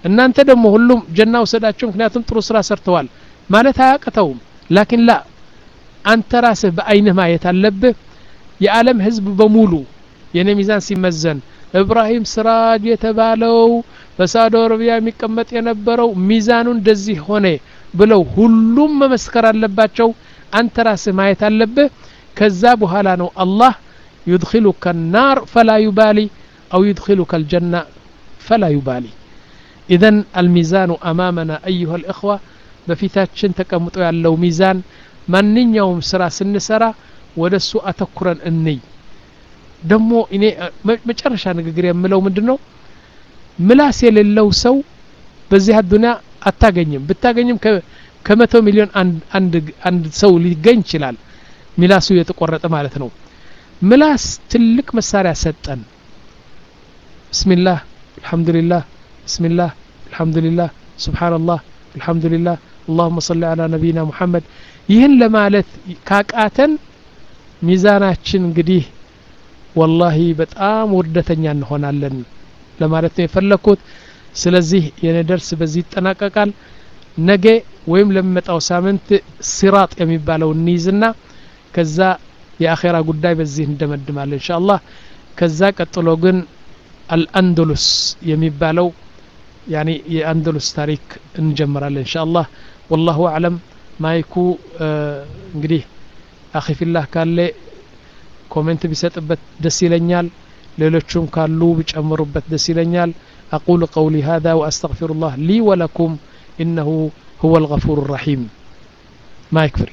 እናንተ ደግሞ ሁሉም ጀና ወሰዳችሁ ምክንያቱም ጥሩ ስራ ሰርተዋል ማለት አያቅተውም ላኪን ላ አንተ ራስህ በአይንህ ማየት አለብህ የዓለም ህዝብ በሙሉ የኔ ሚዛን ሲመዘን ኢብራሂም ስራጅ የተባለው በሳውዲ አረቢያ የሚቀመጥ የነበረው ሚዛኑ እንደዚህ ሆነ ብለው ሁሉም መመስከር አለባቸው አንተ ራስህ ማየት አለብህ ከዛ በኋላ ነው አላህ يدخلك النار فلا يبالي أو يدخلك الجنة فلا يبالي إذن الميزان أمامنا أيها الإخوة بفتاتشن تكمتو ያለው ሚዛን ማንኛውም ስራ ስንሰራ ወደሱ አተኩረን እንይ ደሞ እኔ መጨረሻ ንግግር የምለው ምንድነው ምላስ የሌለው ሰው በዚህ አዱንያ አታገኝም ብታገኝም ከመቶ ሚሊዮን አንድ አንድ ሰው ሊገኝ ይችላል ምላሱ የተቆረጠ ማለት ነው ምላስ ትልቅ መሳሪያ ሰጠን ብስሚላህ አልহামዱሊላህ ብስሚላህ አልহামዱሊላህ ሱብሃንአላህ አልহামዱሊላህ اللهم صل على نبينا محمد ይህን ለማለት ካቃተን ሚዛናችን እንግዲህ والله በጣም ወርደተኛ እንሆናለን ለማለት ነው የፈለኩት ስለዚህ የኔ ደርስ በዚህ ይጠናቀቃል ነገ ወይም ለመጣው ሳምንት ሲራጥ የሚባለው እንይዝና ከዛ የአኺራ ጉዳይ በዚህ እንደመድማለን ኢንሻአላህ ከዛ ቀጥሎ ግን አልአንደሉስ የሚባለው ያኒ የአንደሉስ ታሪክ እንጀምራለን ኢንሻአላህ والله اعلم ማይኩ እንግዲህ አኺ ፊላህ ካለ ኮሜንት ቢሰጥበት ደስ ይለኛል ሌሎችም ካሉ ቢጨምሩበት ደስ ይለኛል اقول قولي هذا واستغفر الله لي ولكم انه هو الغفور الرحيم ما يكفي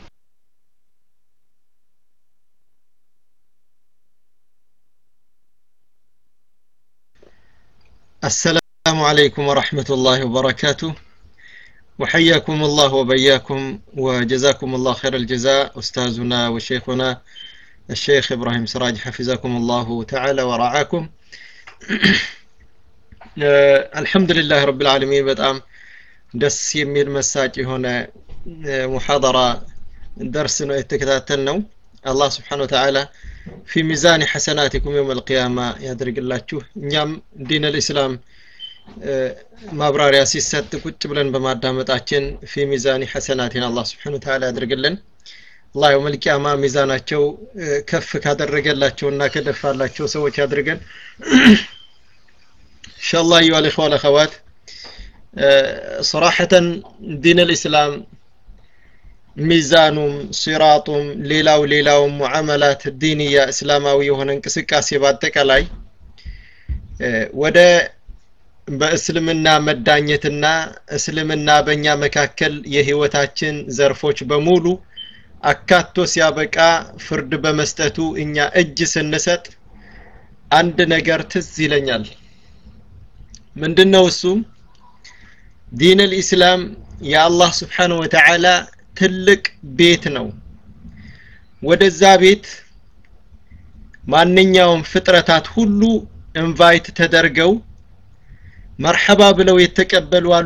السلام عليكم ورحمة الله وبركاته وحياكم الله وبياكم وجزاكم الله خير الجزاء أستاذنا وشيخنا الشيخ إبراهيم سراج حفظكم الله تعالى ورعاكم الحمد لله رب العالمين بدأم دس يمير مساج هنا محاضرة درسنا يتكتاتلنا الله سبحانه وتعالى في ميزان حسناتكم يوم القيامة يدرك الله تشوه نعم دين الإسلام ማብራሪያ ሲሰጥ ቁጭ ብለን በማዳመጣችን في ميزان حسناتنا الله سبحانه وتعالى ያድርግልን الله يوم القيامة ሚዛናቸው ከፍ ካደረገላቸውና ከደፋላቸው ሰዎች ያድርገን ان شاء الله ايها الاخوه والاخوات صراحه دين الاسلام ሚዛኑም ሲራጡም ሌላው ሌላው ሙዓመላት ዲንያ እስላማዊ የሆነ እንቅስቃሴ ባጠቃላይ ወደ በእስልምና መዳኘትና እስልምና በእኛ መካከል የህይወታችን ዘርፎች በሙሉ አካቶ ሲያበቃ ፍርድ በመስጠቱ እኛ እጅ ስንሰጥ አንድ ነገር ትዝ ይለኛል ምንድነው እሱ ዲን الاسلام የአላህ Subhanahu Wa Ta'ala ትልቅ ቤት ነው ወደዛ ቤት ማንኛውም ፍጥረታት ሁሉ ኢንቫይት ተደርገው መርሐባ ብለው የተቀበሉ አሉ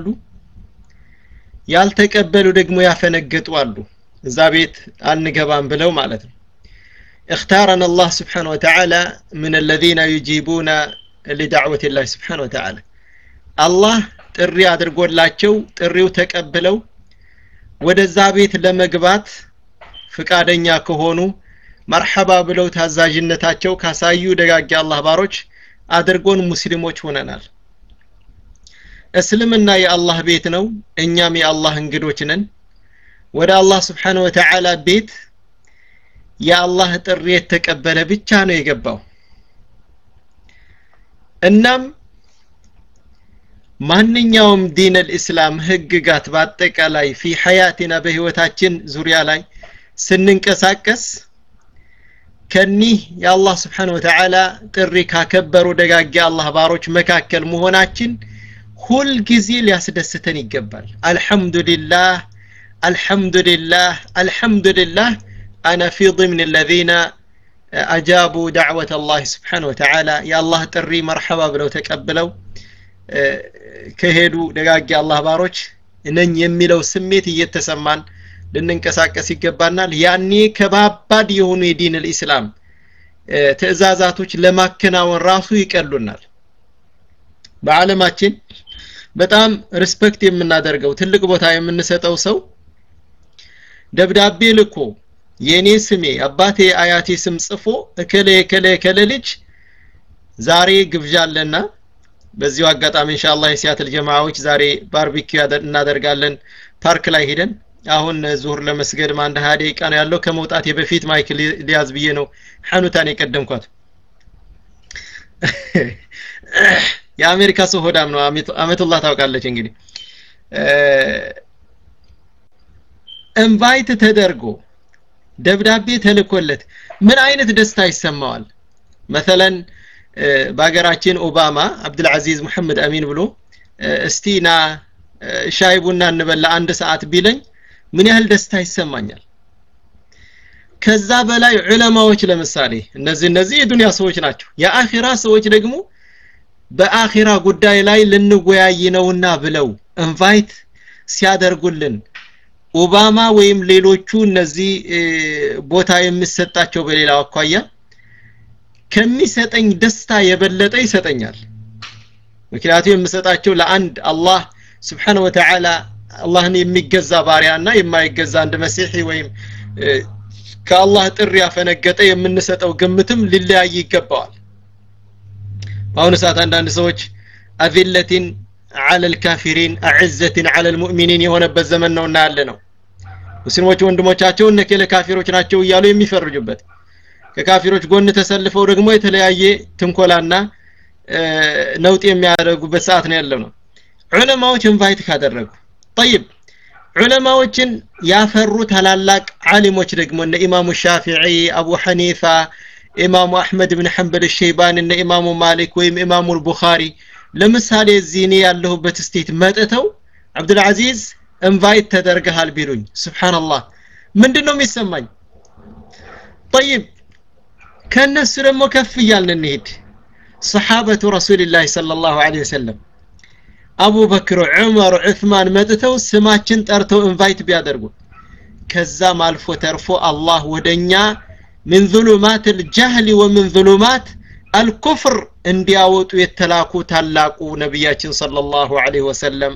ያልተቀበሉ ደግሞ ያፈነገጡ አሉ እዛ ቤት አንገባም ብለው ማለት ነው اختارنا الله سبحانه وتعالى من الذين يجيبون لدعوة الله سبحانه وتعالى الله ጥሪ አድርጎላቸው ጥሪው ተቀበለው ወደዛ ቤት ለመግባት ፍቃደኛ ከሆኑ መርሐባ ብለው ታዛዥነታቸው ካሳዩ ደጋግ አላህ ባሮች አድርጎን ሙስሊሞች ሆነናል እስልምና የአላህ ቤት ነው እኛም የአላህ እንግዶች ነን ወደ አላህ Subhanahu Wa Ta'ala ቤት የአላህ ጥሪ የተቀበለ ብቻ ነው የገባው እናም ማንኛውም ዲን الاسلام ህግጋት በአጠቃላይ في حياتنا በህይወታችን ዙሪያ ላይ ስንንቀሳቀስ ከኒህ የአላህ Subhanahu Wa Ta'ala ጥሪ ካከበሩ ደጋግ አላህ ባሮች መካከል መሆናችን ሁሉ ጊዜ ሊያስደስተን ይገባል አልহামዱሊላህ አልহামዱሊላህ አልহামዱሊላህ انا في ضمن الذين اجابوا دعوة الله سبحانه وتعالى يا الله ጥሪ مرحبا ብለው ተቀበለው ከሄዱ ደጋግ አላህ ባሮች እነኝ የሚለው ስሜት እየተሰማን ልንንቀሳቀስ ይገባናል ያኔ ከባባድ የሆኑ የዲን الاسلام ትእዛዛቶች ለማከናወን ራሱ ይቀሉናል በዓለማችን በጣም ሪስፔክት የምናደርገው ትልቅ ቦታ የምንሰጠው ሰው ደብዳቤ ልኮ የኔ ስሜ አባቴ አያቴ ስም ጽፎ እከለ እከለ እከለ ልጅ ዛሬ ግብዣለና በዚሁ አጋጣሚ ኢንሻአላህ የሲያትል ጀማዓዎች ዛሬ ባርቢኪው እናደርጋለን ፓርክ ላይ ሄደን አሁን ዙህር ለመስገድ ማንደ ሃያ ደቂቃ ነው ያለው ከመውጣት የበፊት ማይክ ሊያዝ ብዬ ነው ሐኑታን የቀደምኳት የአሜሪካ ሰው ሆዳም ነው አመቱላህ ታውቃለች እንግዲህ ኢንቫይት ተደርጎ ደብዳቤ ተልኮለት ምን አይነት ደስታ ይሰማዋል مثلا በአገራችን ኦባማ አብዱል አዚዝ መሐመድ አሚን ብሎ እስቲና ሻይ ቡና እንበላ አንድ ሰዓት ቢለኝ ምን ያህል ደስታ ይሰማኛል ከዛ በላይ ዑለማዎች ለምሳሌ እነዚህ እነዚህ የዱንያ ሰዎች ናቸው የአኺራ ሰዎች ደግሞ በአኺራ ጉዳይ ላይ ልንወያይ ነውና ብለው ኢንቫይት ሲያደርጉልን ኦባማ ወይም ሌሎቹ እነዚህ ቦታ የሚሰጣቸው በሌላው አኳያ ከሚሰጠኝ ደስታ የበለጠ ይሰጠኛል ምክንያቱም የምሰጣቸው ለአንድ አላህ Subhanahu wa ta'ala አላህን የሚገዛ ባሪያና የማይገዛ አንድ መሲሒ ወይም ከአላህ ጥሪ ያፈነገጠ የምንሰጠው ግምትም ሊለያይ ይገባዋል አሁን ሰዓት አንዳንድ ሰዎች አዚለቲን على الكافرين اعزة على المؤمنين የሆነበት ዘመን ነውና ያለ ነው ሙስሊሞች ወንድሞቻቸው እነከ ለካፊሮች ናቸው ይያሉ የሚፈርጁበት ከካፊሮች ጎን ተሰልፈው ደግሞ የተለያየ ትንኮላና ነውጥ የሚያደርጉበት ሰዓት ነው ያለው ነው ዑለማዎች ኢንቫይት ካደረጉ طيب ዑለማዎችን ያፈሩ ታላላቅ ዓሊሞች ደግሞ እነ ኢማሙ ሻፊዒ አቡ ሐኒፋ ኢማሙ አህመድ ኢብኑ ሐንበል الشيباني እነ ኢማሙ ማሊክ ወይም ኢማሙ البخاري ለምሳሌ እዚህኔ ያለሁበት ስቴት መጥተው አብዱል አዚዝ ኢንቫይት ተደርገሃል ቢሉኝ ሱብሃንአላህ ምንድነው የሚሰማኝ طيب ከነሱ ደግሞ ከፍ ይያልን እንሂድ ሰሃበቱ ረሱልላህ ሰለላሁ ዐለይሂ ወሰለም አቡ በክር ዑመር ዑስማን መጥተው ስማችን ጠርተው ኢንቫይት ቢያደርጉ ከዛም አልፎ ተርፎ አላህ ወደኛ من ظلمات الجهل ومن ظلمات الكفر እንዲያወጡ የተላኩ ታላቁ ነብያችን ሰለላሁ ዐለይሂ ወሰለም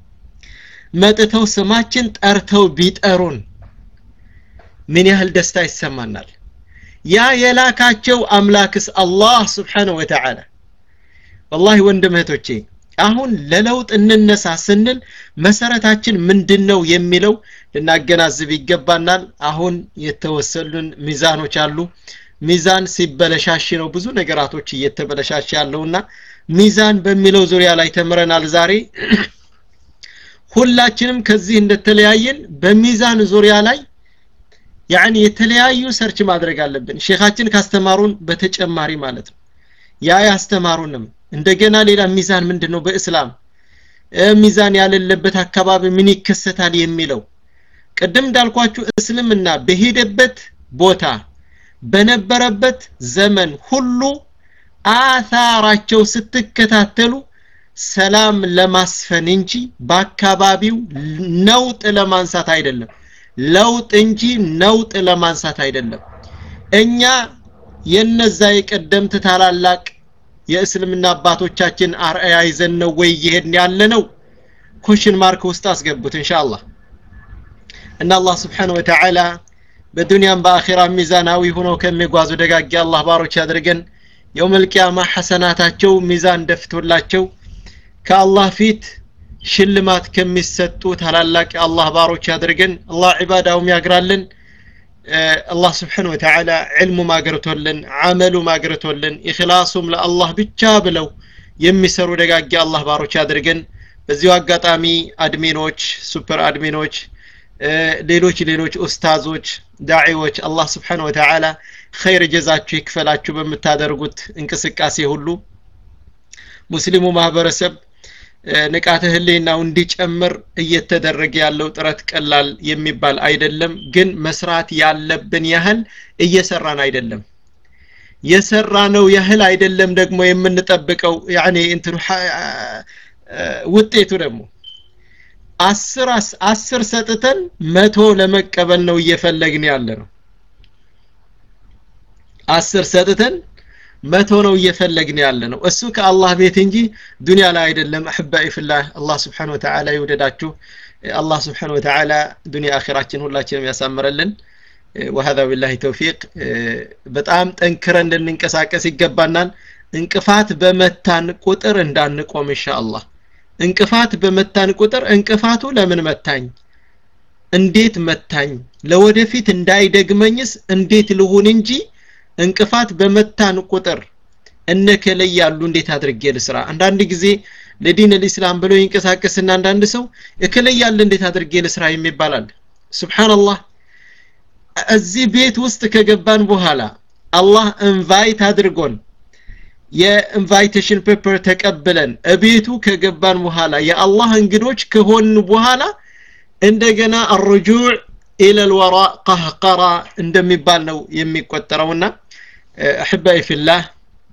መጥተው ስማችን ጠርተው ቢጠሩን ምን ያህል ደስታ ይሰማናል ያ የላካቸው አምላክስ አላህ Subhanahu Wa Ta'ala والله ወንድምህቶቼ አሁን ለለውጥ እንነሳ ስንል መሰረታችን ምንድነው የሚለው ልናገናዝብ ይገባናል አሁን የተወሰሉን ሚዛኖች አሉ ሚዛን ሲበለሻሽ ነው ብዙ ነገራቶች እየተበለሻሽ ያለውና ሚዛን በሚለው ዙሪያ ላይ ተምረናል ዛሬ ሁላችንም ከዚህ እንደተለያየን በሚዛን ዙሪያ ላይ يعني የተለያዩ ሰርች ማድረግ አለብን ሼኻችን ካስተማሩን በተጨማሪ ማለት ነው ያ ያስተማሩንም እንደገና ሌላ ሚዛን ምንድነው በእስላም ሚዛን ያለለበት አካባቢ ምን ይከሰታል የሚለው ቀደም እንዳልኳችሁ እስልምና በሄደበት ቦታ በነበረበት ዘመን ሁሉ አሳራቸው ስትከታተሉ ሰላም ለማስፈን እንጂ በአካባቢው ነውጥ ለማንሳት አይደለም ለውጥ እንጂ ነውጥ ለማንሳት አይደለም እኛ የነዛ የቀደምት ታላላቅ የእስልምና አባቶቻችን አርአያ ይዘን ነው ወይ ይሄን ያለነው ኩሽን ማርክ ውስጥ አስገቡት ኢንሻአላህ እና አላህ Subhanahu Wa Ta'ala በዱንያም በአኺራ ሚዛናዊ ሆኖ ከሚጓዙ ደጋግ አላህ ባሮች ያድርገን የውመል ቂያማ ሐሰናታቸው ሚዛን ደፍቶላቸው ከአላህ ፊት ሽልማት ከሚሰጡ ታላላቅ አላህ ባሮች ያድርገን አላህ ኢባዳውም ያግራልን الله سبحانه وتعالى علم ما قرتولن عمل ما قرتولن إخلاصهم لله ብቻ ብለው የሚሰሩ ደጋግ አላህ ባሮች ያድርገን በዚሁ አጋጣሚ አድሚኖች ሱፐር አድሚኖች ሌሎች ሌሎች ኡስታዞች ዳዒዎች አላህ Subhanahu Wa Ta'ala ኸይር ጀዛችሁ ይክፈላችሁ በመታደርጉት እንቅስቃሴ ሁሉ ሙስሊሙ ማህበረሰብ ንቃተ ህሊናው እንዲጨምር እየተደረገ ያለው ጥረት ቀላል የሚባል አይደለም ግን መስራት ያለብን ያህል እየሰራን አይደለም የሰራነው ያህል አይደለም ደግሞ የምንጠብቀው ያኔ እንት ውጤቱ ደግሞ አስር አስር ሰጥተን መቶ ለመቀበል ነው እየፈለግን ያለ ነው አስር ሰጥተን መቶ ነው እየፈለግን ያለ ነው እሱ ከአላህ ቤት እንጂ ዱንያ ላይ አይደለም አህባይ ፍላህ አላህ Subhanahu Wa Ta'ala ይወደዳችሁ አላህ Subhanahu Wa Ta'ala ዱንያ አኺራችን ሁላችንም ያሳምረልን وهذا بالله توفيق በጣም ጠንክረን እንድንንቀሳቀስ ይገባናል እንቅፋት በመታን ቁጥር እንዳንቆም ኢንሻአላህ እንቅፋት በመታን ቁጥር እንቅፋቱ ለምን መታኝ እንዴት መታኝ ለወደፊት እንዳይደግመኝስ እንዴት ልሁን እንጂ እንቅፋት በመታን ቁጥር እነከለ ያሉ እንዴት አድርጌ ልስራ አንዳንድ ጊዜ ለዲን الاسلام ብሎ ይንቀሳቀስና አንዳንድ ሰው እከለ ያለ እንዴት አድርጌ ልስራ የሚባላል ሱብሃንአላህ እዚህ ቤት ውስጥ ከገባን በኋላ አላህ ኢንቫይት አድርጎን የኢንቫይቴሽን ፔፐር ተቀበለን እቤቱ ከገባን በኋላ የአላህ እንግዶች ከሆን በኋላ እንደገና الرجوع الى الوراء قهقرا እንደሚባል ነው የሚቆጠረውና احبائي في الله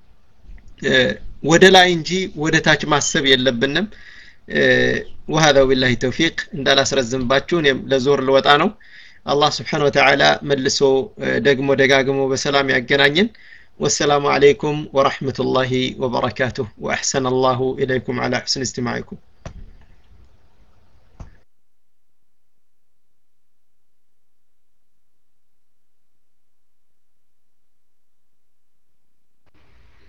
ወደ ላይ እንጂ ወደ ታች ማሰብ የለብንም وهذا بالله توفيق እንዳላስረዝምባችሁ እኔም ለዞር ልወጣ ነው الله سبحانه وتعالى መልሶ ደግሞ ደጋግሞ በሰላም ያገናኘን والسلام عليكم ورحمة الله وبركاته وأحسن الله إليكم على حسن استماعكم